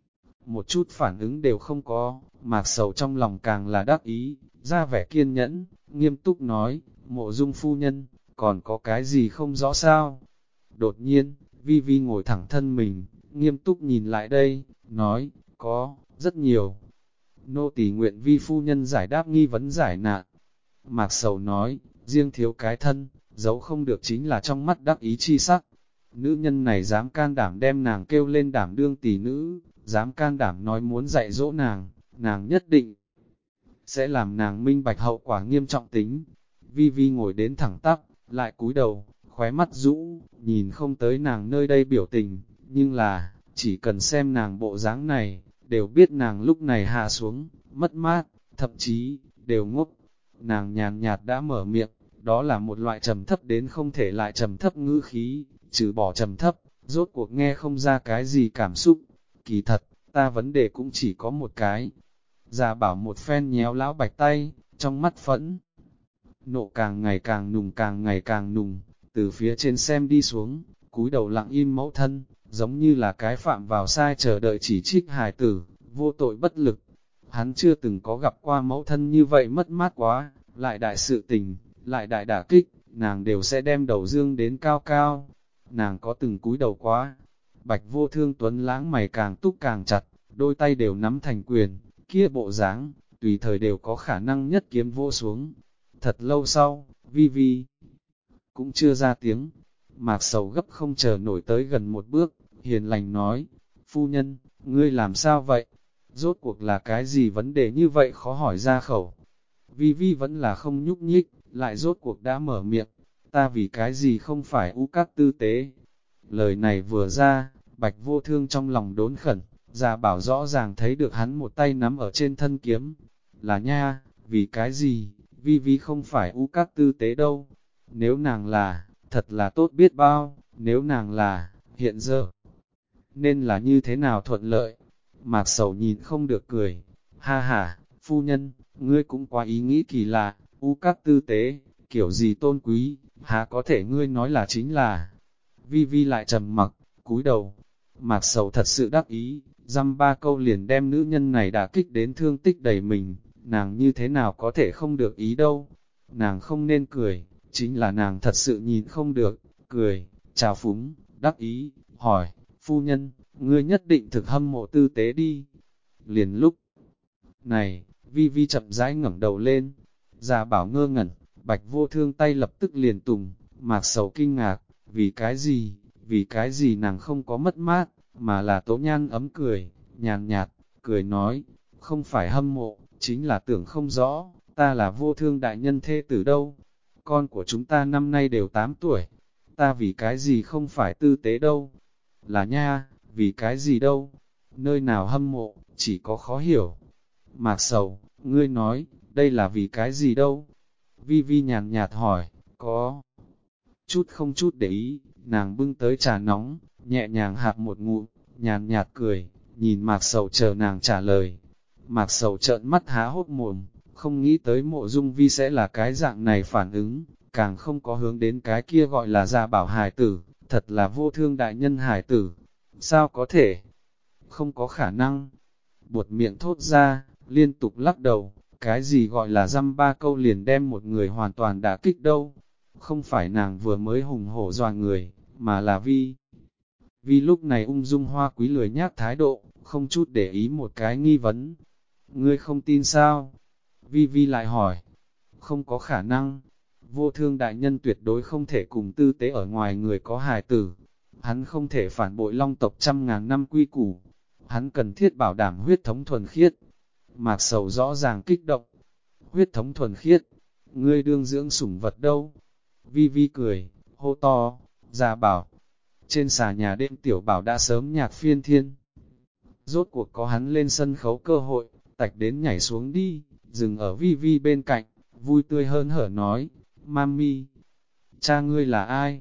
một chút phản ứng đều không có, Mạc Sầu trong lòng càng là đắc ý, ra vẻ kiên nhẫn, nghiêm túc nói, Mộ Dung phu nhân, còn có cái gì không rõ sao? Đột nhiên, Vi Vi ngồi thẳng thân mình, nghiêm túc nhìn lại đây, nói, có, rất nhiều. Nô tỳ nguyện Vi phu nhân giải đáp nghi vấn giải nạn. Mạc Sầu nói, riêng thiếu cái thân, giấu không được chính là trong mắt đắc ý chi sắc. Nữ nhân này dám can đảm đem nàng kêu lên đảm đương tỷ nữ, dám can đảm nói muốn dạy dỗ nàng, nàng nhất định sẽ làm nàng minh bạch hậu quả nghiêm trọng tính. Vi Vi ngồi đến thẳng tắp, lại cúi đầu, khóe mắt rũ, nhìn không tới nàng nơi đây biểu tình, nhưng là, chỉ cần xem nàng bộ dáng này, đều biết nàng lúc này hạ xuống, mất mát, thậm chí, đều ngốc. Nàng nhàn nhạt đã mở miệng, đó là một loại trầm thấp đến không thể lại trầm thấp ngữ khí, trừ bỏ trầm thấp, rốt cuộc nghe không ra cái gì cảm xúc. Kỳ thật, ta vấn đề cũng chỉ có một cái. Gia Bảo một phen nhéo lão Bạch tay, trong mắt phẫn. Nộ càng ngày càng nùng, từ phía trên xem đi xuống, cúi đầu lặng im mẫu thân, giống như là cái phạm vào sai chờ đợi chỉ trích hài tử, vô tội bất lực. Hắn chưa từng có gặp qua mẫu thân như vậy mất mát quá, lại đại sự tình, lại đại đả kích, nàng đều sẽ đem đầu dương đến cao cao. Nàng có từng cúi đầu quá. Bạch Vô Thương tuấn lãng mày càng túc càng chặt, đôi tay đều nắm thành quyền, kia bộ dáng, tùy thời đều có khả năng nhất kiếm vô xuống. Thật lâu sau, Vi Vi cũng chưa ra tiếng. Mạc Sầu gấp không chờ nổi tới gần một bước, hiền lành nói, phu nhân, ngươi làm sao vậy? Rốt cuộc là cái gì vấn đề như vậy khó hỏi ra khẩu? Vi Vi vẫn là không nhúc nhích, lại rốt cuộc đã mở miệng, ta vì cái gì không phải U Các tư tế? Lời này vừa ra, Bạch Vô Thương trong lòng đốn khẩn, Gia Bảo rõ ràng thấy được hắn một tay nắm ở trên thân kiếm. Là nha, vì cái gì, Vi Vi không phải U Các tư tế đâu. Nếu nàng là, thật là tốt biết bao, nếu nàng là, hiện giờ, nên là như thế nào thuận lợi. Mạc Sầu nhìn không được cười, ha ha, phu nhân, ngươi cũng quá ý nghĩ kỳ lạ, U Các tư tế, kiểu gì tôn quý, há có thể ngươi nói là chính là. Vi Vi lại trầm mặc, cúi đầu. Mạc Sầu thật sự đắc ý, dăm ba câu liền đem nữ nhân này đả kích đến thương tích đầy mình, nàng như thế nào có thể không được ý đâu. Nàng không nên cười, chính là nàng thật sự nhìn không được, cười, chào phúng, đắc ý, hỏi, phu nhân, ngươi nhất định thực hâm mộ Tư Tế đi. Liền lúc này, Vi Vi chậm rãi ngẩng đầu lên, Gia Bảo ngơ ngẩn, Bạch Vô Thương tay lập tức liền tùng, Mạc Sầu kinh ngạc, vì cái gì nàng không có mất mát, mà là Tố Nhan ấm cười, nhàn nhạt, cười nói, không phải hâm mộ, chính là tưởng không rõ, ta là Vô Thương đại nhân thê tử đâu, con của chúng ta năm nay đều 8 tuổi, ta vì cái gì không phải Tư Tế đâu, là nha, vì cái gì đâu, nơi nào hâm mộ, chỉ có khó hiểu. Mạc Sầu, ngươi nói, đây là vì cái gì đâu? Vi Vi nhàn nhạt hỏi, có chút không chút để ý, nàng bưng tới trà nóng, nhẹ nhàng hạt một ngụm, nhàn nhạt cười, nhìn Mạc Sầu chờ nàng trả lời. Mạc Sầu trợn mắt há hốt mồm, không nghĩ tới Mộ Dung Vi sẽ là cái dạng này phản ứng, càng không có hướng đến cái kia gọi là Gia Bảo hài tử, thật là Vô Thương đại nhân hài tử. Sao có thể? Không có khả năng. Buột miệng thốt ra, liên tục lắc đầu, cái gì gọi là dăm ba câu liền đem một người hoàn toàn đả kích đâu. Không phải nàng vừa mới hùng hổ dọa người, mà là vì lúc này ung dung hoa quý lười nhác thái độ, không chút để ý một cái nghi vấn. Ngươi không tin sao? Vi lại hỏi. Không có khả năng. Vô Thương đại nhân tuyệt đối không thể cùng Tư Tế ở ngoài người có hài tử. Hắn không thể phản bội Long tộc 100.000 năm quy củ. Hắn cần thiết bảo đảm huyết thống thuần khiết. Mạc Sầu rõ ràng kích động. Huyết thống thuần khiết. Ngươi đương dưỡng sủng vật đâu? Vi cười, hô to, Gia Bảo. Trên xà nhà đêm Tiểu Bảo đã sớm nhạc phiên thiên. Rốt cuộc có hắn lên sân khấu cơ hội, tạch đến nhảy xuống đi, dừng ở Vi bên cạnh, vui tươi hơn hở nói, Mami, cha ngươi là ai?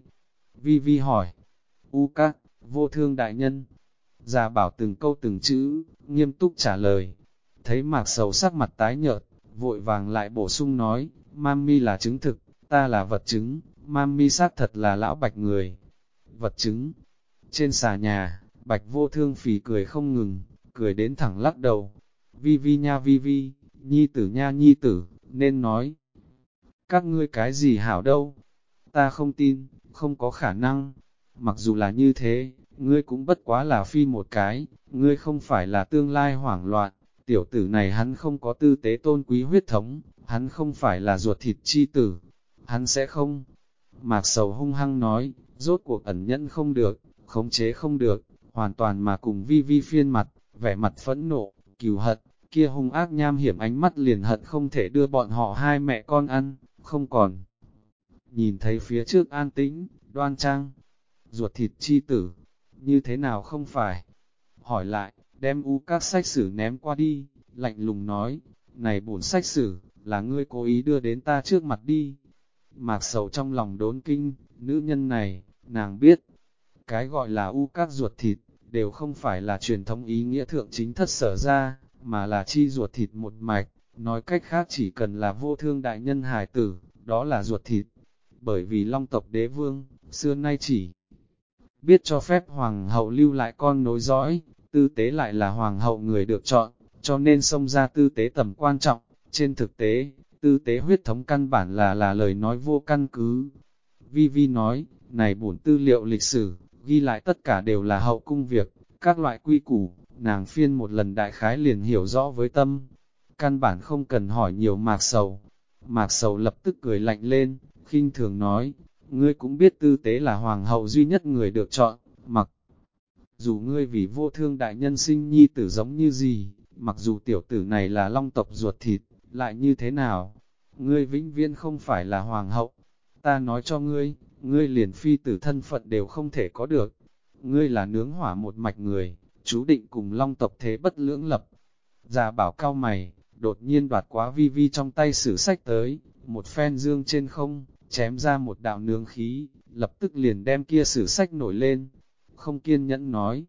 Vi hỏi, Các, Vô Thương đại nhân. Gia Bảo từng câu từng chữ, nghiêm túc trả lời. Thấy Mạc Sầu sắc mặt tái nhợt, vội vàng lại bổ sung nói, Mami là chứng thực, ta là vật chứng, Mami xác thật là lão Bạch người. Vật chứng. Trên xà nhà, Bạch Vô Thương phì cười không ngừng, cười đến thẳng lắc đầu. Vi nha Vi, nhi tử nha nhi tử, nên nói. Các ngươi cái gì hảo đâu? Ta không tin, không có khả năng. Mặc dù là như thế, ngươi cũng bất quá là phi một cái, ngươi không phải là tương lai hoảng loạn. Tiểu tử này hắn không có tư tế tôn quý huyết thống, hắn không phải là ruột thịt chi tử, hắn sẽ không. Mạc Sầu hung hăng nói, rốt cuộc ẩn nhẫn không được, khống chế không được, hoàn toàn mà cùng Vi phiên mặt, vẻ mặt phẫn nộ, cừu hận, kia hung ác nham hiểm ánh mắt liền hận không thể đưa bọn họ hai mẹ con ăn, không còn. Nhìn thấy phía trước an tĩnh, đoan trang, ruột thịt chi tử, như thế nào không phải? Hỏi lại, đem các sách sử ném qua đi, lạnh lùng nói, này bổn sách sử, là ngươi cố ý đưa đến ta trước mặt đi. Mạc Sầu trong lòng đốn kinh, nữ nhân này, nàng biết, cái gọi là các ruột thịt, đều không phải là truyền thống ý nghĩa thượng chính thất sở ra, mà là chi ruột thịt một mạch, nói cách khác chỉ cần là Vô Thương đại nhân hài tử, đó là ruột thịt. Bởi vì Long tộc đế vương, xưa nay chỉ biết cho phép hoàng hậu lưu lại con nối dõi, Tư Tế lại là hoàng hậu người được chọn, cho nên xông ra Tư Tế tầm quan trọng. Trên thực tế, Tư Tế huyết thống căn bản là lời nói vô căn cứ. Vi nói, này bổn tư liệu lịch sử, ghi lại tất cả đều là hậu cung việc, các loại quy củ, nàng phiên một lần đại khái liền hiểu rõ với tâm. Căn bản không cần hỏi nhiều Mạc Sầu. Mạc Sầu lập tức cười lạnh lên, khinh thường nói, ngươi cũng biết Tư Tế là hoàng hậu duy nhất người được chọn, mặc dù ngươi vì Vô Thương đại nhân sinh nhi tử giống như gì, mặc dù tiểu tử này là Long tộc ruột thịt, lại như thế nào? Ngươi vĩnh viễn không phải là hoàng hậu. Ta nói cho ngươi, ngươi liền phi tử thân phận đều không thể có được. Ngươi là nướng hỏa một mạch người, chú định cùng Long tộc thế bất lưỡng lập. Gia Bảo cao mày, đột nhiên đoạt quá Vi trong tay sử sách tới, một phen dương trên không, chém ra một đạo nướng khí, lập tức liền đem kia sử sách nổi lên. Không kiên nhẫn nói,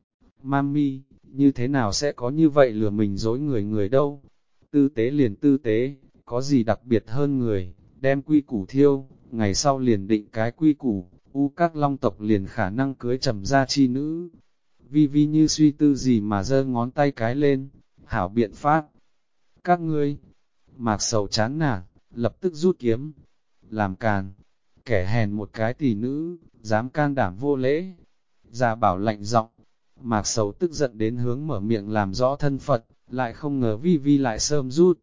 Mami, như thế nào sẽ có như vậy lừa mình dối người đâu? Tư tế liền tư tế, có gì đặc biệt hơn người, đem quy củ thiêu, ngày sau liền định cái quy củ, các Long tộc liền khả năng cưới trầm gia chi nữ. Vi như suy tư gì mà giơ ngón tay cái lên, hảo biện pháp. Các ngươi, Mạc Sầu chán nản, lập tức rút kiếm, làm càn, kẻ hèn một cái tỷ nữ, dám can đảm vô lễ. Gia Bảo lạnh giọng, Mạc Sầu tức giận đến hướng mở miệng làm rõ thân phận, lại không ngờ Vi Vi lại sớm rút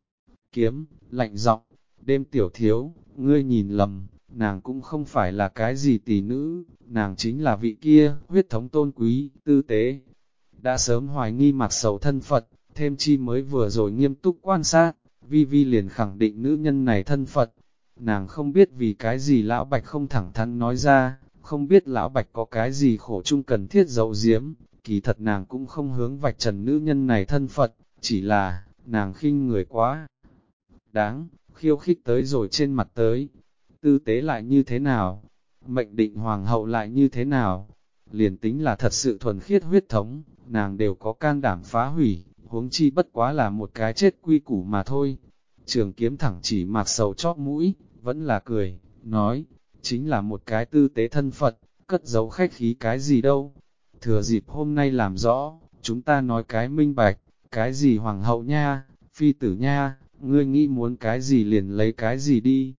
kiếm, lạnh giọng, đêm tiểu thiếu, ngươi nhìn lầm, nàng cũng không phải là cái gì tỷ nữ, nàng chính là vị kia, huyết thống tôn quý, tư tế. Đã sớm hoài nghi Mạc Sầu thân phận, thêm chi mới vừa rồi nghiêm túc quan sát, Vi Vi liền khẳng định nữ nhân này thân phận. Nàng không biết vì cái gì Lão Bạch không thẳng thắn nói ra, không biết Lão Bạch có cái gì khổ chung cần thiết giấu giếm, kỳ thật nàng cũng không hướng vạch trần nữ nhân này thân phận, chỉ là, nàng khinh người quá. Đáng, khiêu khích tới rồi trên mặt tới, tư tế lại như thế nào, mệnh định hoàng hậu lại như thế nào, liền tính là thật sự thuần khiết huyết thống, nàng đều có can đảm phá hủy, huống chi bất quá là một cái chết quy củ mà thôi. Trường kiếm thẳng chỉ Mạc Sầu chóp mũi, vẫn là cười, nói, chính là một cái tư tế thân Phật, cất giấu khách khí cái gì đâu. Thừa dịp hôm nay làm rõ, chúng ta nói cái minh bạch, cái gì hoàng hậu nha, phi tử nha, ngươi nghĩ muốn cái gì liền lấy cái gì đi.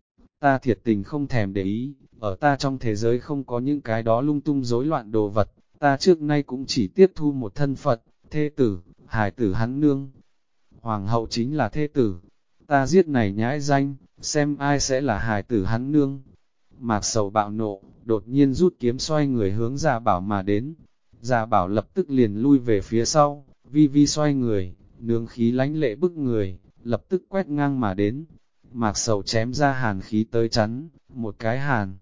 Ta thiệt tình không thèm để ý, ở ta trong thế giới không có những cái đó lung tung rối loạn đồ vật, ta trước nay cũng chỉ tiếp thu một thân Phật, thê tử, hài tử hắn nương. Hoàng hậu chính là thê tử, ta giết này nhãi danh, xem ai sẽ là hài tử hắn nương. Mạc Sầu bạo nộ, đột nhiên rút kiếm xoay người hướng Gia Bảo mà đến. Gia Bảo lập tức liền lui về phía sau, Vi Vi xoay người, nương khí lánh lệ bức người, lập tức quét ngang mà đến. Mạc Sầu chém ra hàn khí tới chắn, một cái hàn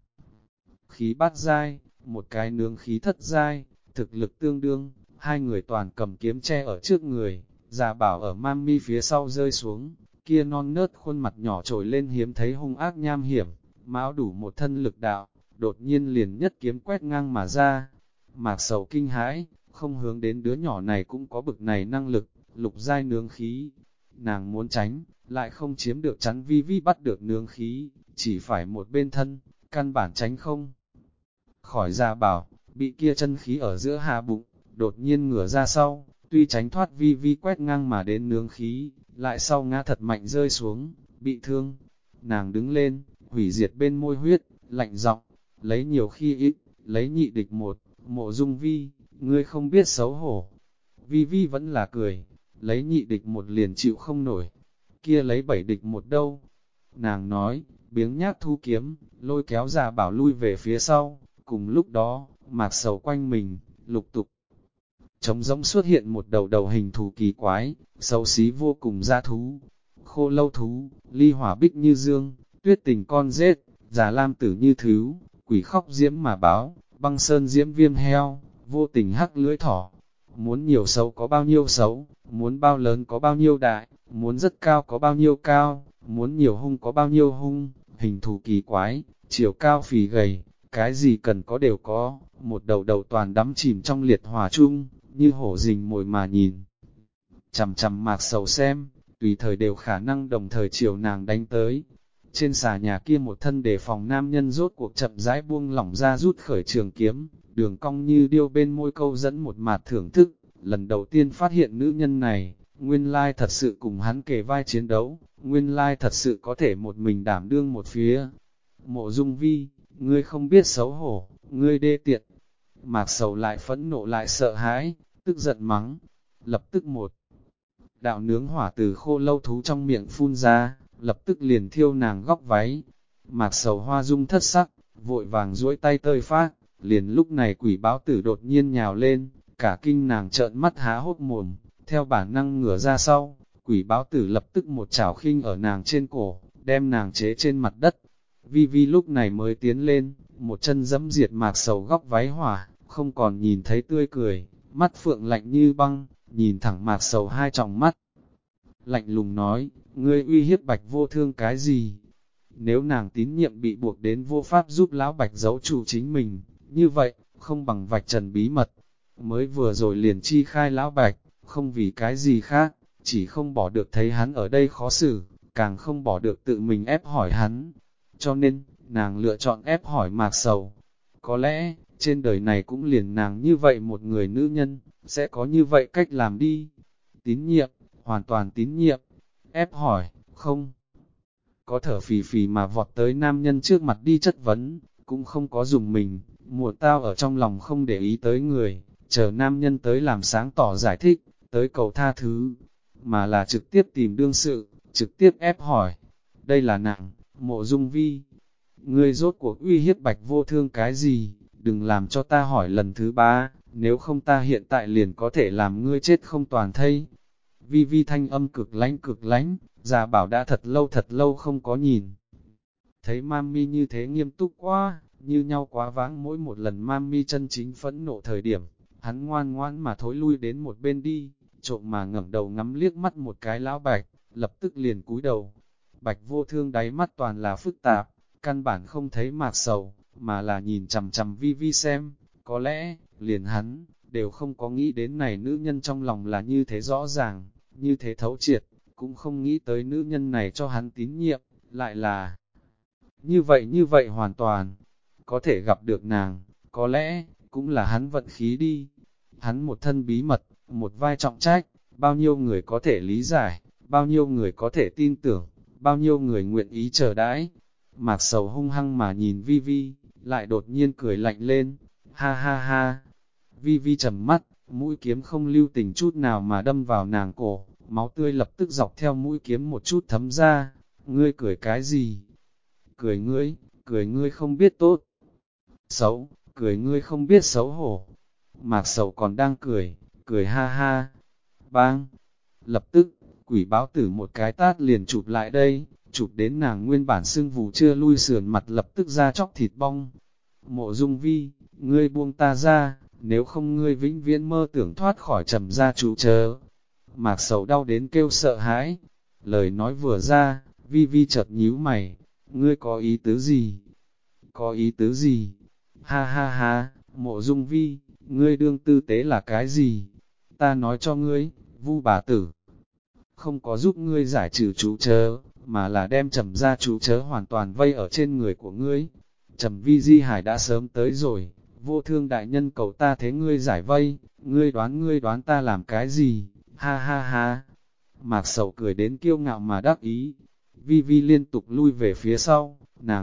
khí bát giai, một cái nướng khí thất giai, thực lực tương đương, hai người toàn cầm kiếm che ở trước người. Gia Bảo ở Mami phía sau rơi xuống, kia non nớt khuôn mặt nhỏ trồi lên hiếm thấy hung ác nham hiểm, mão đủ một thân lực đạo, đột nhiên liền nhất kiếm quét ngang mà ra. Mạc Sầu kinh hãi, không hướng đến đứa nhỏ này cũng có bực này năng lực, lục giai nướng khí. Nàng muốn tránh, lại không chiếm được chắn Vi Vi bắt được nướng khí, chỉ phải một bên thân, căn bản tránh không. Khỏi Gia Bảo, bị kia chân khí ở giữa hạ bụng, đột nhiên ngửa ra sau, tuy tránh thoát Vi Vi quét ngang mà đến nướng khí, lại sau ngã thật mạnh rơi xuống, bị thương. Nàng đứng lên, hủy diệt bên môi huyết, lạnh giọng, lấy nhiều khi ít, lấy nhị địch một, Mộ Dung Vi, ngươi không biết xấu hổ. Vi Vi vẫn là cười, lấy nhị địch một liền chịu không nổi, kia lấy 7 địch một đâu. Nàng nói, biếng nhác thu kiếm, lôi kéo Gia Bảo lui về phía sau, cùng lúc đó, Mạc Sầu quanh mình, lục tục. Trống rỗng xuất hiện một đầu đầu hình thù kỳ quái, xấu xí vô cùng dã thú, khô lâu thú, ly hỏa bích như dương, tuyết tình con rết, già lam tử như thứ, quỷ khóc diễm mà báo, băng sơn diễm viêm heo, vô tình hắc lưỡi thỏ. Muốn nhiều xấu có bao nhiêu xấu, muốn bao lớn có bao nhiêu đại, muốn rất cao có bao nhiêu cao, muốn nhiều hung có bao nhiêu hung, hình thù kỳ quái, chiều cao phì gầy, cái gì cần có đều có, một đầu đầu toàn đắm chìm trong liệt hỏa chung, như hổ rình mồi mà nhìn. Chằm chằm Mạc Sầu xem, tùy thời đều khả năng đồng thời chiều nàng đánh tới. Trên xà nhà kia một thân đề phòng nam nhân rốt cuộc chậm rãi buông lỏng ra rút khởi trường kiếm, đường cong như điêu bên môi câu dẫn một mạt thưởng thức, lần đầu tiên phát hiện nữ nhân này, nguyên lai thật sự cùng hắn kề vai chiến đấu, nguyên lai thật sự có thể một mình đảm đương một phía. Mộ Dung Vi, ngươi không biết xấu hổ, ngươi đê tiện. Mạc Sầu lại phẫn nộ lại sợ hãi, tức giận mắng, lập tức một đạo nướng hỏa từ khô lâu thú trong miệng phun ra, lập tức liền thiêu nàng góc váy. Mạc Sầu hoa dung thất sắc, vội vàng duỗi tay tơi phát, liền lúc này quỷ báo tử đột nhiên nhào lên, cả kinh nàng trợn mắt há hốt mồm, theo bản năng ngửa ra sau, quỷ báo tử lập tức một chảo khinh ở nàng trên cổ, đem nàng chế trên mặt đất. Vi Vi lúc này mới tiến lên, một chân dẫm diệt Mạc Sầu góc váy hỏa, không còn nhìn thấy tươi cười, mắt phượng lạnh như băng, nhìn thẳng Mạc Sầu hai tròng mắt. Lạnh lùng nói, ngươi uy hiếp Bạch Vô Thương cái gì? Nếu nàng tín nhiệm bị buộc đến vô pháp giúp lão Bạch giấu chủ chính mình, như vậy, không bằng vạch trần bí mật. Mới vừa rồi liền chi khai lão Bạch, không vì cái gì khác, chỉ không bỏ được thấy hắn ở đây khó xử, càng không bỏ được tự mình ép hỏi hắn. Cho nên, nàng lựa chọn ép hỏi Mạc Sầu. Có lẽ, trên đời này cũng liền nàng như vậy một người nữ nhân, sẽ có như vậy cách làm đi. Tín nhiệm, hoàn toàn tín nhiệm, ép hỏi, không. Có thở phì phì mà vọt tới nam nhân trước mặt đi chất vấn, cũng không có dùng mình, muộn tao ở trong lòng không để ý tới người, chờ nam nhân tới làm sáng tỏ giải thích, tới cầu tha thứ, mà là trực tiếp tìm đương sự, trực tiếp ép hỏi. Đây là nàng, Mộ Dung Vi. Ngươi rốt cuộc uy hiếp Bạch Vô Thương cái gì? Đừng làm cho ta hỏi lần thứ ba, nếu không ta hiện tại liền có thể làm ngươi chết không toàn thây. Vi Vi thanh âm cực lánh, Gia Bảo đã thật lâu không có nhìn. Thấy Mami như thế nghiêm túc quá, như nhau quá vãng mỗi một lần Mami chân chính phẫn nộ thời điểm, hắn ngoan ngoãn mà thối lui đến một bên đi, trộm mà ngẩng đầu ngắm liếc mắt một cái lão Bạch, lập tức liền cúi đầu. Bạch Vô Thương đáy mắt toàn là phức tạp, căn bản không thấy mạc sầu, mà là nhìn chằm chằm Vi Vi xem, có lẽ, liền hắn, đều không có nghĩ đến này nữ nhân trong lòng là như thế rõ ràng, như thế thấu triệt, cũng không nghĩ tới nữ nhân này cho hắn tín nhiệm, lại là như vậy hoàn toàn, có thể gặp được nàng, có lẽ, cũng là hắn vận khí đi. Hắn một thân bí mật, một vai trọng trách, bao nhiêu người có thể lý giải, bao nhiêu người có thể tin tưởng, bao nhiêu người nguyện ý chờ đãi. Mạc Sầu hung hăng mà nhìn Vi Vi, lại đột nhiên cười lạnh lên, ha ha ha. Vi Vi trầm mắt, mũi kiếm không lưu tình chút nào mà đâm vào nàng cổ, máu tươi lập tức dọc theo mũi kiếm một chút thấm ra. Ngươi cười cái gì? Cười ngươi không biết tốt. Xấu, cười ngươi không biết xấu hổ. Mạc Sầu còn đang cười ha ha. Bang! Lập tức, quỷ báo tử một cái tát liền chụp lại đây, chụp đến nàng nguyên bản sưng vù chưa lui sườn mặt lập tức ra chóc thịt bong. Mộ Dung Vi, ngươi buông ta ra, nếu không ngươi vĩnh viễn mơ tưởng thoát khỏi trầm gia trụ chớ. Mạc Sầu đau đến kêu sợ hãi. Lời nói vừa ra, Vi Vi chợt nhíu mày, ngươi có ý tứ gì? Có ý tứ gì? Ha ha ha, Mộ Dung Vi, ngươi đương tư tế là cái gì? Ta nói cho ngươi, Vu bà tử không có giúp ngươi giải trừ chú chớ, mà là đem Trầm gia chú chớ hoàn toàn vây ở trên người của ngươi. Trầm Vi Di Hải đã sớm tới rồi, Vô Thương đại nhân cầu ta thế ngươi giải vây, ngươi đoán ta làm cái gì? Ha ha ha. Mạc Sầu cười đến kiêu ngạo mà đắc ý. Vi Vi liên tục lui về phía sau, nàng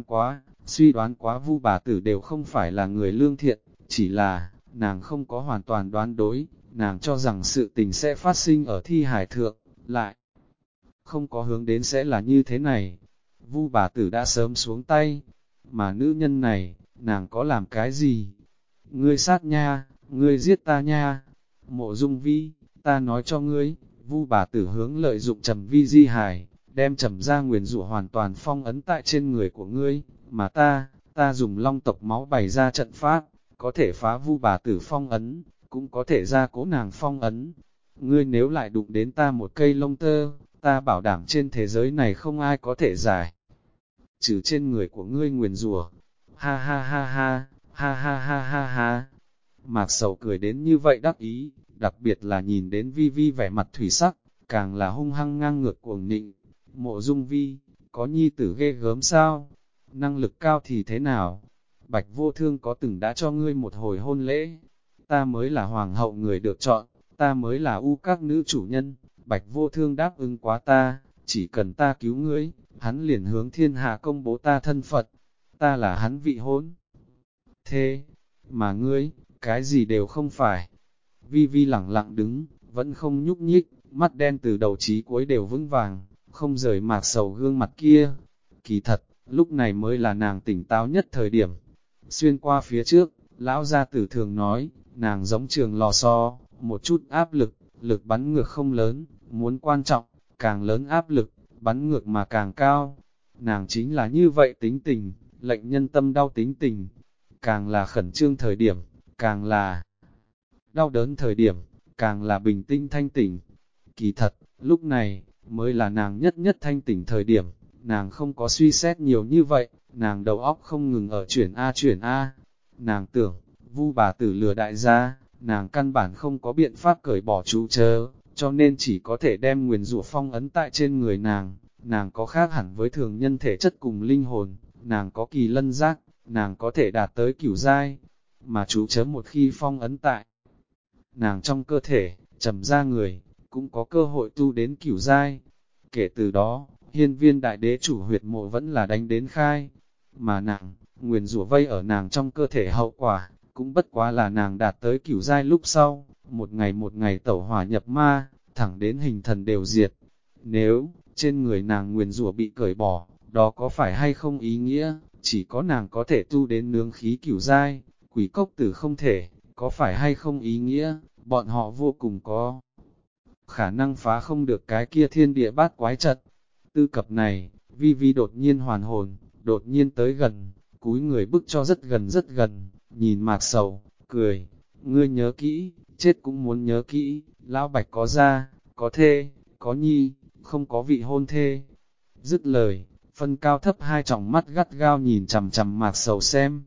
suy đoán quá Vu bà tử đều không phải là người lương thiện, chỉ là, nàng không có hoàn toàn đoán đối, nàng cho rằng sự tình sẽ phát sinh ở thi hải thượng, lại không có hướng đến sẽ là như thế này. Vu bà tử đã sớm xuống tay, mà nữ nhân này, nàng có làm cái gì? Ngươi sát nha, ngươi giết ta nha. Mộ Dung Vi, ta nói cho ngươi, Vu bà tử hướng lợi dụng Trầm Vi Di Hải, đem Trầm gia nguyền rủa hoàn toàn phong ấn tại trên người của ngươi, mà ta dùng long tộc máu bày ra trận pháp, có thể phá Vu bà tử phong ấn, cũng có thể ra cố nàng phong ấn. Ngươi nếu lại đụng đến ta một cây lông tơ, ta bảo đảm trên thế giới này không ai có thể giải trừ trên người của ngươi nguyền rủa. Ha ha ha ha, ha ha ha ha ha. Mạc Sầu cười đến như vậy đắc ý, đặc biệt là nhìn đến Vi Vi vẻ mặt thủy sắc, càng là hung hăng ngang ngược cuồng nịnh. Mộ Dung Vi, có nhi tử ghê gớm sao? Năng lực cao thì thế nào? Bạch Vô Thương có từng đã cho ngươi một hồi hôn lễ. Ta mới là hoàng hậu người được chọn, ta mới là u các nữ chủ nhân. Bạch Vô Thương đáp ứng quá ta, chỉ cần ta cứu ngươi, hắn liền hướng thiên hạ công bố ta thân Phật. Ta là hắn vị hôn. Thế, mà ngươi, cái gì đều không phải. Vi Vi lẳng lặng đứng, vẫn không nhúc nhích, mắt đen từ đầu chí cuối đều vững vàng, không rời Mạc Sầu gương mặt kia. Kỳ thật, lúc này mới là nàng tỉnh táo nhất thời điểm. Xuyên qua phía trước, lão gia tử thường nói, nàng giống trường lò xo, một chút áp lực, lực bắn ngược không lớn, muốn quan trọng, càng lớn áp lực, bắn ngược mà càng cao. Nàng chính là như vậy tính tình, lệnh nhân tâm đau tính tình. Càng là khẩn trương thời điểm, càng là đau đớn thời điểm, càng là bình tĩnh thanh tỉnh. Kỳ thật, lúc này, mới là nàng nhất thanh tỉnh thời điểm, nàng không có suy xét nhiều như vậy, nàng đầu óc không ngừng ở chuyển A. Nàng tưởng, Vu bà tử lừa đại gia, nàng căn bản không có biện pháp cởi bỏ chú chớ, cho nên chỉ có thể đem nguyền rủa phong ấn tại trên người nàng có khác hẳn với thường nhân thể chất cùng linh hồn, nàng có kỳ lân giác, nàng có thể đạt tới cửu giai, mà chú chớ một khi phong ấn tại nàng trong cơ thể, Trầm gia người, cũng có cơ hội tu đến cửu giai. Kể từ đó, hiên viên đại đế chủ huyệt mộ vẫn là đánh đến khai, mà nàng, nguyền rủa vây ở nàng trong cơ thể hậu quả, cũng bất quá là nàng đạt tới cửu giai lúc sau, một ngày tẩu hỏa nhập ma, thẳng đến hình thần đều diệt. Nếu, trên người nàng nguyền rủa bị cởi bỏ, đó có phải hay không ý nghĩa, chỉ có nàng có thể tu đến nướng khí cửu giai, quỷ cốc tử không thể, có phải hay không ý nghĩa, bọn họ vô cùng có khả năng phá không được cái kia thiên địa bát quái trận. Tư cập này, Vi Vi đột nhiên hoàn hồn, đột nhiên tới gần, cúi người bức cho rất gần, nhìn Mạc Sầu, cười, ngươi nhớ kỹ, chết cũng muốn nhớ kỹ, lão Bạch có gia, có thê, có nhi, không có vị hôn thê. Dứt lời, phân cao thấp hai tròng mắt gắt gao nhìn chằm chằm Mạc Sầu xem,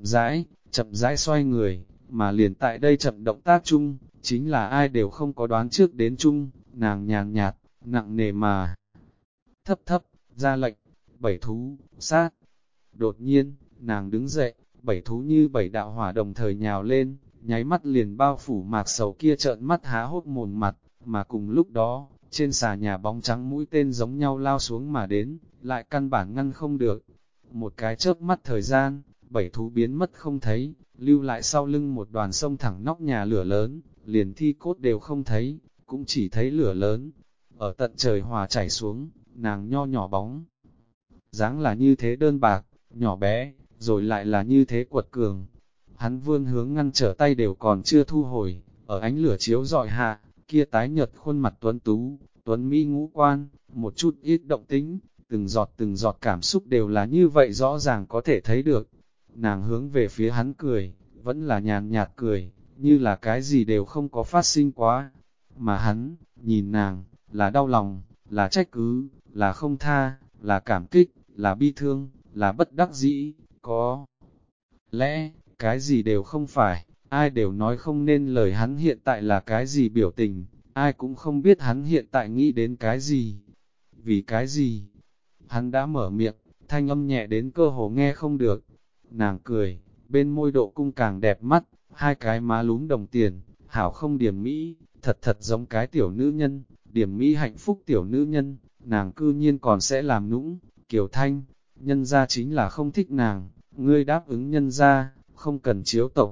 chậm rãi xoay người, mà liền tại đây chậm động tác chung, chính là ai đều không có đoán trước đến chung, nàng nhàn nhạt, nặng nề mà thấp, ra lệnh, 7 thú, sát. Đột nhiên, nàng đứng dậy, 7 thú như 7 đạo hỏa đồng thời nhào lên, nháy mắt liền bao phủ Mạc Sầu kia trợn mắt há hốc mồm mặt, mà cùng lúc đó, trên xà nhà bóng trắng mũi tên giống nhau lao xuống mà đến, lại căn bản ngăn không được. Một cái chớp mắt thời gian, 7 thú biến mất không thấy, lưu lại sau lưng một đoàn sông thẳng nóc nhà lửa lớn, liền thi cốt đều không thấy, cũng chỉ thấy lửa lớn. Ở tận trời hòa chảy xuống, nàng nho nhỏ bóng. Dáng là như thế đơn bạc, nhỏ bé, rồi lại là như thế quật cường. Hắn vươn hướng ngăn trở tay đều còn chưa thu hồi, ở ánh lửa chiếu rọi hạ, kia tái nhợt khuôn mặt tuấn tú, tuấn mỹ ngũ quan, một chút ít động tính, từng giọt cảm xúc đều là như vậy rõ ràng có thể thấy được. Nàng hướng về phía hắn cười, vẫn là nhàn nhạt cười, như là cái gì đều không có phát sinh quá. Mà hắn, nhìn nàng, là đau lòng, là trách cứ, là không tha, là cảm kích, là bi thương, là bất đắc dĩ, có lẽ, cái gì đều không phải, ai đều nói không nên lời hắn hiện tại là cái gì biểu tình, ai cũng không biết hắn hiện tại nghĩ đến cái gì. Vì cái gì? Hắn đã mở miệng, thanh âm nhẹ đến cơ hồ nghe không được. Nàng cười, bên môi độ cung càng đẹp mắt, hai cái má lúm đồng tiền, hảo không điểm mỹ, thật giống cái tiểu nữ nhân, điểm mỹ hạnh phúc tiểu nữ nhân, nàng cư nhiên còn sẽ làm nũng, Kiều Thanh, nhân ra chính là không thích nàng, ngươi đáp ứng nhân ra, không cần chiếu tộc.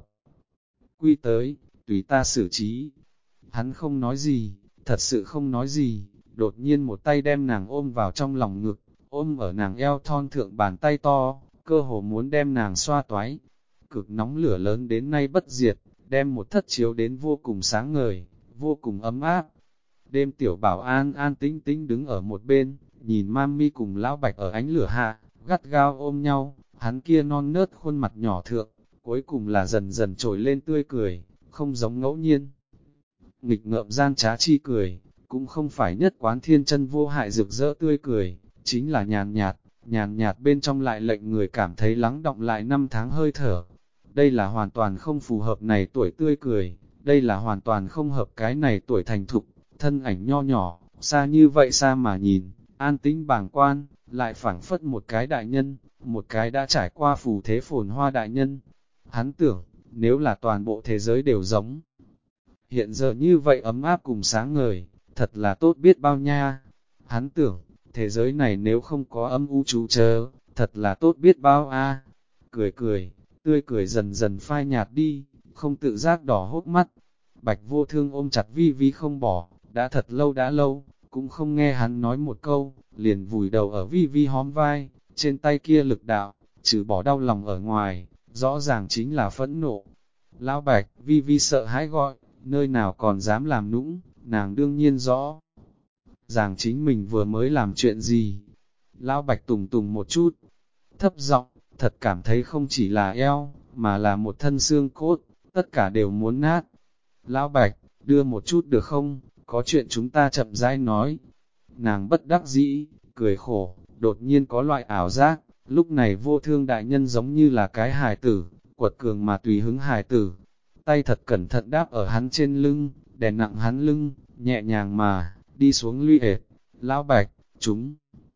Quy tới, tùy ta xử trí. Hắn không nói gì, thật sự không nói gì, đột nhiên một tay đem nàng ôm vào trong lòng ngực, ôm ở nàng eo thon thượng bàn tay to, cơ hồ muốn đem nàng xoa toái. Cực nóng lửa lớn đến nay bất diệt, đem một thất chiếu đến vô cùng sáng ngời, vô cùng ấm áp. Đêm tiểu bảo an an tĩnh tĩnh đứng ở một bên, nhìn Mami cùng lão Bạch ở ánh lửa hạ, gắt gao ôm nhau, hắn kia non nớt khuôn mặt nhỏ thượng, cuối cùng là dần dần trồi lên tươi cười, không giống ngẫu nhiên. Nghịch ngợm gian trá chi cười, cũng không phải nhất quán thiên chân vô hại rực rỡ tươi cười, chính là nhàn nhạt bên trong lại lệnh người cảm thấy lắng động lại năm tháng hơi thở. Đây là hoàn toàn không phù hợp này tuổi tươi cười, đây là hoàn toàn không hợp cái này tuổi thành thục, thân ảnh nho nhỏ, xa như vậy xa mà nhìn, an tĩnh bàng quan, lại phảng phất một cái đại nhân, một cái đã trải qua phù thế phồn hoa đại nhân. Hắn tưởng, nếu là toàn bộ thế giới đều giống hiện giờ như vậy ấm áp cùng sáng ngời, thật là tốt biết bao nha. Hắn tưởng, thế giới này nếu không có âm u trú chớ, thật là tốt biết bao a. Cười cười, tươi cười dần dần phai nhạt đi, không tự giác đỏ hốc mắt. Bạch Vô Thương ôm chặt Vi Vi không bỏ, đã thật lâu đã lâu, cũng không nghe hắn nói một câu, liền vùi đầu ở Vi Vi hóm vai, trên tay kia lực đạo, trừ bỏ đau lòng ở ngoài, rõ ràng chính là phẫn nộ. Lão Bạch, Vi Vi sợ hãi gọi, nơi nào còn dám làm nũng, nàng đương nhiên rõ ràng chính mình vừa mới làm chuyện gì. Lão Bạch tùng tùng một chút, thấp giọng, thật cảm thấy không chỉ là eo, mà là một thân xương cốt, tất cả đều muốn nát. Lão Bạch, đưa một chút được không, có chuyện chúng ta chậm rãi nói. Nàng bất đắc dĩ, cười khổ, đột nhiên có loại ảo giác, lúc này Vô Thương đại nhân giống như là cái hài tử, quật cường mà tùy hứng hài tử. Tay thật cẩn thận đáp ở hắn trên lưng, đè nặng hắn lưng, nhẹ nhàng mà, đi xuống lũy ệt. Lão Bạch, chúng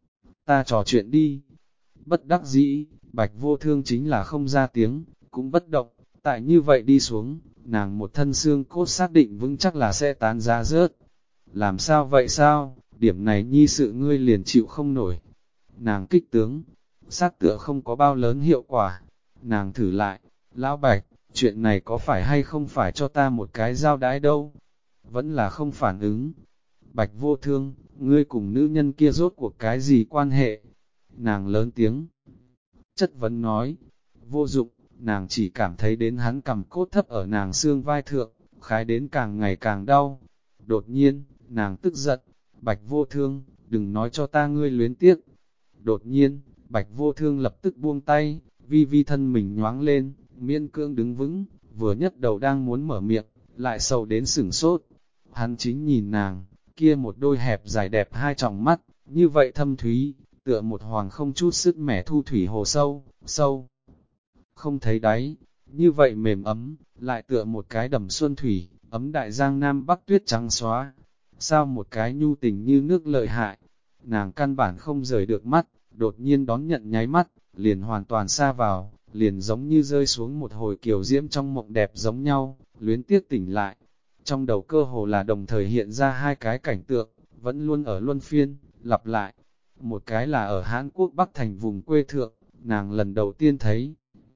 ta trò chuyện đi. Bất đắc dĩ, Bạch Vô Thương chính là không ra tiếng, cũng bất động, tại như vậy đi xuống, nàng một thân xương cốt xác định vững chắc là sẽ tán ra rớt. làm sao vậy sao, điểm này nhi sự ngươi liền chịu không nổi. Nàng kích tướng, xác tựa không có bao lớn hiệu quả. Nàng thử lại, lão Bạch, chuyện này có phải hay không phải cho ta một cái giao đái đâu? Vẫn là không phản ứng. Bạch Vô Thương, ngươi cùng nữ nhân kia rốt cuộc cái gì quan hệ? Nàng lớn tiếng chất vấn nói, vô dụng, nàng chỉ cảm thấy đến hắn cầm cốt thấp ở nàng xương vai thượng, khái đến càng ngày càng đau. Đột nhiên, nàng tức giận, Bạch Vô Thương, đừng nói cho ta ngươi luyến tiếc. Đột nhiên, Bạch Vô Thương lập tức buông tay, vi vi thân mình nhoáng lên, miễn cưỡng đứng vững, vừa nhất đầu đang muốn mở miệng, lại sầu đến sửng sốt. Hắn chính nhìn nàng, kia một đôi hẹp dài đẹp hai tròng mắt, như vậy thâm thúy, tựa một hoàng không chút sức mẻ thu thủy hồ sâu, sâu. Không thấy đáy, như vậy mềm ấm, lại tựa một cái đầm xuân thủy, ấm đại giang nam bắc tuyết trắng xóa. Sao một cái nhu tình như nước lợi hại, nàng căn bản không rời được mắt, đột nhiên đón nhận nháy mắt, liền hoàn toàn xa vào, liền giống như rơi xuống một hồi kiều diễm trong mộng đẹp giống nhau, luyến tiếc tỉnh lại. Trong đầu cơ hồ là đồng thời hiện ra hai cái cảnh tượng, vẫn luôn ở luân phiên, lặp lại. Một cái là ở Hán Quốc Bắc Thành vùng quê thượng, nàng lần đầu tiên thấy.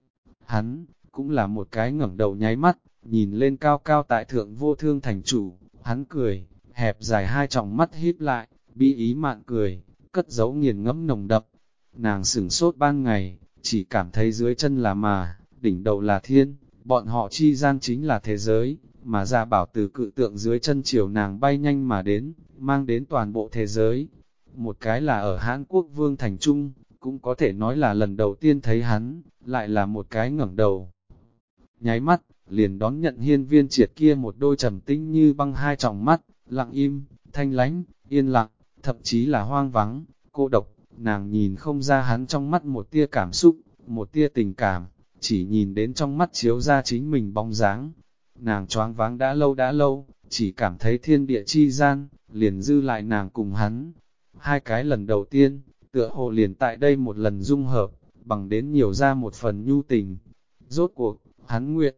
Hắn, cũng là một cái ngẩng đầu nháy mắt, nhìn lên cao cao tại thượng Vô Thương thành chủ, hắn cười, hẹp dài hai tròng mắt híp lại, bi ý mạn cười, cất giấu nghiền ngẫm nồng đậm. Nàng sửng sốt ban ngày, chỉ cảm thấy dưới chân là mà, đỉnh đầu là thiên, bọn họ chi gian chính là thế giới, mà Gia Bảo từ cự tượng dưới chân chiều nàng bay nhanh mà đến, mang đến toàn bộ thế giới. Một cái là ở Hán Quốc Vương Thành Trung, cũng có thể nói là lần đầu tiên thấy hắn, lại là một cái ngẩng đầu. Nháy mắt, liền đón nhận Hiên Viên Triệt kia một đôi trầm tĩnh như băng hai tròng mắt, lặng im, thanh lánh, yên lặng, thậm chí là hoang vắng, cô độc. Nàng nhìn không ra hắn trong mắt một tia cảm xúc, một tia tình cảm, chỉ nhìn đến trong mắt chiếu ra chính mình bóng dáng. Nàng choáng váng đã lâu, chỉ cảm thấy thiên địa chi gian, liền dư lại nàng cùng hắn. Hai cái lần đầu tiên, tựa hồ liền tại đây một lần dung hợp, bằng đến nhiều ra một phần nhu tình. Rốt cuộc, hắn nguyện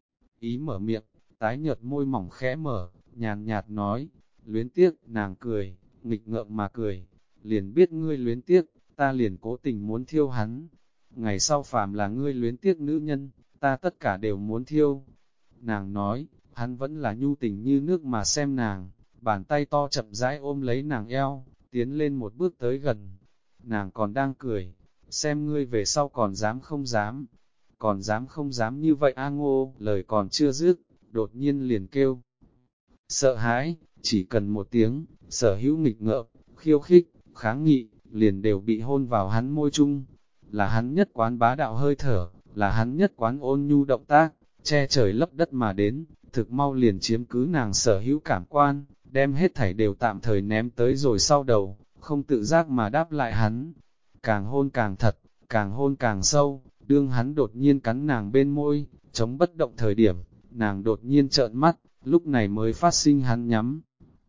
ý mở miệng, tái nhợt môi mỏng khẽ mở, nhàn nhạt nói, luyến tiếc, nàng cười, nghịch ngợm mà cười, liền biết ngươi luyến tiếc, ta liền cố tình muốn thiêu hắn. Ngày sau phàm là ngươi luyến tiếc nữ nhân, ta tất cả đều muốn thiêu. Nàng nói, hắn vẫn là nhu tình như nước mà xem nàng, bàn tay to chậm rãi ôm lấy nàng eo, tiến lên một bước tới gần. Nàng còn đang cười, xem ngươi về sau còn dám không dám, còn dám không dám như vậy a Ngô, lời còn chưa dứt, đột nhiên liền kêu. Sợ hãi, chỉ cần một tiếng, sở hữu nghịch ngợm, khiêu khích, kháng nghị, liền đều bị hôn vào hắn môi chung. Là hắn nhất quán bá đạo hơi thở, là hắn nhất quán ôn nhu động tác, che trời lấp đất mà đến, thực mau liền chiếm cứ nàng sở hữu cảm quan, đem hết thảy đều tạm thời ném tới rồi sau đầu, không tự giác mà đáp lại hắn. Càng hôn càng thật, càng hôn càng sâu, đương hắn đột nhiên cắn nàng bên môi, chống bất động thời điểm, nàng đột nhiên trợn mắt, lúc này mới phát sinh hắn nhắm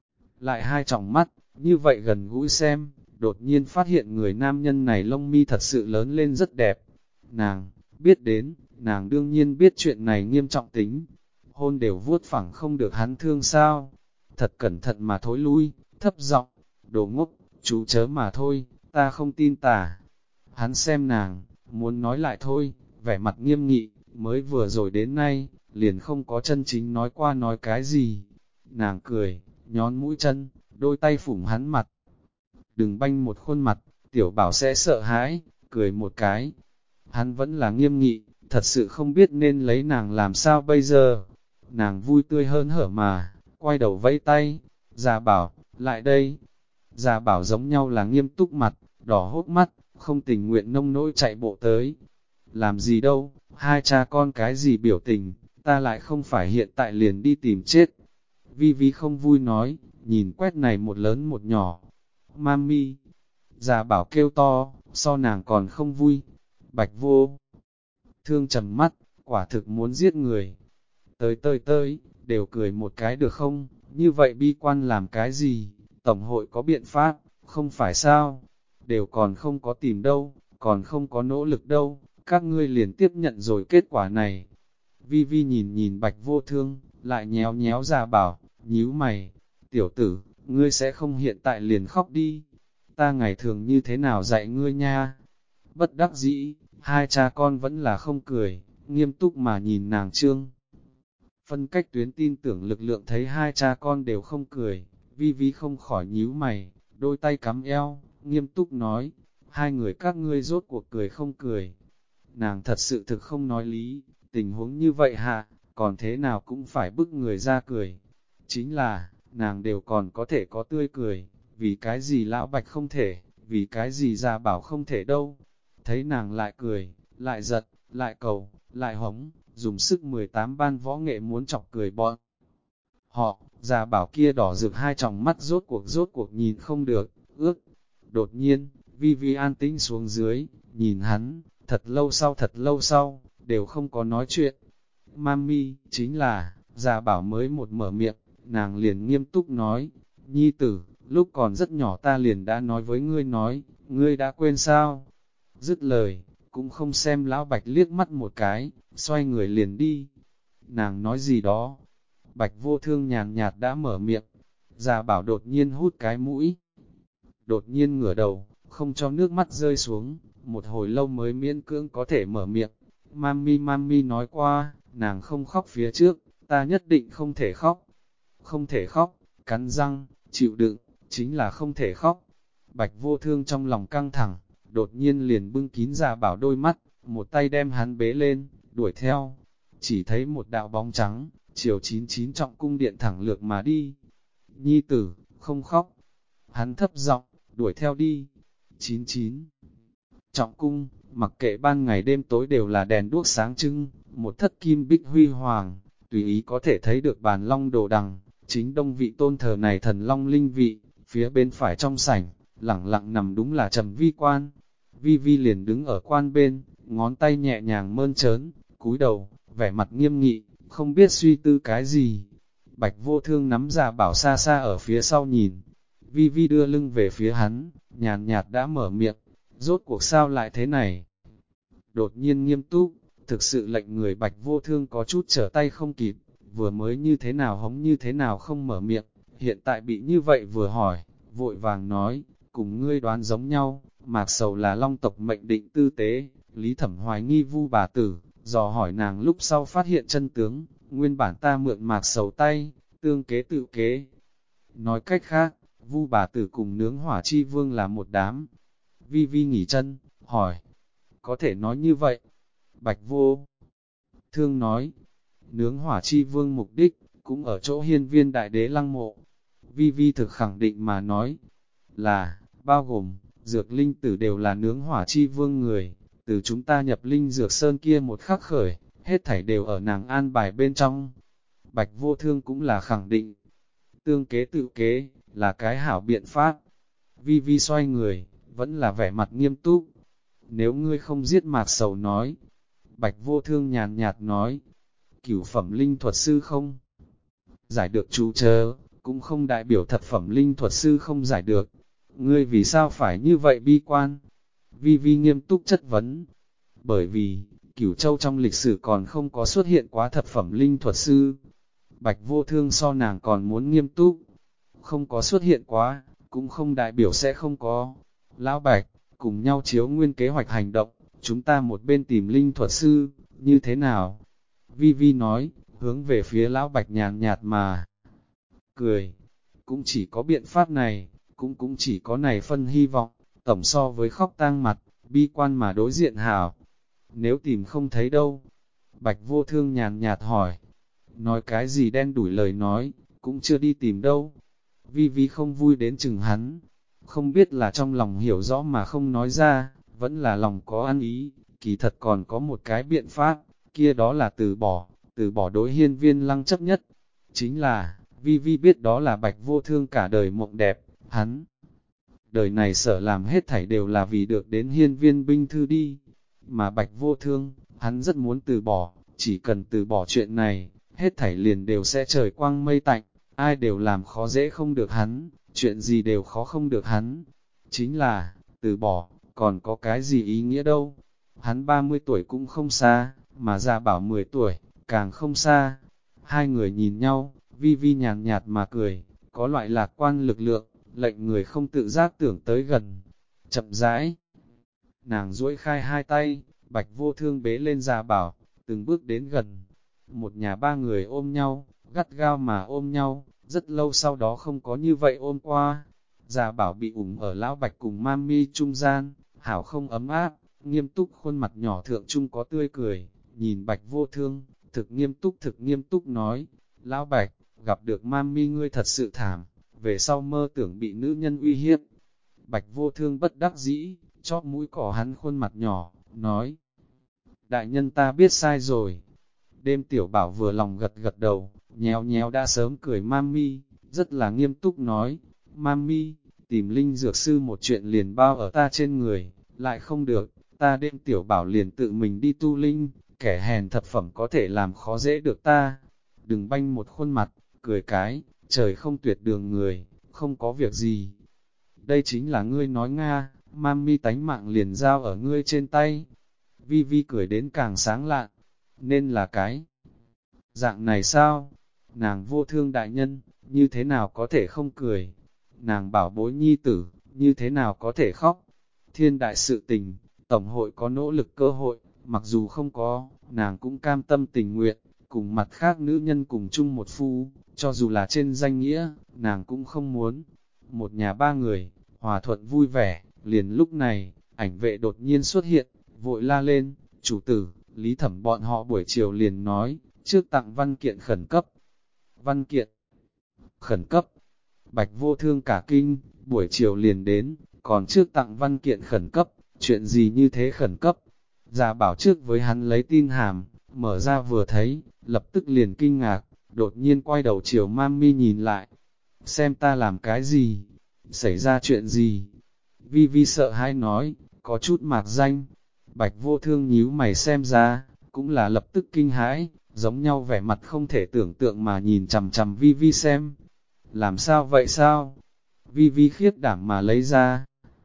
lại hai tròng mắt, như vậy gần gũi xem, đột nhiên phát hiện người nam nhân này lông mi thật sự lớn lên rất đẹp. Nàng, biết đến, nàng đương nhiên biết chuyện này nghiêm trọng tính, hôn đều vuốt phẳng không được hắn thương sao. Thật cẩn thận mà thối lui, thấp giọng, đồ ngốc, chú chớ mà thôi, ta không tin tà. Hắn xem nàng, muốn nói lại thôi, vẻ mặt nghiêm nghị, mới vừa rồi đến nay, liền không có chân chính nói qua nói cái gì. Nàng cười, nhón mũi chân, đôi tay phủng hắn mặt. Đừng banh một khuôn mặt, tiểu bảo sẽ sợ hãi, cười một cái. Hắn vẫn là nghiêm nghị, thật sự không biết nên lấy nàng làm sao bây giờ. Nàng vui tươi hơn hở mà, quay đầu vẫy tay, Gia Bảo, lại đây. Gia Bảo giống nhau là nghiêm túc mặt, đỏ hốt mắt, không tình nguyện nông nỗi chạy bộ tới. Làm gì đâu, hai cha con cái gì biểu tình, ta lại không phải hiện tại liền đi tìm chết. Vi Vi không vui nói, nhìn quét này một lớn một nhỏ. Mami, Gia Bảo kêu to, so nàng còn không vui. Bạch Vô Thương trầm mắt, quả thực muốn giết người. Tới, đều cười một cái được không, như vậy bi quan làm cái gì, Tổng hội có biện pháp, không phải sao, đều còn không có tìm đâu, còn không có nỗ lực đâu, các ngươi liền tiếp nhận rồi kết quả này. Vi Vi nhìn nhìn Bạch Vô Thương, lại nhéo nhéo Gia Bảo, nhíu mày, tiểu tử, ngươi sẽ không hiện tại liền khóc đi, ta ngày thường như thế nào dạy ngươi nha. Bất đắc dĩ, hai cha con vẫn là không cười, nghiêm túc mà nhìn nàng Trương. Phân cách tuyến tin tưởng lực lượng thấy hai cha con đều không cười, Vi Vi không khỏi nhíu mày, đôi tay cắm eo, nghiêm túc nói, hai người các ngươi rốt cuộc cười không cười. Nàng thật sự thực không nói lý, tình huống như vậy hạ, còn thế nào cũng phải bức người ra cười. Chính là, nàng đều còn có thể có tươi cười, vì cái gì lão bạch không thể, vì cái gì Gia Bảo không thể đâu. Thấy nàng lại cười, lại giật, lại cầu, lại hống, dùng sức 18 ban võ nghệ muốn chọc cười bọn. Họ, Gia Bảo kia đỏ rực hai tròng mắt rốt cuộc nhìn không được, ước. Đột nhiên, Vi Vi an tĩnh xuống dưới, nhìn hắn, thật lâu sau, đều không có nói chuyện. Mami, chính là, Gia Bảo mới một mở miệng, nàng liền nghiêm túc nói, nhi tử, lúc còn rất nhỏ ta liền đã nói với ngươi ngươi đã quên sao? Dứt lời, cũng không xem lão Bạch liếc mắt một cái, xoay người liền đi. Nàng nói gì đó? Bạch Vô Thương nhàn nhạt đã mở miệng, Gia Bảo đột nhiên hút cái mũi. Đột nhiên ngửa đầu, không cho nước mắt rơi xuống, một hồi lâu mới miễn cưỡng có thể mở miệng. Mami nói qua, nàng không khóc phía trước, ta nhất định không thể khóc. Không thể khóc, cắn răng, chịu đựng, chính là không thể khóc. Bạch Vô Thương trong lòng căng thẳng, đột nhiên liền bưng kín Gia Bảo đôi mắt, một tay đem hắn bế lên, đuổi theo. Chỉ thấy một đạo bóng trắng, chiều 99 trọng cung điện thẳng lược mà đi. Nhi tử, không khóc. Hắn thấp giọng, đuổi theo đi. 99 trọng cung, mặc kệ ban ngày đêm tối đều là đèn đuốc sáng trưng, một thất kim bích huy hoàng, tùy ý có thể thấy được bàn long đồ đằng, chính đông vị tôn thờ này thần long linh vị, phía bên phải trong sảnh, lẳng lặng nằm đúng là Trầm Vi quan. Vi Vi liền đứng ở quan bên, ngón tay nhẹ nhàng mơn trớn, cúi đầu, vẻ mặt nghiêm nghị, không biết suy tư cái gì. Bạch Vô Thương nắm Gia Bảo xa xa ở phía sau nhìn, Vi Vi đưa lưng về phía hắn, nhàn nhạt đã mở miệng, rốt cuộc sao lại thế này? Đột nhiên nghiêm túc, thực sự lệnh người Bạch Vô Thương có chút trở tay không kịp, vừa mới như thế nào hống như thế nào không mở miệng, hiện tại bị như vậy vừa hỏi, vội vàng nói, cùng ngươi đoán giống nhau, Mạc Sầu là long tộc mệnh định tư tế, Lý Thẩm hoài nghi Vu bà tử, dò hỏi nàng lúc sau phát hiện chân tướng, nguyên bản ta mượn Mạc Sầu tay, tương kế tự kế. Nói cách khác, Vu bà tử cùng nướng hỏa chi vương là một đám. Vi Vi nghỉ chân, hỏi, có thể nói như vậy? Bạch Vô Thương nói, nướng hỏa chi vương mục đích, cũng ở chỗ hiên viên đại đế lăng mộ. Vi Vi thực khẳng định mà nói, là, bao gồm, dược linh tử đều là nướng hỏa chi vương người, từ chúng ta nhập linh dược sơn kia một khắc khởi, hết thảy đều ở nàng an bài bên trong. Bạch Vô Thương cũng là khẳng định, tương kế tự kế, là cái hảo biện pháp. Vi Vi xoay người, vẫn là vẻ mặt nghiêm túc. Nếu ngươi không giết Mạc Sầu nói, Bạch Vô Thương nhàn nhạt nói, cửu phẩm linh thuật sư không giải được chú chớ, cũng không đại biểu thập phẩm linh thuật sư không giải được. Ngươi vì sao phải như vậy bi quan? Vi Vi nghiêm túc chất vấn. Bởi vì, Cửu Châu trong lịch sử còn không có xuất hiện quá thập phẩm linh thuật sư. Bạch Vô Thương so nàng còn muốn nghiêm túc. Không có xuất hiện quá, cũng không đại biểu sẽ không có. Lão Bạch, cùng nhau chiếu nguyên kế hoạch hành động, chúng ta một bên tìm linh thuật sư, như thế nào? Vi Vi nói, hướng về phía Lão Bạch nhàn nhạt mà cười. Cũng chỉ có biện pháp này, cũng chỉ có này phân hy vọng, tổng so với khóc tang mặt, bi quan mà đối diện hảo. Nếu tìm không thấy đâu? Bạch Vô Thương nhàn nhạt hỏi. Nói cái gì đen đủi lời nói, cũng chưa đi tìm đâu. Vi Vi không vui đến chừng hắn, không biết là trong lòng hiểu rõ mà không nói ra, vẫn là lòng có ăn ý, kỳ thật còn có một cái biện pháp, kia đó là từ bỏ đối hiên viên lăng chấp nhất. Chính là, Vi Vi biết đó là Bạch Vô Thương cả đời mộng đẹp, hắn. Đời này sợ làm hết thảy đều là vì được đến hiên viên binh thư đi, mà Bạch Vô Thương, hắn rất muốn từ bỏ, chỉ cần từ bỏ chuyện này, hết thảy liền đều sẽ trời quang mây tạnh, ai đều làm khó dễ không được hắn, chuyện gì đều khó không được hắn. Chính là, từ bỏ, còn có cái gì ý nghĩa đâu. Hắn 30 tuổi cũng không xa, mà Gia Bảo 10 tuổi, càng không xa. Hai người nhìn nhau, Vi Vi nhàn nhạt mà cười, có loại lạc quan lực lượng, lệnh người không tự giác tưởng tới gần. Chậm rãi, nàng duỗi khai hai tay, Bạch Vô Thương bế lên Gia Bảo, từng bước đến gần. Một nhà ba người ôm nhau, gắt gao mà ôm nhau, rất lâu sau đó không có như vậy ôm qua. Gia Bảo bị ở Lão Bạch cùng Mami trung gian, hảo không ấm áp, nghiêm túc khuôn mặt nhỏ thượng trung có tươi cười, nhìn Bạch Vô Thương, thực nghiêm túc nói, Lão Bạch, gặp được Mami ngươi thật sự thảm, về sau mơ tưởng bị nữ nhân uy hiếp. Bạch Vô Thương bất đắc dĩ, chóp mũi cỏ hắn khuôn mặt nhỏ, nói, đại nhân ta biết sai rồi. Đêm Tiểu Bảo vừa lòng gật gật đầu, nhéo nhéo đã sớm cười Mami, rất là nghiêm túc nói, Mami, tìm linh dược sư một chuyện liền bao ở ta trên người, lại không được, ta đêm Tiểu Bảo liền tự mình đi tu linh, kẻ hèn thập phẩm có thể làm khó dễ được ta. Đừng banh một khuôn mặt, cười cái, trời không tuyệt đường người, không có việc gì. Đây chính là ngươi nói Nga, Mami tánh mạng liền giao ở ngươi trên tay. Vi Vi cười đến càng sáng lạn, nên là cái dạng này sao? Nàng Vô Thương đại nhân, như thế nào có thể không cười? Nàng bảo bối nhi tử, như thế nào có thể khóc? Thiên đại sự tình, Tổng hội có nỗ lực cơ hội, mặc dù không có, nàng cũng cam tâm tình nguyện, cùng mặt khác nữ nhân cùng chung một phu, cho dù là trên danh nghĩa, nàng cũng không muốn. Một nhà ba người, hòa thuận vui vẻ, liền lúc này, ảnh vệ đột nhiên xuất hiện, vội la lên, chủ tử, Lý Thẩm bọn họ buổi chiều liền nói, trước tặng văn kiện khẩn cấp. Văn kiện khẩn cấp, Bạch Vô Thương cả kinh, buổi chiều liền đến, còn trước tặng văn kiện khẩn cấp, chuyện gì như thế khẩn cấp. Gia Bảo trước với hắn lấy tin hàm, mở ra vừa thấy, lập tức liền kinh ngạc, đột nhiên quay đầu chiều Mami nhìn lại. Xem ta làm cái gì? Xảy ra chuyện gì? Vi Vi sợ hãi nói, có chút mạc danh. Bạch Vô Thương nhíu mày xem ra, cũng là lập tức kinh hãi, giống nhau vẻ mặt không thể tưởng tượng mà nhìn chằm chằm Vi Vi xem. Làm sao vậy sao? Vi Vi khiếp đảm mà lấy ra.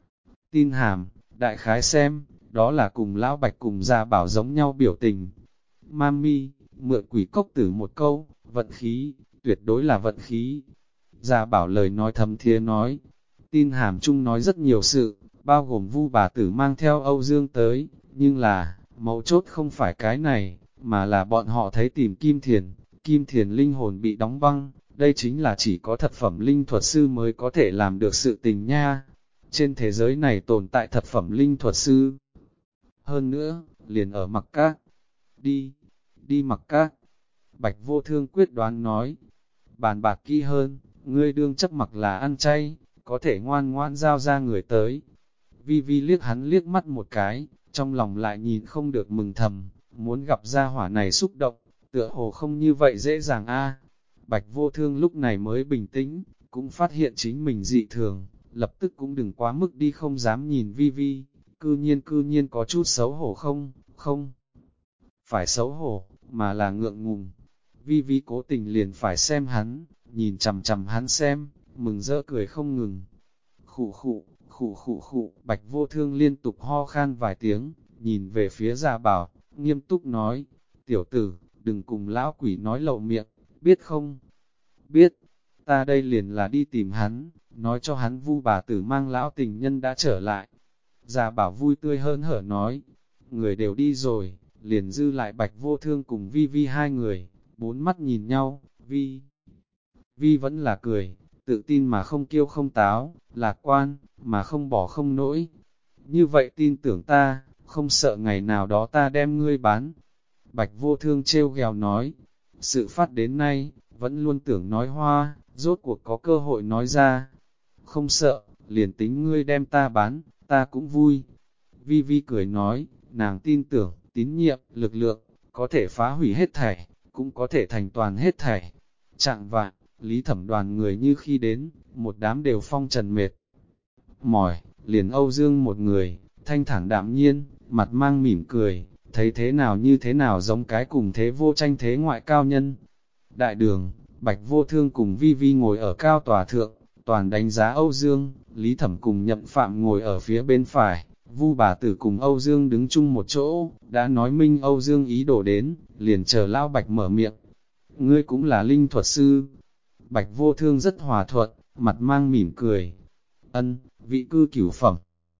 Tin hàm, đại khái xem, đó là cùng Lão Bạch cùng Gia Bảo giống nhau biểu tình. Mami, mượn quỷ cốc tử một câu, vận khí, tuyệt đối là vận khí. Gia Bảo lời nói thầm thía nói, tin hàm chung nói rất nhiều sự, bao gồm Vu bà tử mang theo Âu Dương tới, nhưng là, mấu chốt không phải cái này, mà là bọn họ thấy tìm Kim Thiền linh hồn bị đóng băng, đây chính là chỉ có thật phẩm linh thuật sư mới có thể làm được sự tình nha. Trên thế giới này tồn tại thật phẩm linh thuật sư. Hơn nữa, liền ở Mặc Các. Đi Mặc Các. Bạch Vô Thương quyết đoán nói, bàn bạc kỹ hơn, ngươi đương chấp mặc là ăn chay, có thể ngoan ngoan giao ra người tới. Vi Vi liếc hắn liếc mắt một cái, trong lòng lại nhìn không được mừng thầm, muốn gặp gia hỏa này xúc động, tựa hồ không như vậy dễ dàng a. Bạch Vô Thương lúc này mới bình tĩnh, cũng phát hiện chính mình dị thường, lập tức cũng đừng quá mức đi không dám nhìn Vi Vi, cư nhiên có chút xấu hổ không phải xấu hổ, mà là ngượng ngùng. Vi Vi cố tình liền phải xem hắn, nhìn chằm chằm hắn xem, mừng rỡ cười không ngừng. Khụ, Bạch Vô Thương liên tục ho khan vài tiếng, nhìn về phía Gia Bảo, nghiêm túc nói, tiểu tử, đừng cùng lão quỷ nói lậu miệng, biết không? Biết, ta đây liền là đi tìm hắn, nói cho hắn Vu bà tử mang lão tình nhân đã trở lại. Gia Bảo vui tươi hớn hở nói, người đều đi rồi, liền dư lại Bạch Vô Thương cùng Vi Vi hai người, bốn mắt nhìn nhau, Vi vẫn là cười, tự tin mà không kiêu không táo, lạc quan, mà không bỏ không nỗi. Như vậy tin tưởng ta, không sợ ngày nào đó ta đem ngươi bán. Bạch Vô Thương trêu ghèo nói, sự phát đến nay, vẫn luôn tưởng nói hoa, rốt cuộc có cơ hội nói ra. Không sợ, liền tính ngươi đem ta bán, ta cũng vui. Vi Vi cười nói, nàng tin tưởng, tín nhiệm, lực lượng, có thể phá hủy hết thảy, cũng có thể thành toàn hết thảy. Trạng vạn, Lý Thẩm đoàn người như khi đến, một đám đều phong trần mệt mỏi, liền Âu Dương một người, thanh thản đạm nhiên, mặt mang mỉm cười, thấy thế nào như thế nào giống cái cùng thế vô tranh thế ngoại cao nhân. Đại đường, Bạch Vô Thương cùng Vi Vi ngồi ở cao tòa thượng, toàn đánh giá Âu Dương, Lý Thẩm cùng Nhậm Phạm ngồi ở phía bên phải, Vu bà tử cùng Âu Dương đứng chung một chỗ, đã nói minh Âu Dương ý đồ đến, liền chờ Lão Bạch mở miệng. Ngươi cũng là linh thuật sư. Bạch Vô Thương rất hòa thuận, mặt mang mỉm cười. Ân, vị cư cửu phẩm.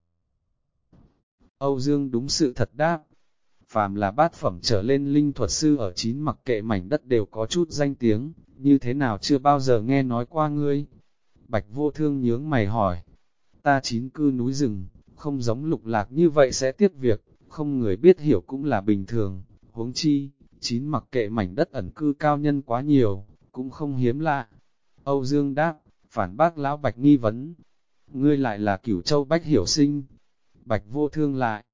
Âu Dương đúng sự thật đáp. Phàm là bát phẩm trở lên linh thuật sư ở chín mặc kệ mảnh đất đều có chút danh tiếng, như thế nào chưa bao giờ nghe nói qua ngươi. Bạch Vô Thương nhướng mày hỏi, ta chín cư núi rừng, không giống Lục Lạc như vậy sẽ tiếp việc, không người biết hiểu cũng là bình thường, huống chi, chín mặc kệ mảnh đất ẩn cư cao nhân quá nhiều, cũng không hiếm lạ. Âu Dương đáp, phản bác lão Bạch nghi vấn, ngươi lại là Cửu Châu Bách Hiểu Sinh. Bạch Vô Thương lại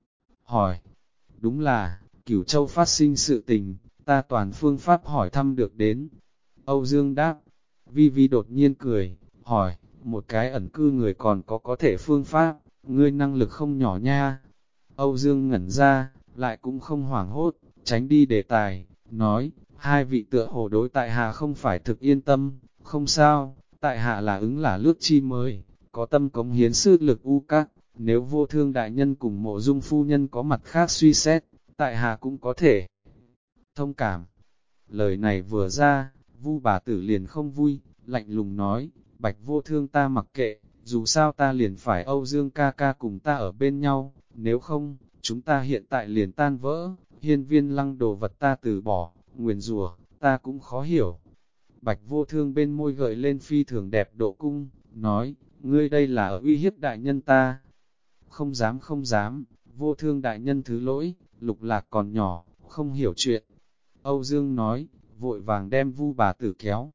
hỏi, đúng là, Cửu Châu phát sinh sự tình, ta toàn phương pháp hỏi thăm được đến. Âu Dương đáp, Vi Vi đột nhiên cười, hỏi, một cái ẩn cư người còn có thể phương pháp, ngươi năng lực không nhỏ nha. Âu Dương ngẩn ra, lại cũng không hoảng hốt, tránh đi đề tài, nói, hai vị tựa hồ đối tại hạ không phải thực yên tâm, không sao, tại hạ là ứng là lướt chi mới, có tâm cống hiến sức lực u các, nếu Vô Thương đại nhân cùng Mộ Dung phu nhân có mặt khác suy xét, tại hạ cũng có thể thông cảm. Lời này vừa ra, Vu bà tử liền không vui, lạnh lùng nói, Bạch Vô Thương ta mặc kệ, dù sao ta liền phải Âu Dương ca ca cùng ta ở bên nhau, nếu không, chúng ta hiện tại liền tan vỡ, hiên viên lăng đồ vật ta từ bỏ, nguyền rủa ta cũng khó hiểu. Bạch Vô Thương bên môi gợi lên phi thường đẹp độ cung, nói, ngươi đây là ở uy hiếp đại nhân ta. Không dám không dám, Vô Thương đại nhân thứ lỗi, Lục Lạc còn nhỏ, không hiểu chuyện. Âu Dương nói, vội vàng đem Vu bà tử kéo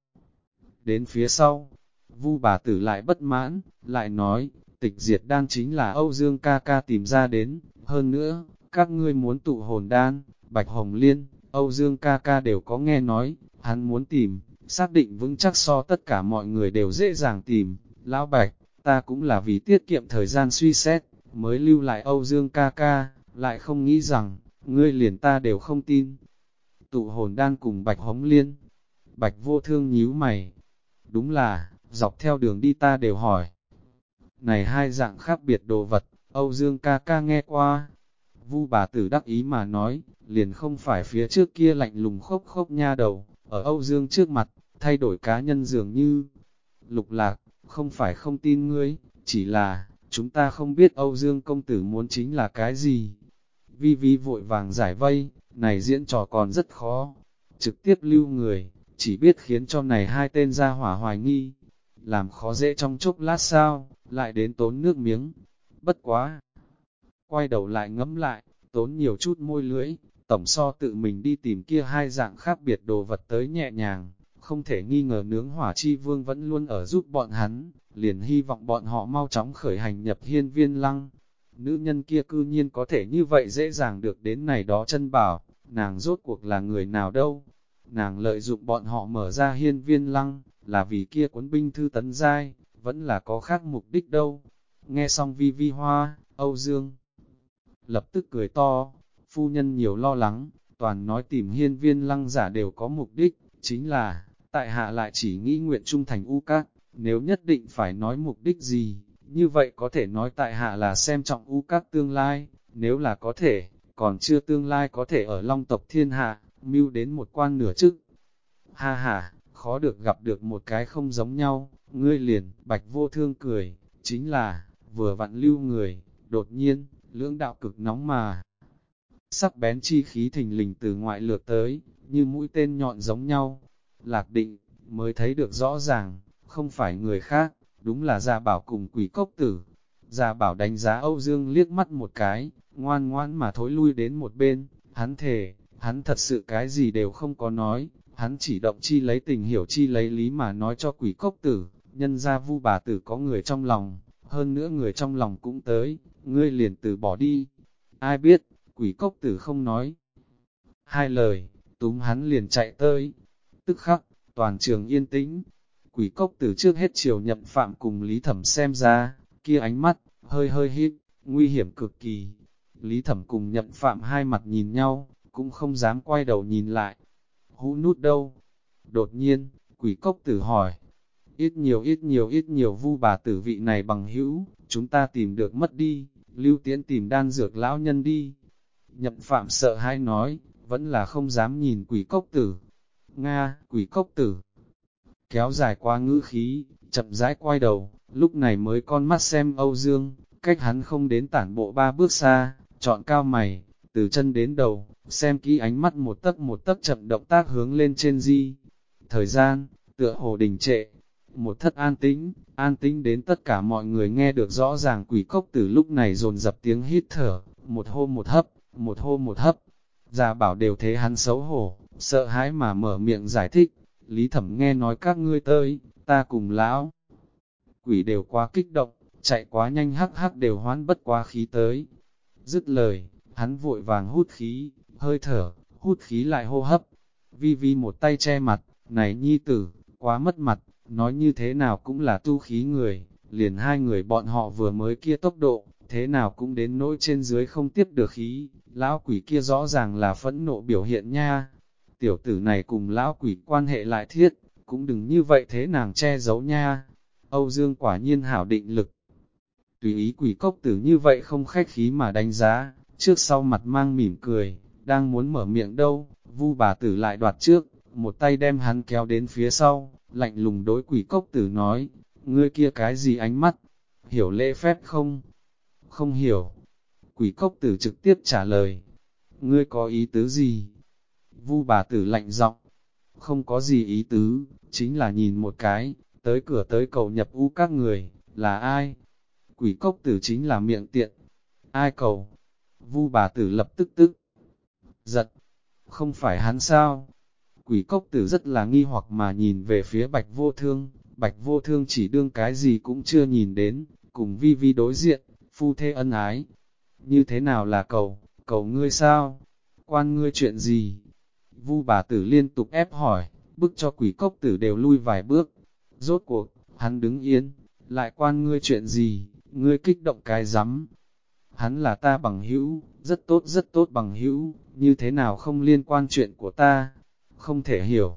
đến phía sau. Vu bà tử lại bất mãn, lại nói, tịch diệt đan chính là Âu Dương ca ca tìm ra đến, hơn nữa, các ngươi muốn tụ hồn đan, Bạch Hồng Liên, Âu Dương ca ca đều có nghe nói, hắn muốn tìm, xác định vững chắc so tất cả mọi người đều dễ dàng tìm. Lão Bạch, ta cũng là vì tiết kiệm thời gian suy xét, mới lưu lại Âu Dương ca ca, lại không nghĩ rằng, ngươi liền ta đều không tin. Tụ hồn đan cùng Bạch Hồng Liên, Bạch Vô Thương nhíu mày, đúng là, dọc theo đường đi ta đều hỏi. Này hai dạng khác biệt đồ vật, Âu Dương ca ca nghe qua. Vu bà tử đắc ý mà nói, liền không phải phía trước kia lạnh lùng khốc khốc nha đầu, ở Âu Dương trước mặt, thay đổi cá nhân dường như. Lục Lạc, không phải không tin ngươi, chỉ là, chúng ta không biết Âu Dương công tử muốn chính là cái gì. Vi Vi vội vàng giải vây, này diễn trò còn rất khó. Trực tiếp lưu người, chỉ biết khiến cho này hai tên ra hỏa hoài nghi. Làm khó dễ trong chốc lát sao, lại đến tốn nước miếng. Bất quá. Quay đầu lại ngẫm lại, tốn nhiều chút môi lưỡi, tổng so tự mình đi tìm kia hai dạng khác biệt đồ vật tới nhẹ nhàng. Không thể nghi ngờ nướng hỏa chi vương vẫn luôn ở giúp bọn hắn, liền hy vọng bọn họ mau chóng khởi hành nhập hiên viên lăng. Nữ nhân kia cư nhiên có thể như vậy dễ dàng được đến này đó chân bảo, nàng rốt cuộc là người nào đâu. Nàng lợi dụng bọn họ mở ra hiên viên lăng, là vì kia cuốn binh thư tấn giai, vẫn là có khác mục đích đâu. Nghe xong Vi Vi Hoa, Âu Dương lập tức cười to, phu nhân nhiều lo lắng, toàn nói tìm hiên viên lăng giả đều có mục đích, chính là, tại hạ lại chỉ nghĩ nguyện trung thành u các, nếu nhất định phải nói mục đích gì, như vậy có thể nói tại hạ là xem trọng u các tương lai, nếu là có thể, còn chưa tương lai có thể ở long tộc thiên hạ, mưu đến một quan nửa chức. Ha ha, khó được gặp được một cái không giống nhau, ngươi liền, Bạch Vô Thương cười, chính là, vừa vặn lưu người, đột nhiên, lưỡng đạo cực nóng mà. Sắc bén chi khí thình lình từ ngoại lược tới, như mũi tên nhọn giống nhau. Lạc Định, mới thấy được rõ ràng, không phải người khác, đúng là Gia Bảo cùng Quỷ Cốc Tử. Gia Bảo đánh giá Âu Dương liếc mắt một cái, ngoan ngoãn mà thối lui đến một bên, hắn thề, hắn thật sự cái gì đều không có nói, hắn chỉ động chi lấy tình hiểu chi lấy lý mà nói cho Quỷ Cốc Tử, nhân ra Vu bà tử có người trong lòng, hơn nữa người trong lòng cũng tới, ngươi liền từ bỏ đi. Ai biết, Quỷ Cốc Tử không nói hai lời, túm hắn liền chạy tới. Tức khắc, toàn trường yên tĩnh. Quỷ Cốc Tử trước hết chiều Nhậm Phạm cùng Lý Thẩm xem ra, kia ánh mắt, hơi hơi hít, nguy hiểm cực kỳ. Lý Thẩm cùng Nhậm Phạm hai mặt nhìn nhau, cũng không dám quay đầu nhìn lại. Hũ nút đâu? Đột nhiên, Quỷ Cốc Tử hỏi. Ít nhiều Vu bà tử vị này bằng hữu, chúng ta tìm được mất đi, Lưu Tiễn tìm đan dược lão nhân đi. Nhậm Phạm sợ hãi nói, vẫn là không dám nhìn Quỷ Cốc Tử. Nga, Quỷ Cốc Tử. kéo dài qua ngữ khí, chậm rãi quay đầu, lúc này mới con mắt xem Âu Dương, cách hắn không đến tản bộ 3 bước xa, chọn cao mày, từ chân đến đầu, xem kỹ ánh mắt một tấc chậm động tác hướng lên trên di. Thời gian, tựa hồ đình trệ, một thất an tĩnh đến tất cả mọi người nghe được rõ ràng. Quỷ cốc tử lúc này dồn dập tiếng hít thở, một hô một hấp, một hô một hấp. Gia Bảo đều thấy hắn xấu hổ, sợ hãi mà mở miệng giải thích. Lý Thẩm nghe nói các ngươi tới, ta cùng lão quỷ đều quá kích động, chạy quá nhanh hắc hắc đều hoán bất quá khí tới. Dứt lời, hắn vội vàng hút khí, hơi thở, hút khí lại hô hấp. Vi Vi một tay che mặt, này nhi tử, quá mất mặt, nói như thế nào cũng là tu khí người, liền hai người bọn họ vừa mới kia tốc độ, thế nào cũng đến nỗi trên dưới không tiếp được khí, lão quỷ kia rõ ràng là phẫn nộ biểu hiện nha. Tiểu tử này cùng lão quỷ quan hệ lại thiết, cũng đừng như vậy thế nàng che giấu nha. Âu Dương quả nhiên hảo định lực. Tùy ý quỷ cốc tử như vậy không khách khí mà đánh giá, trước sau mặt mang mỉm cười, đang muốn mở miệng đâu, Vu bà tử lại đoạt trước, một tay đem hắn kéo đến phía sau, lạnh lùng đối quỷ cốc tử nói, ngươi kia cái gì ánh mắt, hiểu lễ phép không? Không hiểu. Quỷ cốc tử trực tiếp trả lời, ngươi có ý tứ gì? Vu bà tử lạnh giọng, không có gì ý tứ, chính là nhìn một cái, tới cửa tới cầu nhập u các người, là ai? Quỷ cốc tử chính là miệng tiện. Ai cầu? Vu bà tử lập tức giật. Không phải hắn sao? Quỷ cốc tử rất là nghi hoặc mà nhìn về phía Bạch Vô Thương. Bạch Vô Thương chỉ đương cái gì cũng chưa nhìn đến, cùng Vi Vi đối diện, phu thê ân ái. Như thế nào là cầu? Cầu ngươi sao? Quan ngươi chuyện gì? Vu bà tử liên tục ép hỏi, bức cho quỷ cốc tử đều lui vài bước. Rốt cuộc, hắn đứng yên, lại quan ngươi chuyện gì? Ngươi kích động cái rắm. Hắn là ta bằng hữu, rất tốt bằng hữu, như thế nào không liên quan chuyện của ta, không thể hiểu.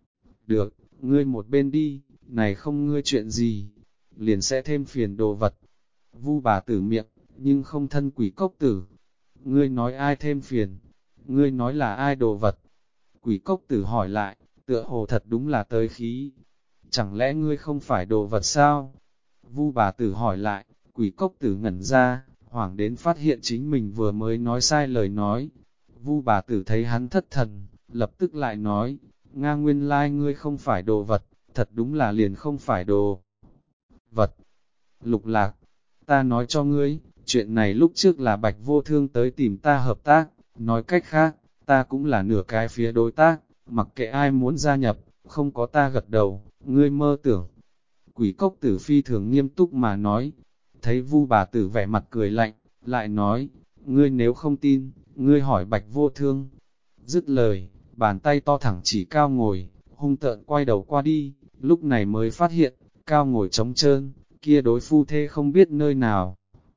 Được, ngươi một bên đi, này không ngươi chuyện gì, liền sẽ thêm phiền đồ vật. Vu bà tử miệng, nhưng không thân quỷ cốc tử. Ngươi nói ai thêm phiền, ngươi nói là ai đồ vật. Quỷ cốc tử hỏi lại, tựa hồ thật đúng là tới khí. Chẳng lẽ ngươi không phải đồ vật sao? Vu bà tử hỏi lại, quỷ cốc tử ngẩn ra, hoảng đến phát hiện chính mình vừa mới nói sai lời nói. Vu bà tử thấy hắn thất thần, lập tức lại nói, Nga nguyên lai ngươi không phải đồ vật, thật đúng là liền không phải đồ vật. Lục Lạc, ta nói cho ngươi, chuyện này lúc trước là Bạch Vô Thương tới tìm ta hợp tác, nói cách khác, ta cũng là nửa cái phía đối tác, mặc kệ ai muốn gia nhập, không có ta gật đầu, ngươi mơ tưởng. Quỷ cốc tử phi thường nghiêm túc mà nói, thấy Vu bà tử vẻ mặt cười lạnh, lại nói, ngươi nếu không tin, ngươi hỏi Bạch Vô Thương. Dứt lời, bàn tay to thẳng chỉ Cao ngồi, hung tợn quay đầu qua đi, lúc này mới phát hiện, Cao ngồi trống trơn, kia đối phu thê không biết nơi nào.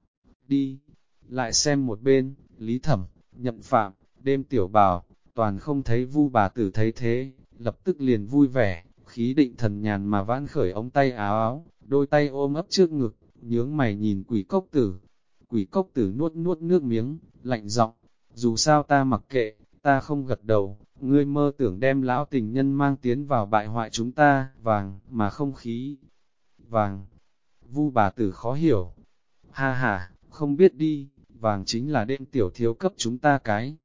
Đi, lại xem một bên, Lý Thẩm, Nhậm Phạm, Đêm Tiểu Bảo, toàn không thấy Vu bà tử thấy thế, lập tức liền vui vẻ, khí định thần nhàn mà vãn khởi ống tay áo áo, đôi tay ôm ấp trước ngực, nhướng mày nhìn quỷ cốc tử. Quỷ cốc tử nuốt nuốt nước miếng, lạnh giọng, dù sao ta mặc kệ, ta không gật đầu, ngươi mơ tưởng đem lão tình nhân mang tiến vào bại hoại chúng ta, vàng, mà không khí. Vàng, Vu bà tử khó hiểu. Ha ha, không biết đi, vàng chính là đêm tiểu thiếu cấp chúng ta cái.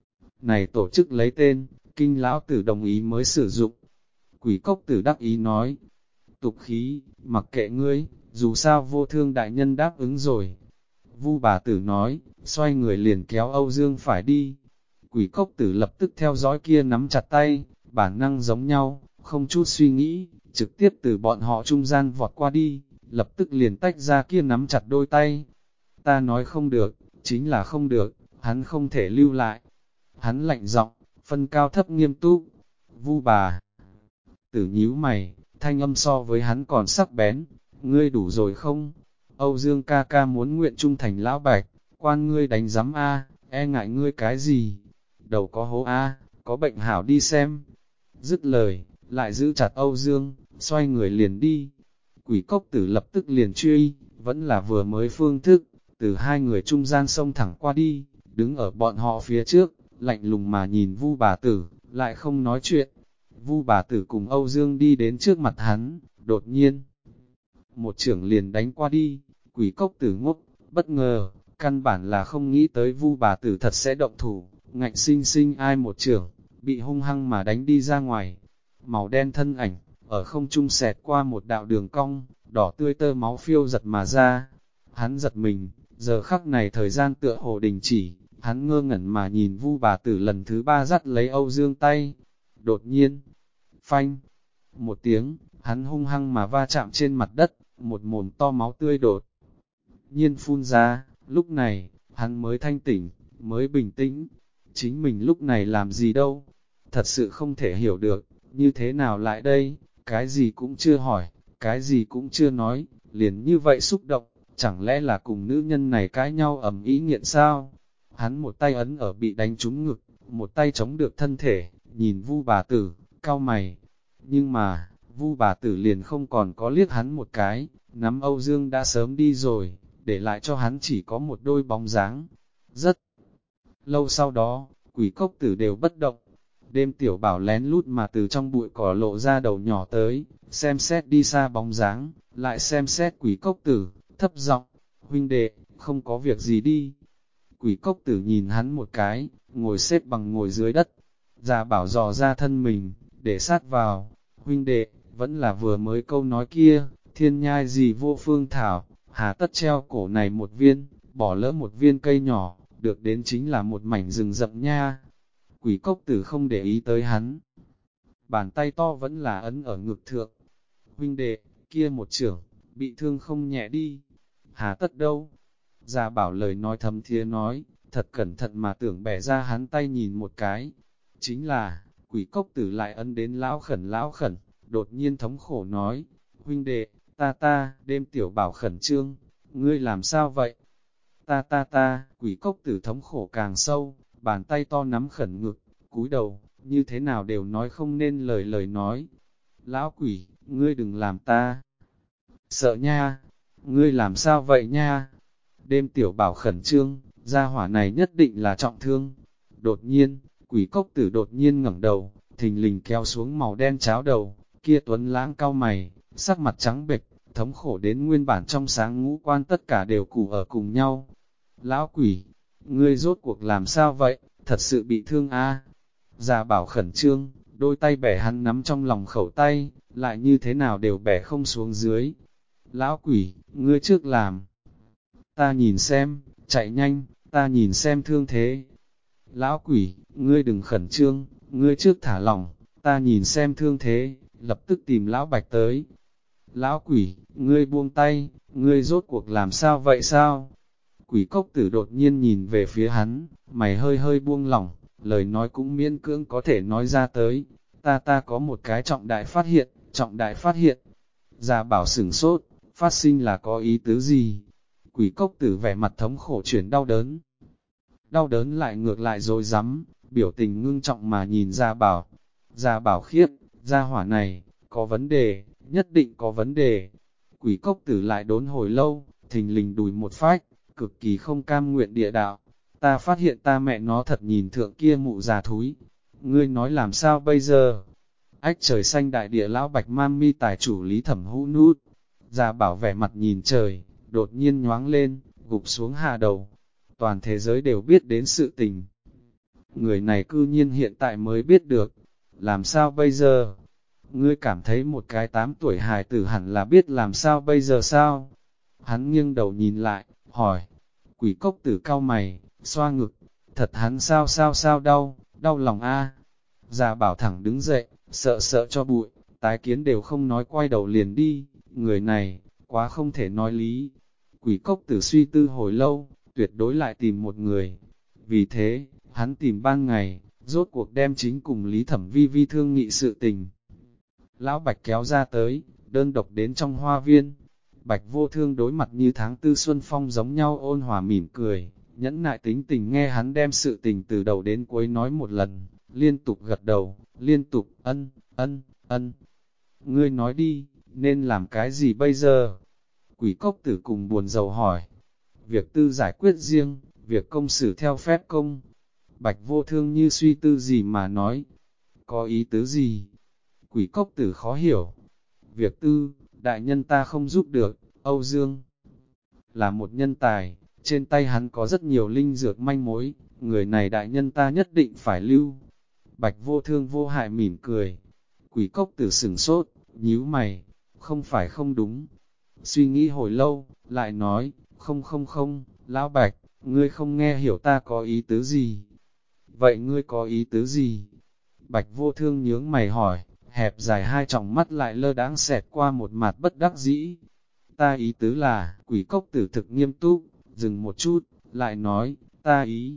Này tổ chức lấy tên, kinh lão tử đồng ý mới sử dụng. Quỷ cốc tử đắc ý nói, tục khí, mặc kệ ngươi, dù sao Vô Thương đại nhân đáp ứng rồi. Vu bà tử nói, xoay người liền kéo Âu Dương phải đi. Quỷ cốc tử lập tức theo dõi kia nắm chặt tay, bản năng giống nhau, không chút suy nghĩ, trực tiếp từ bọn họ trung gian vọt qua đi, lập tức liền tách ra kia nắm chặt đôi tay. Ta nói không được, chính là không được, hắn không thể lưu lại. Hắn lạnh giọng, phân cao thấp nghiêm túc. Vu bà tử nhíu mày, thanh âm so với hắn còn sắc bén. Ngươi đủ rồi không? Âu Dương ca ca muốn nguyện trung thành lão Bạch, quan ngươi đánh giám a, e ngại ngươi cái gì? Đầu có hố a, có bệnh hảo đi xem. Dứt lời, lại giữ chặt Âu Dương, xoay người liền đi. Quỷ cốc tử lập tức liền truy, vẫn là vừa mới phương thức, từ hai người trung gian xông thẳng qua đi, đứng ở bọn họ phía trước, lạnh lùng mà nhìn Vu bà tử, lại không nói chuyện. Vu bà tử cùng Âu Dương đi đến trước mặt hắn, đột nhiên. Một trưởng liền đánh qua đi, Quỷ Cốc Tử ngốc, bất ngờ, căn bản là không nghĩ tới Vu bà tử thật sẽ động thủ, ngạnh sinh sinh ai một trưởng, bị hung hăng mà đánh đi ra ngoài. Màu đen thân ảnh, ở không trung xẹt qua một đạo đường cong, đỏ tươi tơ máu phiêu giật mà ra. Hắn giật mình, giờ khắc này thời gian tựa hồ đình chỉ, hắn ngơ ngẩn mà nhìn Vu bà tử lần thứ ba dắt lấy Âu Dương tay. Đột nhiên, phanh, một tiếng, hắn hung hăng mà va chạm trên mặt đất, một mồm to máu tươi đột nhiên phun ra. Lúc này, hắn mới thanh tỉnh, mới bình tĩnh. Chính mình lúc này làm gì đâu? Thật sự không thể hiểu được, như thế nào lại đây? Cái gì cũng chưa hỏi, cái gì cũng chưa nói, liền như vậy xúc động, chẳng lẽ là cùng nữ nhân này cãi nhau ầm ĩ nghiện sao? Hắn một tay ấn ở bị đánh trúng ngực, một tay chống được thân thể, nhìn Vu bà tử, cau mày. Nhưng mà, Vu bà tử liền không còn có liếc hắn một cái, nắm Âu Dương đã sớm đi rồi, để lại cho hắn chỉ có một đôi bóng dáng. Rất lâu sau đó, Quỷ Cốc Tử đều bất động. Đêm Tiểu Bảo lén lút mà từ trong bụi cỏ lộ ra đầu nhỏ tới, xem xét đi xa bóng dáng, lại xem xét Quỷ Cốc Tử, thấp giọng, huynh đệ, không có việc gì đi. Quỷ Cốc Tử nhìn hắn một cái, ngồi xếp bằng ngồi dưới đất. Già Bảo dò ra thân mình, để sát vào, huynh đệ, vẫn là vừa mới câu nói kia, thiên nhai gì vô phương thảo, hà tất treo cổ này một viên, bỏ lỡ một viên cây nhỏ, được đến chính là một mảnh rừng rậm nha. Quỷ Cốc Tử không để ý tới hắn. Bàn tay to vẫn là ấn ở ngực thượng. Huynh đệ, kia một trưởng, bị thương không nhẹ đi. Hà tất đâu? Già Bảo lời nói thấm thía nói, thật cẩn thận mà tưởng bẻ ra hắn tay nhìn một cái. Chính là, Quỷ Cốc Tử lại ấn đến lão khẩn, đột nhiên thống khổ nói, huynh đệ, đêm Tiểu Bảo khẩn trương, ngươi làm sao vậy? Quỷ Cốc Tử thống khổ càng sâu, bàn tay to nắm khẩn ngực, cúi đầu, như thế nào đều nói không nên lời nói. Lão quỷ, ngươi đừng làm ta sợ nha, ngươi làm sao vậy nha? Đêm Tiểu Bảo khẩn trương, gia hỏa này nhất định là trọng thương. Đột nhiên, Quỷ Cốc Tử đột nhiên ngẩng đầu, thình lình kéo xuống màu đen cháo đầu, kia tuấn lãng cau mày, sắc mặt trắng bệch, thống khổ đến nguyên bản trong sáng ngũ quan tất cả đều củ ở cùng nhau. Lão quỷ, ngươi rốt cuộc làm sao vậy, thật sự bị thương a? Già Bảo khẩn trương, đôi tay bẻ hắn nắm trong lòng khẩu tay, lại như thế nào đều bẻ không xuống dưới. Lão quỷ, ngươi trước làm. Ta nhìn xem, chạy nhanh, ta nhìn xem thương thế. Lão quỷ, ngươi đừng khẩn trương, ngươi trước thả lỏng, ta nhìn xem thương thế, lập tức tìm lão Bạch tới. Lão quỷ, ngươi buông tay, ngươi rốt cuộc làm sao vậy sao? Quỷ Cốc Tử đột nhiên nhìn về phía hắn, mày hơi hơi buông lỏng, lời nói cũng miễn cưỡng có thể nói ra tới. Ta có một cái trọng đại phát hiện. Già Bảo sửng sốt, phát sinh là có ý tứ gì? Quỷ Cốc Tử vẻ mặt thống khổ chuyển đau đớn. Đau đớn lại ngược lại rồi rắm, biểu tình ngưng trọng mà nhìn Già Bảo. Già Bảo khiếp, gia hỏa này, có vấn đề, nhất định có vấn đề. Quỷ Cốc Tử lại đốn hồi lâu, thình lình đùi một phách, cực kỳ không cam nguyện địa đạo. Ta phát hiện ta mẹ nó thật nhìn thượng kia mụ già thúi. Ngươi nói làm sao bây giờ? Ách trời xanh đại địa lão Bạch Man Mi tài chủ Lý Thẩm Hữu nút. Già Bảo vẻ mặt nhìn trời, đột nhiên nhoáng lên, gục xuống hạ đầu. Toàn thế giới đều biết đến sự tình. Người này cư nhiên hiện tại mới biết được. Làm sao bây giờ? Ngươi cảm thấy một cái 8 tuổi hài tử hẳn là biết làm sao bây giờ sao? Hắn nghiêng đầu nhìn lại, hỏi. Quỷ Cốc Tử cau mày, xoa ngực. Thật hắn sao đau lòng a. Già Bảo thẳng đứng dậy, sợ cho bụi, tái kiến đều không nói quay đầu liền đi. Người này, quá không thể nói lý. Quỷ Cốc Tử suy tư hồi lâu, tuyệt đối lại tìm một người. Vì thế, hắn tìm ban ngày, rốt cuộc đem chính cùng Lý Thẩm Vi thương nghị sự tình. Lão Bạch kéo ra tới, đơn độc đến trong hoa viên. Bạch Vô Thương đối mặt như tháng tư xuân phong giống nhau ôn hòa mỉm cười, nhẫn nại tính tình nghe hắn đem sự tình từ đầu đến cuối nói một lần, liên tục gật đầu, liên tục ân. Ngươi nói đi, nên làm cái gì bây giờ? Quỷ Cốc Tử cùng buồn rầu hỏi. Việc tư giải quyết riêng, việc công xử theo phép công. Bạch Vô Thương như suy tư gì mà nói. Có ý tứ gì? Quỷ cốc tử khó hiểu. Việc tư, đại nhân ta không giúp được, Âu Dương là một nhân tài, trên tay hắn có rất nhiều linh dược manh mối, người này đại nhân ta nhất định phải lưu. Bạch vô thương vô hại mỉm cười. Quỷ cốc tử sửng sốt, nhíu mày, không phải không đúng. Suy nghĩ hồi lâu, lại nói, không, lão Bạch, ngươi không nghe hiểu ta có ý tứ gì. Vậy ngươi có ý tứ gì? Bạch vô thương nhướng mày hỏi, hẹp dài hai tròng mắt lại lơ đãng xẹt qua một mặt bất đắc dĩ. Ta ý tứ là, quỷ cốc tử thực nghiêm túc, dừng một chút, lại nói, ta ý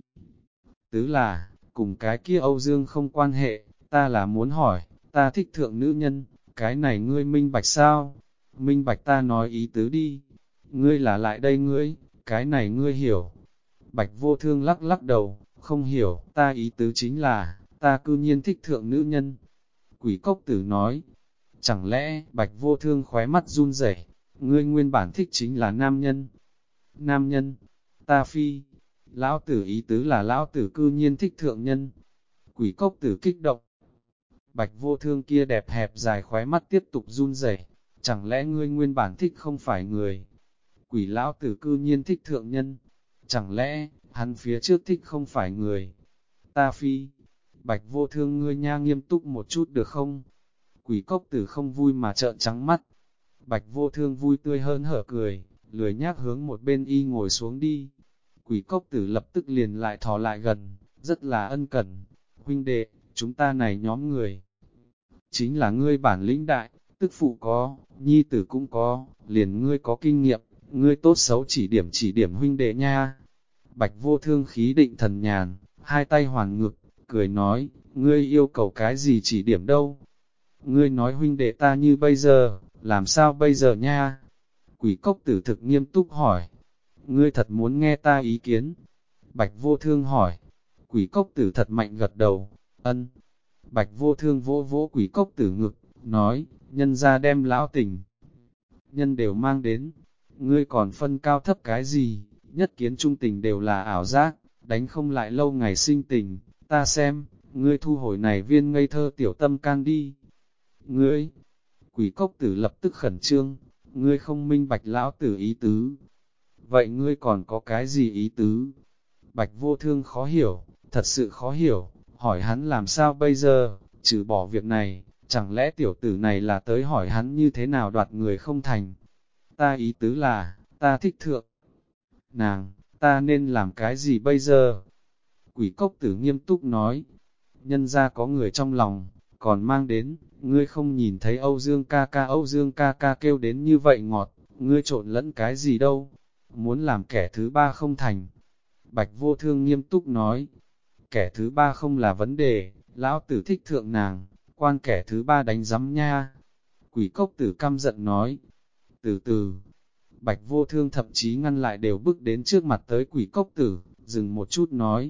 tứ là, cùng cái kia Âu Dương không quan hệ, ta là muốn hỏi, ta thích thượng nữ nhân, cái này ngươi minh bạch sao? Minh bạch ta nói ý tứ đi, ngươi là lại đây ngươi, cái này ngươi hiểu. Bạch vô thương lắc lắc đầu, không hiểu, ta ý tứ chính là, ta cư nhiên thích thượng nữ nhân. Quỷ cốc tử nói, chẳng lẽ bạch vô thương khóe mắt run rẩy, ngươi nguyên bản thích chính là nam nhân. Nam nhân, ta phi, lão tử ý tứ là lão tử cư nhiên thích thượng nhân. Quỷ cốc tử kích động. Bạch vô thương kia đẹp hẹp dài khóe mắt tiếp tục run rẩy, chẳng lẽ ngươi nguyên bản thích không phải người. Quỷ lão tử cư nhiên thích thượng nhân, chẳng lẽ, hắn phía trước thích không phải người. Ta phi, bạch vô thương ngươi nha nghiêm túc một chút được không? Quỷ cốc tử không vui mà trợn trắng mắt. Bạch vô thương vui tươi hơn hở cười, lười nhác hướng một bên y ngồi xuống đi. Quỷ cốc tử lập tức liền lại thò lại gần, rất là ân cần. Huynh đệ, chúng ta này nhóm người, chính là ngươi bản lĩnh đại, tức phụ có, nhi tử cũng có, liền ngươi có kinh nghiệm, ngươi tốt xấu chỉ điểm huynh đệ nha. Bạch vô thương khí định thần nhàn, hai tay hoàn ngực, cười nói, ngươi yêu cầu cái gì chỉ điểm đâu. Ngươi nói huynh đệ ta như bây giờ, làm sao bây giờ nha? Quỷ cốc tử thực nghiêm túc hỏi, ngươi thật muốn nghe ta ý kiến? Bạch vô thương hỏi, quỷ cốc tử thật mạnh gật đầu, ân. Bạch vô thương vỗ vỗ quỷ cốc tử ngực, nói, nhân ra đem lão tình. Nhân đều mang đến, ngươi còn phân cao thấp cái gì, nhất kiến trung tình đều là ảo giác, đánh không lại lâu ngày sinh tình, ta xem, ngươi thu hồi này viên ngây thơ tiểu tâm can đi. Ngươi, quỷ cốc tử lập tức khẩn trương, ngươi không minh bạch lão tử ý tứ. Vậy ngươi còn có cái gì ý tứ? Bạch vô thương khó hiểu, thật sự khó hiểu, hỏi hắn làm sao bây giờ, trừ bỏ việc này, chẳng lẽ tiểu tử này là tới hỏi hắn như thế nào đoạt người không thành. Ta ý tứ là, ta thích thượng nàng, ta nên làm cái gì bây giờ? Quỷ cốc tử nghiêm túc nói, nhân ra có người trong lòng, còn mang đến, ngươi không nhìn thấy Âu Dương ca ca kêu đến như vậy ngọt, ngươi trộn lẫn cái gì đâu, muốn làm kẻ thứ ba không thành. Bạch vô thương nghiêm túc nói, kẻ thứ ba không là vấn đề, lão tử thích thượng nàng, quan kẻ thứ ba đánh giấm nha. Quỷ cốc tử căm giận nói, từ từ, bạch vô thương thậm chí ngăn lại đều bước đến trước mặt tới quỷ cốc tử, dừng một chút nói,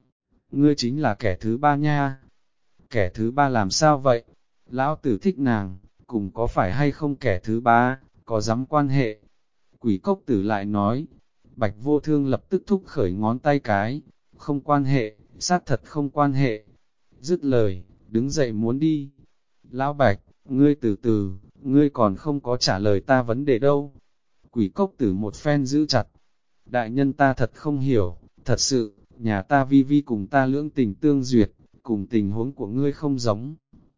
ngươi chính là kẻ thứ ba nha. Kẻ thứ ba làm sao vậy? Lão tử thích nàng, cùng có phải hay không kẻ thứ ba, có dám quan hệ? Quỷ cốc tử lại nói, bạch vô thương lập tức thúc khởi ngón tay cái, không quan hệ, xác thật không quan hệ. Dứt lời, đứng dậy muốn đi. Lão bạch, ngươi từ từ, ngươi còn không có trả lời ta vấn đề đâu. Quỷ cốc tử một phen giữ chặt. Đại nhân ta thật không hiểu, thật sự, nhà ta vi vi cùng ta lưỡng tình tương duyệt, cùng tình huống của ngươi không giống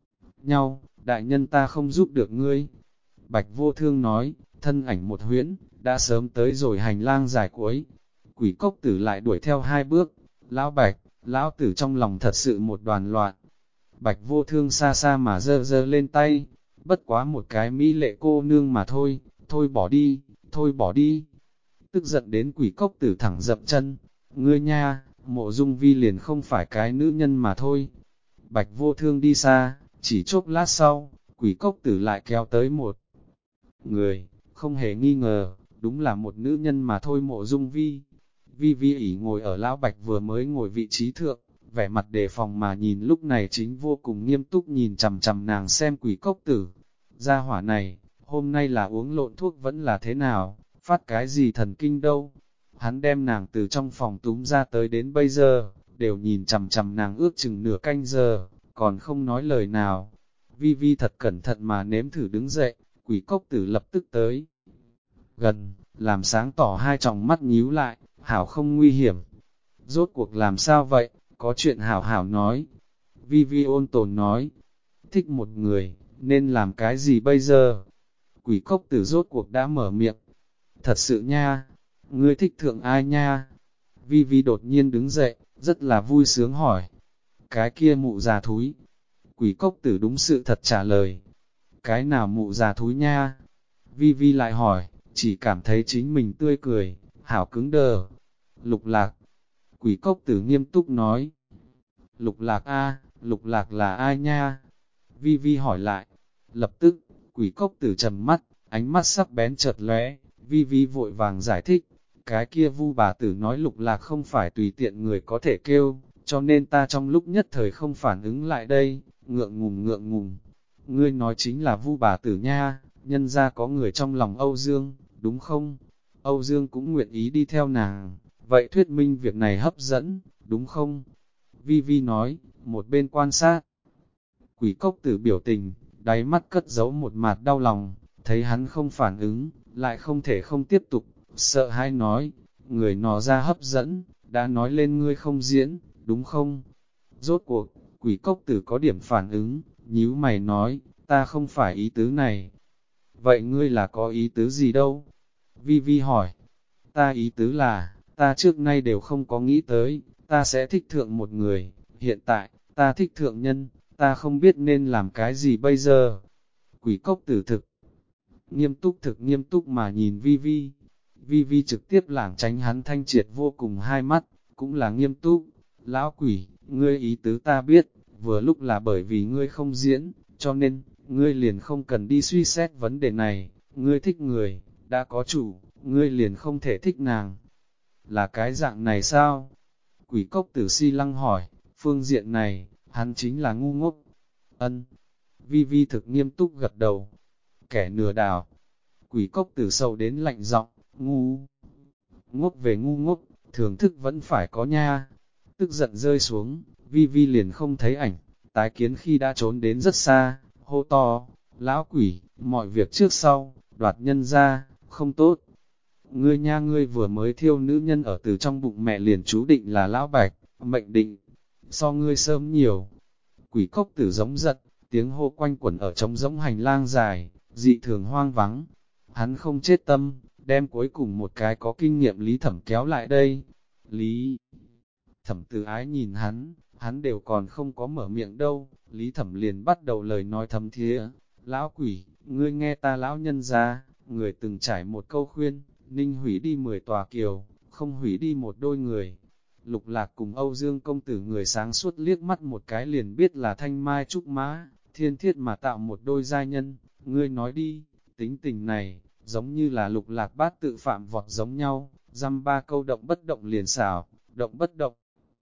nhau, đại nhân ta không giúp được ngươi. Bạch vô thương nói, thân ảnh một huyễn, đã sớm tới rồi hành lang dài cuối. Quỷ cốc tử lại đuổi theo hai bước, lão bạch, lão tử trong lòng thật sự một đoàn loạn. Bạch vô thương xa xa mà giơ giơ lên tay, bất quá một cái mỹ lệ cô nương mà thôi, thôi bỏ đi, thôi bỏ đi. Tức giận đến quỷ cốc tử thẳng dậm chân, ngươi nha, mộ dung vi liền không phải cái nữ nhân mà thôi. Bạch vô thương đi xa, chỉ chốc lát sau, quỷ cốc tử lại kéo tới một người, không hề nghi ngờ, đúng là một nữ nhân mà thôi mộ dung vi. Vi vi ỉ ngồi ở lão bạch vừa mới ngồi vị trí thượng, vẻ mặt đề phòng mà nhìn lúc này chính vô cùng nghiêm túc nhìn chằm chằm nàng xem quỷ cốc tử. Gia hỏa này, hôm nay là uống lộn thuốc vẫn là thế nào, phát cái gì thần kinh đâu. Hắn đem nàng từ trong phòng túm ra tới đến bây giờ, đều nhìn chằm chằm nàng ước chừng nửa canh giờ, còn không nói lời nào. Vi Vi thật cẩn thận mà nếm thử đứng dậy, quỷ cốc tử lập tức tới gần, làm sáng tỏ hai tròng mắt nhíu lại, hảo không nguy hiểm. Rốt cuộc làm sao vậy, có chuyện hảo hảo nói. Vi Vi ôn tồn nói, thích một người, nên làm cái gì bây giờ? Quỷ cốc tử rốt cuộc đã mở miệng. Thật sự nha, ngươi thích thượng ai nha? Vi Vi đột nhiên đứng dậy, rất là vui sướng hỏi. Cái kia mụ già thúi. Quỷ cốc tử đúng sự thật trả lời. Cái nào mụ già thúi nha? Vi Vi lại hỏi, chỉ cảm thấy chính mình tươi cười, hảo cứng đờ. Lục lạc. Quỷ cốc tử nghiêm túc nói. Lục lạc a, lục lạc là ai nha? Vi Vi hỏi lại. Lập tức, quỷ cốc tử trầm mắt, ánh mắt sắc bén chợt lóe. Vi Vi vội vàng giải thích. Cái kia Vu bà tử nói lục lạc không phải tùy tiện người có thể kêu, cho nên ta trong lúc nhất thời không phản ứng lại đây, ngượng ngùng. Ngươi nói chính là Vu bà tử nha, nhân ra có người trong lòng Âu Dương, đúng không? Âu Dương cũng nguyện ý đi theo nàng, vậy thuyết minh việc này hấp dẫn, đúng không? Vi Vi nói, một bên quan sát. Quỷ cốc tử biểu tình, đáy mắt cất giấu một mạt đau lòng, thấy hắn không phản ứng, lại không thể không tiếp tục, sợ hãi nói, người nọ ra hấp dẫn, đã nói lên ngươi không diễn, đúng không? Rốt cuộc, quỷ cốc tử có điểm phản ứng, nhíu mày nói, ta không phải ý tứ này. Vậy ngươi là có ý tứ gì đâu? Vi Vi hỏi, ta ý tứ là, ta trước nay đều không có nghĩ tới, ta sẽ thích thượng một người, hiện tại, ta thích thượng nhân, ta không biết nên làm cái gì bây giờ. Quỷ cốc tử thực nghiêm túc mà nhìn Vi Vi. Vi Vi trực tiếp lảng tránh hắn thanh triệt vô cùng hai mắt, cũng là nghiêm túc. Lão quỷ, ngươi ý tứ ta biết, vừa lúc là bởi vì ngươi không diễn, cho nên, ngươi liền không cần đi suy xét vấn đề này, ngươi thích người, đã có chủ, ngươi liền không thể thích nàng. Là cái dạng này sao? Quỷ cốc tử si lăng hỏi, phương diện này, hắn chính là ngu ngốc. Ân. Vi Vi thực nghiêm túc gật đầu. Kẻ lừa đảo. Quỷ cốc tử sâu đến lạnh giọng, ngu ngốc về ngu ngốc, thưởng thức vẫn phải có nha. Tức giận rơi xuống, Vi Vi liền không thấy ảnh, tái kiến khi đã trốn đến rất xa, hô to, lão quỷ, mọi việc trước sau, đoạt nhân ra, không tốt. Ngươi nha, ngươi vừa mới thiêu nữ nhân ở từ trong bụng mẹ liền chú định là lão bạch, mệnh định, so ngươi sớm nhiều. Quỷ cốc tử giống giận, tiếng hô quanh quẩn ở trong giống hành lang dài, dị thường hoang vắng. Hắn không chết tâm, đem cuối cùng một cái có kinh nghiệm Lý Thẩm kéo lại đây. Lý Thẩm từ ái nhìn hắn đều còn không có mở miệng đâu, Lý Thẩm liền bắt đầu lời nói thầm thía. Lão quỷ, ngươi nghe ta lão nhân ra, người từng trải một câu khuyên, ninh hủy đi 10 tòa kiều, không hủy đi một đôi người. Lục Lạc cùng Âu Dương công tử người sáng suốt liếc mắt một cái liền biết là thanh mai trúc mã, thiên thiết mà tạo một đôi giai nhân. Ngươi nói đi, tính tình này, giống như là Lục Lạc bát tự phạm vọt giống nhau, dăm ba câu động bất động liền xảo, động bất động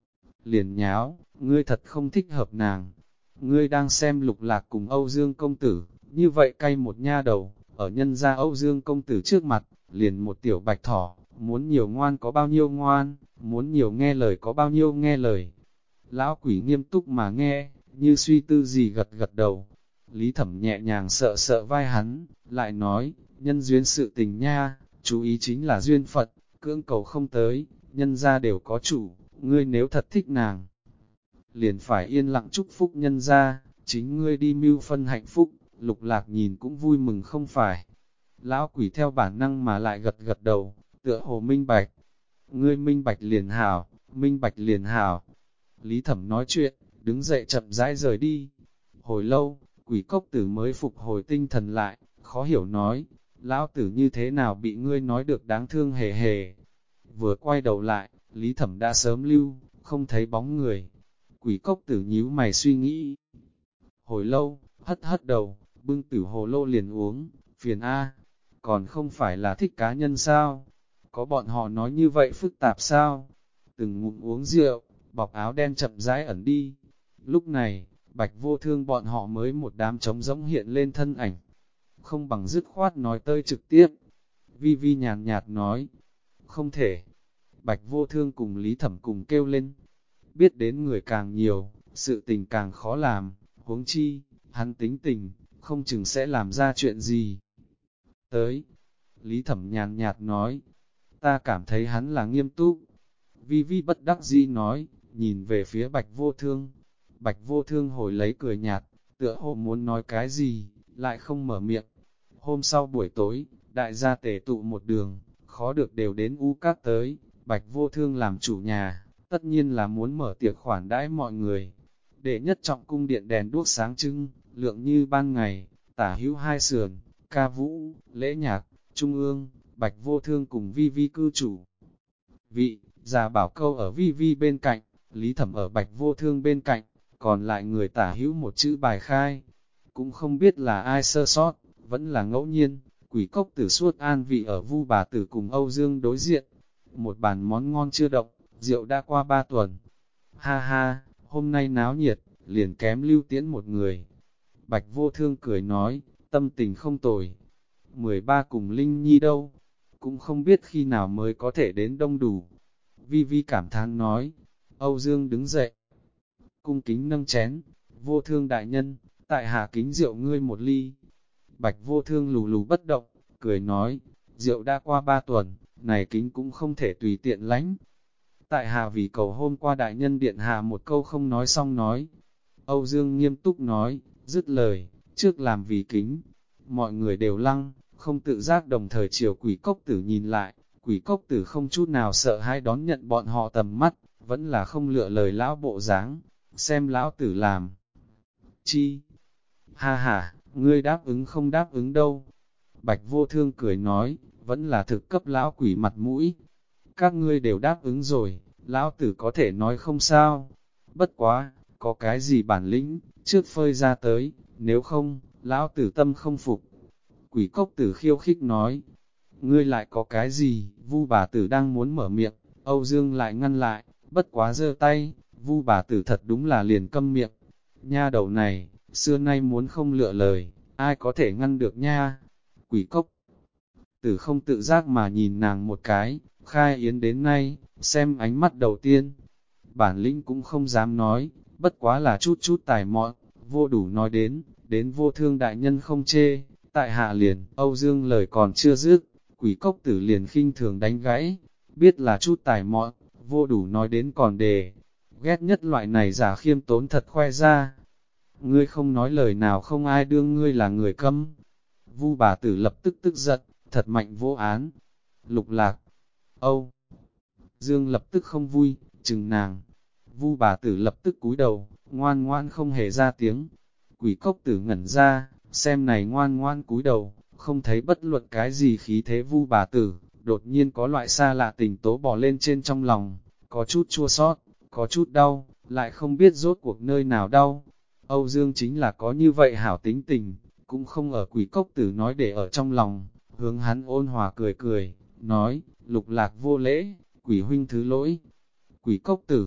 liền nháo, ngươi thật không thích hợp nàng. Ngươi đang xem Lục Lạc cùng Âu Dương công tử, như vậy cay một nha đầu, ở nhân gia Âu Dương công tử trước mặt, liền một tiểu bạch thỏ, muốn nhiều ngoan có bao nhiêu ngoan, muốn nhiều nghe lời có bao nhiêu nghe lời. Lão quỷ nghiêm túc mà nghe, như suy tư gì gật gật đầu. Lý Thẩm nhẹ nhàng sợ sợ vai hắn, lại nói, nhân duyên sự tình nha, chú ý chính là duyên Phật, cưỡng cầu không tới, nhân gia đều có chủ, ngươi nếu thật thích nàng, liền phải yên lặng chúc phúc nhân gia, chính ngươi đi mưu phân hạnh phúc. Lục Lạc nhìn cũng vui mừng không phải. Lão quỷ theo bản năng mà lại gật gật đầu, tựa hồ minh bạch. Ngươi minh bạch liền hảo, minh bạch liền hảo. Lý Thẩm nói chuyện, đứng dậy chậm rãi rời đi. Hồi lâu, quỷ cốc tử mới phục hồi tinh thần lại, khó hiểu nói, lão tử như thế nào bị ngươi nói được đáng thương hề hề. Vừa quay đầu lại, Lý Thẩm đã sớm lưu, không thấy bóng người. Quỷ cốc tử nhíu mày suy nghĩ. Hồi lâu, hất hất đầu, bưng tử hồ lô liền uống, phiền A, còn không phải là thích cá nhân sao? Có bọn họ nói như vậy phức tạp sao? Từng ngụm uống rượu, bọc áo đen chậm rãi ẩn đi. Lúc này, Bạch Vô Thương bọn họ mới một đám trống rỗng hiện lên thân ảnh. Không bằng dứt khoát nói tơi trực tiếp. Vi Vi nhàn nhạt nói, không thể. Bạch Vô Thương cùng Lý Thẩm cùng kêu lên. Biết đến người càng nhiều, sự tình càng khó làm, huống chi, hắn tính tình, không chừng sẽ làm ra chuyện gì. Tới, Lý Thẩm nhàn nhạt nói, ta cảm thấy hắn là nghiêm túc. Vi Vi bất đắc dĩ nói, nhìn về phía Bạch Vô Thương. Bạch Vô Thương hồi lấy cười nhạt, tựa hồ muốn nói cái gì, lại không mở miệng. Hôm sau buổi tối, đại gia tề tụ một đường, khó được đều đến U Các tới. Bạch Vô Thương làm chủ nhà, tất nhiên là muốn mở tiệc khoản đãi mọi người. Đệ nhất trọng cung điện đèn đuốc sáng trưng, lượng như ban ngày, tả hữu hai sườn, ca vũ, lễ nhạc, trung ương, Bạch Vô Thương cùng Vi Vi cư chủ. Vị, già bảo câu ở Vi Vi bên cạnh, Lý Thẩm ở Bạch Vô Thương bên cạnh, còn lại người tả hữu một chữ bài khai. Cũng không biết là ai sơ sót, vẫn là ngẫu nhiên, Quỷ Cốc Tử suốt an vị ở Vu bà tử cùng Âu Dương đối diện. Một bàn món ngon chưa động, rượu đã qua 3 tuần. Ha ha, hôm nay náo nhiệt, liền kém Lưu Tiễn một người. Bạch Vô Thương cười nói, tâm tình không tồi. 13 cùng Linh Nhi đâu? Cũng không biết khi nào mới có thể đến đông đủ. Vi Vi cảm thán nói, Âu Dương đứng dậy. Cung kính nâng chén, Vô Thương đại nhân, tại hạ kính rượu ngươi một ly. Bạch Vô Thương lù lù bất động, cười nói, rượu đã qua 3 tuần, này kính cũng không thể tùy tiện lánh. Tại hạ vì cầu hôm qua đại nhân điện hạ một câu không nói xong nói. Âu Dương nghiêm túc nói, dứt lời, trước làm vì kính. Mọi người đều lăng, không tự giác đồng thời chiều Quỷ Cốc Tử nhìn lại. Quỷ Cốc Tử không chút nào sợ hãi đón nhận bọn họ tầm mắt, vẫn là không lựa lời lão bộ dáng, xem lão tử làm. Chi? Ha ha, ngươi đáp ứng không đáp ứng đâu. Bạch Vô Thương cười nói, vẫn là thực cấp lão quỷ mặt mũi. Các ngươi đều đáp ứng rồi, lão tử có thể nói không sao. Bất quá, có cái gì bản lĩnh, trước phơi ra tới, nếu không, lão tử tâm không phục. Quỷ Cốc Tử khiêu khích nói, ngươi lại có cái gì, Vu bà tử đang muốn mở miệng, Âu Dương lại ngăn lại, bất quá giơ tay, Vu bà tử thật đúng là liền câm miệng. Nha đầu này, xưa nay muốn không lựa lời, ai có thể ngăn được nha. Quỷ Cốc Tử không tự giác mà nhìn nàng một cái, khai yến đến nay, xem ánh mắt đầu tiên. Bản lĩnh cũng không dám nói, bất quá là chút chút tài mọn, vô đủ nói đến Vô Thương đại nhân không chê, tại hạ liền, Âu Dương lời còn chưa dứt, Quỷ Cốc Tử liền khinh thường đánh gãy, biết là chút tài mọn, vô đủ nói đến còn đề, ghét nhất loại này giả khiêm tốn thật khoe ra. Ngươi không nói lời nào không ai đương ngươi là người câm. Vu bà tử lập tức tức giận, thật mạnh vô án. Lục Lạc, Âu Dương lập tức không vui, chừng nàng. Vu bà tử lập tức cúi đầu, ngoan ngoan không hề ra tiếng. Quỷ Cốc Tử ngẩn ra, xem này ngoan ngoan cúi đầu, không thấy bất luận cái gì khí thế Vu bà tử, đột nhiên có loại xa lạ tình tố bò lên trên trong lòng, có chút chua xót, có chút đau, lại không biết rốt cuộc nơi nào đau. Âu Dương chính là có như vậy hảo tính tình, cũng không ở Quỷ Cốc Tử nói để ở trong lòng, hướng hắn ôn hòa cười cười, nói, Lục Lạc vô lễ, Quỷ huynh thứ lỗi. Quỷ Cốc Tử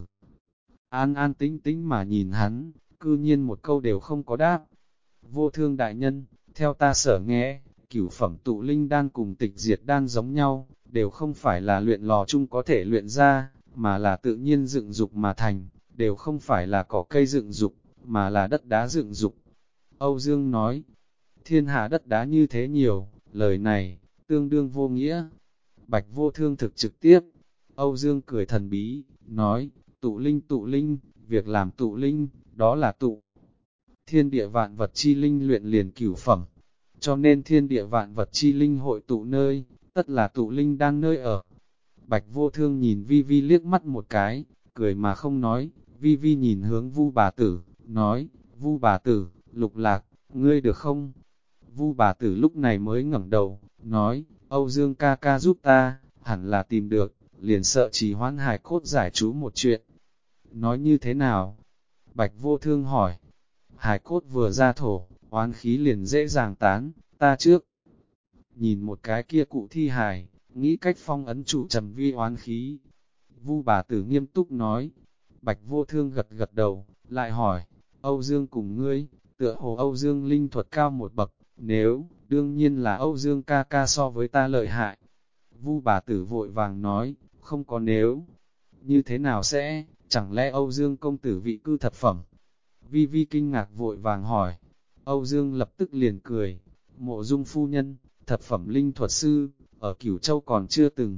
an an tĩnh tĩnh mà nhìn hắn, cư nhiên một câu đều không có đáp. Vô Thương đại nhân, theo ta sở nghe, cửu phẩm tụ linh đan cùng tịch diệt đan giống nhau, đều không phải là luyện lò chung có thể luyện ra, mà là tự nhiên dựng dục mà thành, đều không phải là cỏ cây dựng dục, mà là đất đá dựng dục. Âu Dương nói, thiên hạ đất đá như thế nhiều, lời này, tương đương vô nghĩa. Bạch Vô Thương thực trực tiếp. Âu Dương cười thần bí, nói, tụ linh, việc làm tụ linh, đó là tụ. Thiên địa vạn vật chi linh luyện liền cửu phẩm, cho nên thiên địa vạn vật chi linh hội tụ nơi, tất là tụ linh đang nơi ở. Bạch Vô Thương nhìn Vi Vi liếc mắt một cái, cười mà không nói, Vi Vi nhìn hướng Vu bà tử, nói, Vu bà tử, Lục Lạc, ngươi được không? Vu bà tử lúc này mới ngẩng đầu, nói, Âu Dương ca ca giúp ta, hẳn là tìm được, liền sợ trì hoãn hài cốt giải chú một chuyện. Nói như thế nào? Bạch Vô Thương hỏi. Hài cốt vừa ra thổ, oán khí liền dễ dàng tán, ta trước. Nhìn một cái kia cụ thi hài, nghĩ cách phong ấn trụ trầm vi oán khí. Vu bà tử nghiêm túc nói. Bạch Vô Thương gật gật đầu, lại hỏi, Âu Dương cùng ngươi, tựa hồ Âu Dương linh thuật cao một bậc, nếu, đương nhiên là Âu Dương ca ca so với ta lợi hại. Vu bà tử vội vàng nói, không có nếu. Như thế nào sẽ, chẳng lẽ Âu Dương công tử vị cư thập phẩm? Vi Vi kinh ngạc vội vàng hỏi. Âu Dương lập tức liền cười, Mộ Dung phu nhân, thập phẩm linh thuật sư, ở Cửu Châu còn chưa từng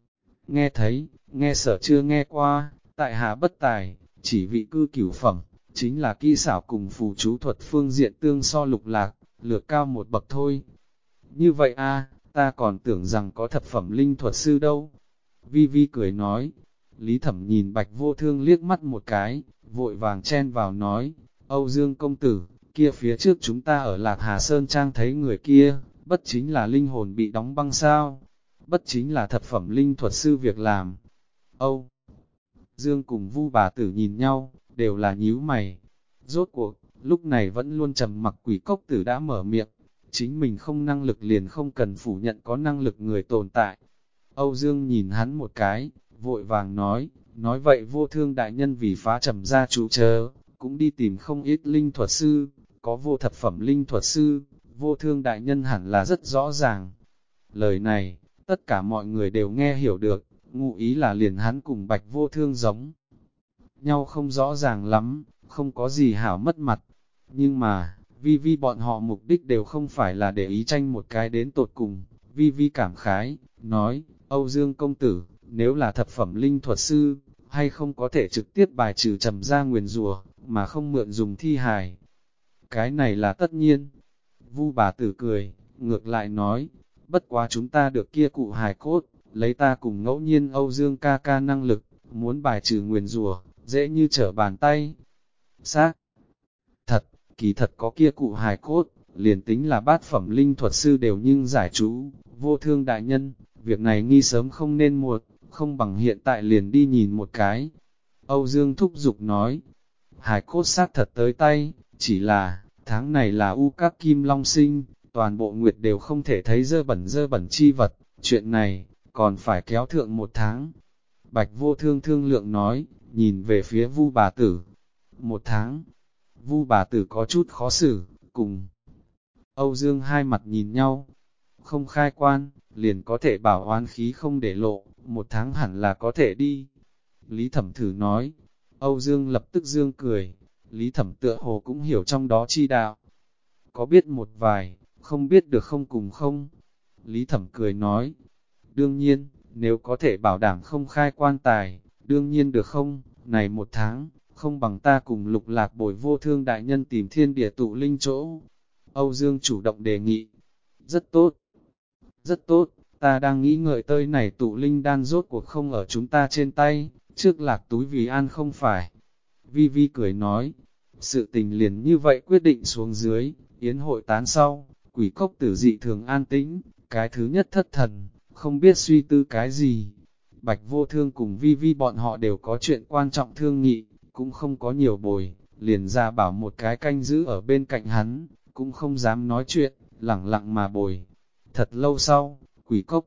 nghe thấy, nghe sở chưa nghe qua, tại hạ bất tài, chỉ vị cư cửu phẩm, chính là kỹ xảo cùng phù chú thuật phương diện tương so Lục Lạc, lược cao một bậc thôi. Như vậy a, ta còn tưởng rằng có thập phẩm linh thuật sư đâu. Vi Vi cười nói, Lý Thẩm nhìn Bạch Vô Thương liếc mắt một cái, vội vàng chen vào nói, Âu Dương công tử, kia phía trước chúng ta ở Lạc Hà Sơn Trang thấy người kia, bất chính là linh hồn bị đóng băng sao, bất chính là thập phẩm linh thuật sư việc làm. Âu Dương cùng Vu bà tử nhìn nhau, đều là nhíu mày. Rốt cuộc, lúc này vẫn luôn trầm mặc Quỷ Cốc Tử đã mở miệng, chính mình không năng lực liền không cần phủ nhận có năng lực người tồn tại. Âu Dương nhìn hắn một cái, vội vàng nói vậy Vô Thương đại nhân vì phá trầm gia chú chớ, cũng đi tìm không ít linh thuật sư, có vô thập phẩm linh thuật sư, Vô Thương đại nhân hẳn là rất rõ ràng. Lời này, tất cả mọi người đều nghe hiểu được, ngụ ý là liền hắn cùng Bạch Vô Thương giống nhau không rõ ràng lắm, không có gì hảo mất mặt. Nhưng mà, Vi Vi bọn họ mục đích đều không phải là để ý tranh một cái đến tột cùng. Vi Vi cảm khái, nói, Âu Dương công tử, nếu là thập phẩm linh thuật sư, hay không có thể trực tiếp bài trừ trầm gia nguyền rùa, mà không mượn dùng thi hài. Cái này là tất nhiên. Vu bà tử cười, ngược lại nói, bất quá chúng ta được kia cụ hài cốt, lấy ta cùng ngẫu nhiên Âu Dương ca ca năng lực, muốn bài trừ nguyền rùa, dễ như trở bàn tay. Xác thật, kỳ thật có kia cụ hài cốt, liền tính là bát phẩm linh thuật sư đều nhưng giải chú, Vô Thương đại nhân, việc này nghi sớm không nên muộn, không bằng hiện tại liền đi nhìn một cái. Âu Dương thúc giục nói, hài cốt xác thật tới tay, chỉ là, tháng này là u các kim long sinh, toàn bộ nguyệt đều không thể thấy dơ bẩn chi vật, chuyện này, còn phải kéo thượng một tháng. Bạch Vô Thương thương lượng nói, nhìn về phía Vu bà tử. Một tháng, Vu bà tử có chút khó xử, cùng Âu Dương hai mặt nhìn nhau. Không khai quan, liền có thể bảo oán khí không để lộ, một tháng hẳn là có thể đi. Lý Thẩm thử nói, Âu Dương lập tức dương cười, Lý Thẩm tựa hồ cũng hiểu trong đó chi đạo. Có biết một vài, không biết được không cùng không? Lý Thẩm cười nói, đương nhiên, nếu có thể bảo đảm không khai quan tài, đương nhiên được không, này một tháng, không bằng ta cùng Lục Lạc bồi Vô Thương đại nhân tìm thiên địa tụ linh chỗ. Âu Dương chủ động đề nghị, rất tốt, rất tốt, ta đang nghĩ ngợi tới này tụ linh đan rốt cuộc không ở chúng ta trên tay, trước Lạc túi vì an không phải. Vi Vi cười nói, sự tình liền như vậy quyết định xuống dưới, yến hội tán sau, Quỷ Cốc Tử dị thường an tĩnh, cái thứ nhất thất thần, không biết suy tư cái gì. Bạch Vô Thương cùng Vi Vi bọn họ đều có chuyện quan trọng thương nghị, cũng không có nhiều bồi, liền ra bảo một cái canh giữ ở bên cạnh hắn, cũng không dám nói chuyện, lẳng lặng mà bồi. Thật lâu sau, Quỷ Cốc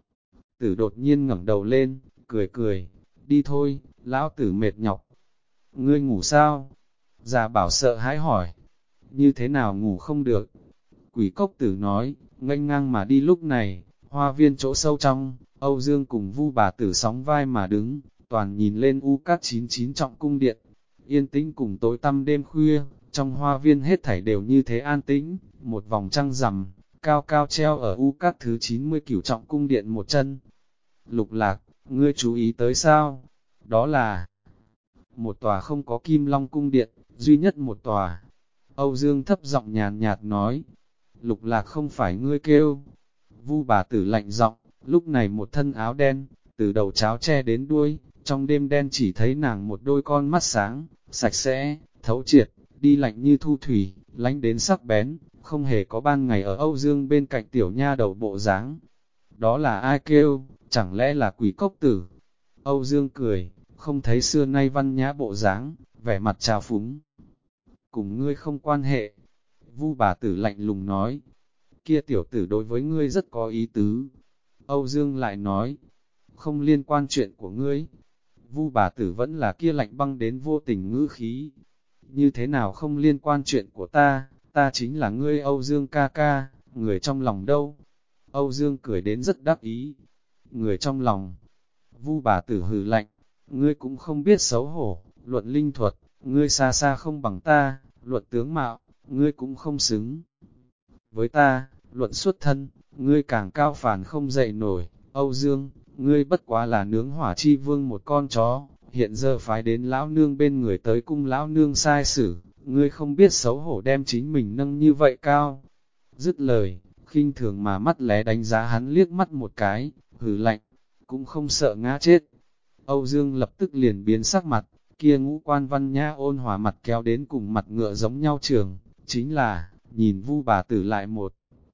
Tử đột nhiên ngẩng đầu lên, cười, đi thôi, lão tử mệt nhọc. Ngươi ngủ sao? Già bảo sợ hãi hỏi, như thế nào ngủ không được? Quỷ Cốc Tử nói, nghênh ngang mà đi. Lúc này, hoa viên chỗ sâu trong, Âu Dương cùng Vu bà tử sóng vai mà đứng, toàn nhìn lên u các 99 trọng cung điện. Yên tĩnh cùng tối tăm đêm khuya, trong hoa viên hết thảy đều như thế an tĩnh, một vòng trăng rằm, cao cao treo ở u các thứ 99 trọng cung điện một chân. Lục Lạc, ngươi chú ý tới sao? Đó là một tòa không có kim long cung điện, duy nhất một tòa. Âu Dương thấp giọng nhàn nhạt nói, Lục Lạc không phải ngươi kêu. Vu bà tử lạnh giọng, lúc này một thân áo đen, từ đầu cháo che đến đuôi, trong đêm đen chỉ thấy nàng một đôi con mắt sáng, sạch sẽ, thấu triệt, đi lạnh như thu thủy, lánh đến sắc bén, không hề có ban ngày ở Âu Dương bên cạnh tiểu nha đầu bộ dáng. Đó là ai kêu, chẳng lẽ là Quỷ Cốc Tử? Âu Dương cười, không thấy xưa nay văn nhã bộ dáng, vẻ mặt trào phúng. Cùng ngươi không quan hệ. Vu bà tử lạnh lùng nói, kia tiểu tử đối với ngươi rất có ý tứ. Âu Dương lại nói, không liên quan chuyện của ngươi. Vu bà tử vẫn là kia lạnh băng đến vô tình ngữ khí. Như thế nào không liên quan chuyện của ta chính là ngươi Âu Dương ca ca, người trong lòng đâu. Âu Dương cười đến rất đắc ý. Người trong lòng. Vu bà tử hừ lạnh, ngươi cũng không biết xấu hổ, luận linh thuật, ngươi xa xa không bằng ta, luận tướng mạo, ngươi cũng không xứng với ta, luận xuất thân, ngươi càng cao phàn không dậy nổi, Âu Dương, ngươi bất quá là nướng hỏa chi vương một con chó, hiện giờ phái đến lão nương bên người tới cung lão nương sai xử, ngươi không biết xấu hổ đem chính mình nâng như vậy cao. Dứt lời, khinh thường mà mắt lé đánh giá hắn liếc mắt một cái, hừ lạnh, cũng không sợ ngã chết. Âu Dương lập tức liền biến sắc mặt, kia ngũ quan văn nhã ôn hòa mặt kéo đến cùng mặt ngựa giống nhau trường, chính là, nhìn Vu bà tử lại một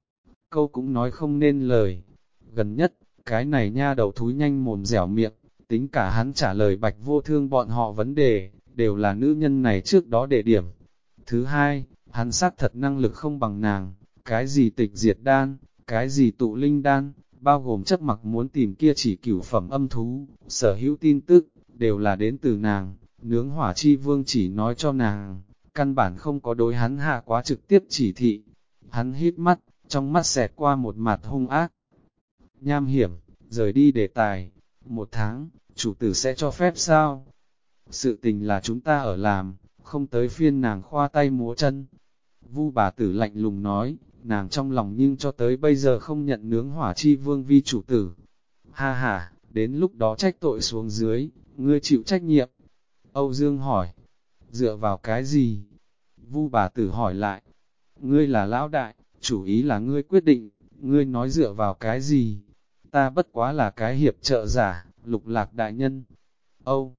câu cũng nói không nên lời. Gần nhất, cái này nha đầu thúi nhanh mồm dẻo miệng, tính cả hắn trả lời Bạch Vô Thương bọn họ vấn đề, đều là nữ nhân này trước đó để điểm. Thứ hai, hắn xác thật năng lực không bằng nàng, cái gì tịch diệt đan, cái gì tụ linh đan, bao gồm chấp mặc muốn tìm kia chỉ cửu phẩm âm thú, sở hữu tin tức, đều là đến từ nàng, nướng hỏa chi vương chỉ nói cho nàng, căn bản không có đối hắn hạ quá trực tiếp chỉ thị. Hắn hít mắt, trong mắt xẹt qua một mặt hung ác. Nham hiểm, rời đi đề tài, 1 tháng, chủ tử sẽ cho phép sao? Sự tình là chúng ta ở làm, không tới phiên nàng khoa tay múa chân. Vu bà tử lạnh lùng nói, nàng trong lòng nhưng cho tới bây giờ không nhận nướng hỏa chi vương vi chủ tử. Ha ha, đến lúc đó trách tội xuống dưới, ngươi chịu trách nhiệm. Âu Dương hỏi, dựa vào cái gì? Vu bà tử hỏi lại, ngươi là lão đại, chủ ý là ngươi quyết định, ngươi nói dựa vào cái gì? Ta bất quá là cái hiệp trợ giả, Lục Lạc đại nhân. Âu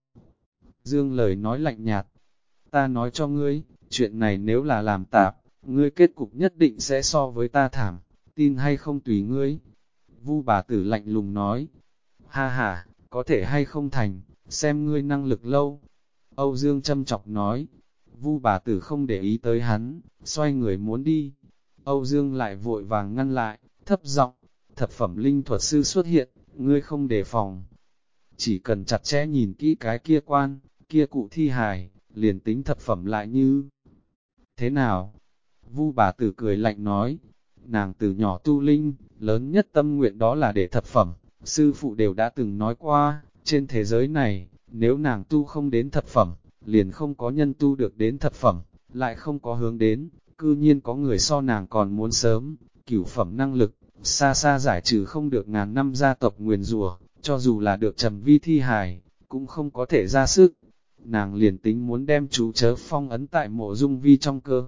Dương lời nói lạnh nhạt, ta nói cho ngươi, chuyện này nếu là làm tạp, ngươi kết cục nhất định sẽ so với ta thảm, tin hay không tùy ngươi. Vu bà tử lạnh lùng nói, ha ha, có thể hay không thành, xem ngươi năng lực lâu. Âu Dương châm chọc nói, Vu bà tử không để ý tới hắn, xoay người muốn đi. Âu Dương lại vội vàng ngăn lại, thấp giọng, thập phẩm linh thuật sư xuất hiện, ngươi không đề phòng. Chỉ cần chặt chẽ nhìn kỹ cái kia quan, kia cụ thi hài, liền tính thập phẩm lại như thế nào? Vu bà tử cười lạnh nói, nàng từ nhỏ tu linh, lớn nhất tâm nguyện đó là để thập phẩm, sư phụ đều đã từng nói qua, trên thế giới này, nếu nàng tu không đến thập phẩm, liền không có nhân tu được đến thập phẩm, lại không có hướng đến, cư nhiên có người so nàng còn muốn sớm, cửu phẩm năng lực, xa xa giải trừ không được ngàn năm gia tộc nguyền rủa, cho dù là được trầm vi thi hài, cũng không có thể ra sức. Nàng liền tính muốn đem chú chớ phong ấn tại mộ dung vi trong cơ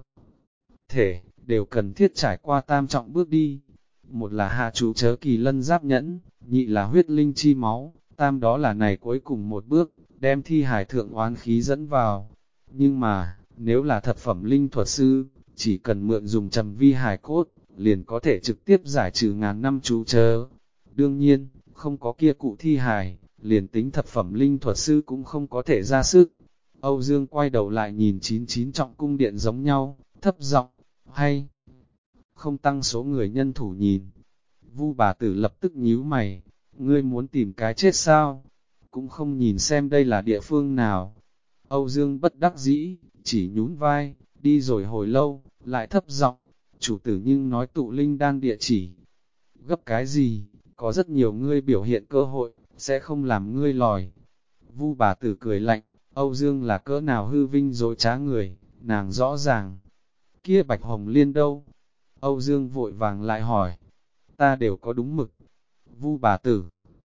thể, đều cần thiết trải qua tam trọng bước đi. Một là hạ chú chớ kỳ lân giáp nhẫn, nhị là huyết linh chi máu, tam đó là này cuối cùng một bước, đem thi hài thượng oán khí dẫn vào. Nhưng mà, nếu là thập phẩm linh thuật sư, chỉ cần mượn dùng trầm vi hài cốt, liền có thể trực tiếp giải trừ ngàn năm chú chớ. Đương nhiên, không có kia cụ thi hài, liền tính thập phẩm linh thuật sư cũng không có thể ra sức. Âu Dương quay đầu lại nhìn 99 trọng cung điện giống nhau, thấp giọng, hay không tăng số người nhân thủ nhìn. Vu bà tử lập tức nhíu mày, ngươi muốn tìm cái chết sao? Cũng không nhìn xem đây là địa phương nào. Âu Dương bất đắc dĩ, chỉ nhún vai, đi rồi hồi lâu, lại thấp giọng, chủ tử nhưng nói tụ linh đan địa chỉ. Gấp cái gì, có rất nhiều ngươi biểu hiện cơ hội, sẽ không làm ngươi lòi. Vu bà tử cười lạnh, Âu Dương là cỡ nào hư vinh dối trá người, nàng rõ ràng. Kia Bạch Hồng Liên đâu? Âu Dương vội vàng lại hỏi, ta đều có đúng mực. Vu bà tử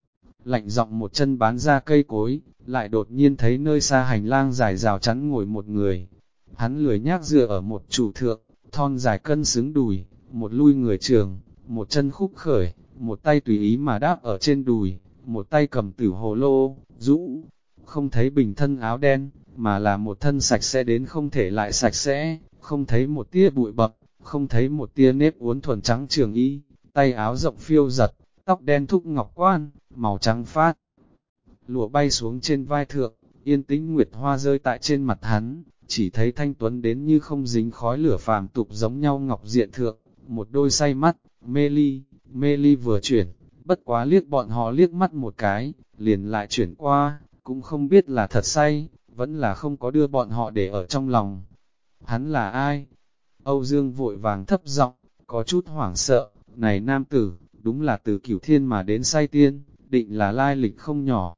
lạnh giọng một chân bán ra cây cối, lại đột nhiên thấy nơi xa hành lang dài rào chắn ngồi một người. Hắn lười nhác dựa ở một trụ thượng, thon dài cân xứng đùi, một lui người trường, một chân khúc khởi, một tay tùy ý mà đáp ở trên đùi, một tay cầm tử hồ lô, rũ, không thấy bình thân áo đen, mà là một thân sạch sẽ đến không thể lại sạch sẽ, không thấy một tia bụi bặm, không thấy một tia nếp uốn thuần trắng trường y, tay áo rộng phiêu giật, tóc đen thúc ngọc quan, màu trắng phát. Lụa bay xuống trên vai thượng, yên tĩnh nguyệt hoa rơi tại trên mặt hắn, chỉ thấy thanh tuấn đến như không dính khói lửa phàm tục giống nhau ngọc diện thượng, một đôi say mắt, mê ly vừa chuyển, bất quá liếc bọn họ liếc mắt một cái, liền lại chuyển qua, cũng không biết là thật say, vẫn là không có đưa bọn họ để ở trong lòng. Hắn là ai? Âu Dương vội vàng thấp giọng, có chút hoảng sợ, này nam tử, đúng là từ Cửu Thiên mà đến say tiên, định là lai lịch không nhỏ.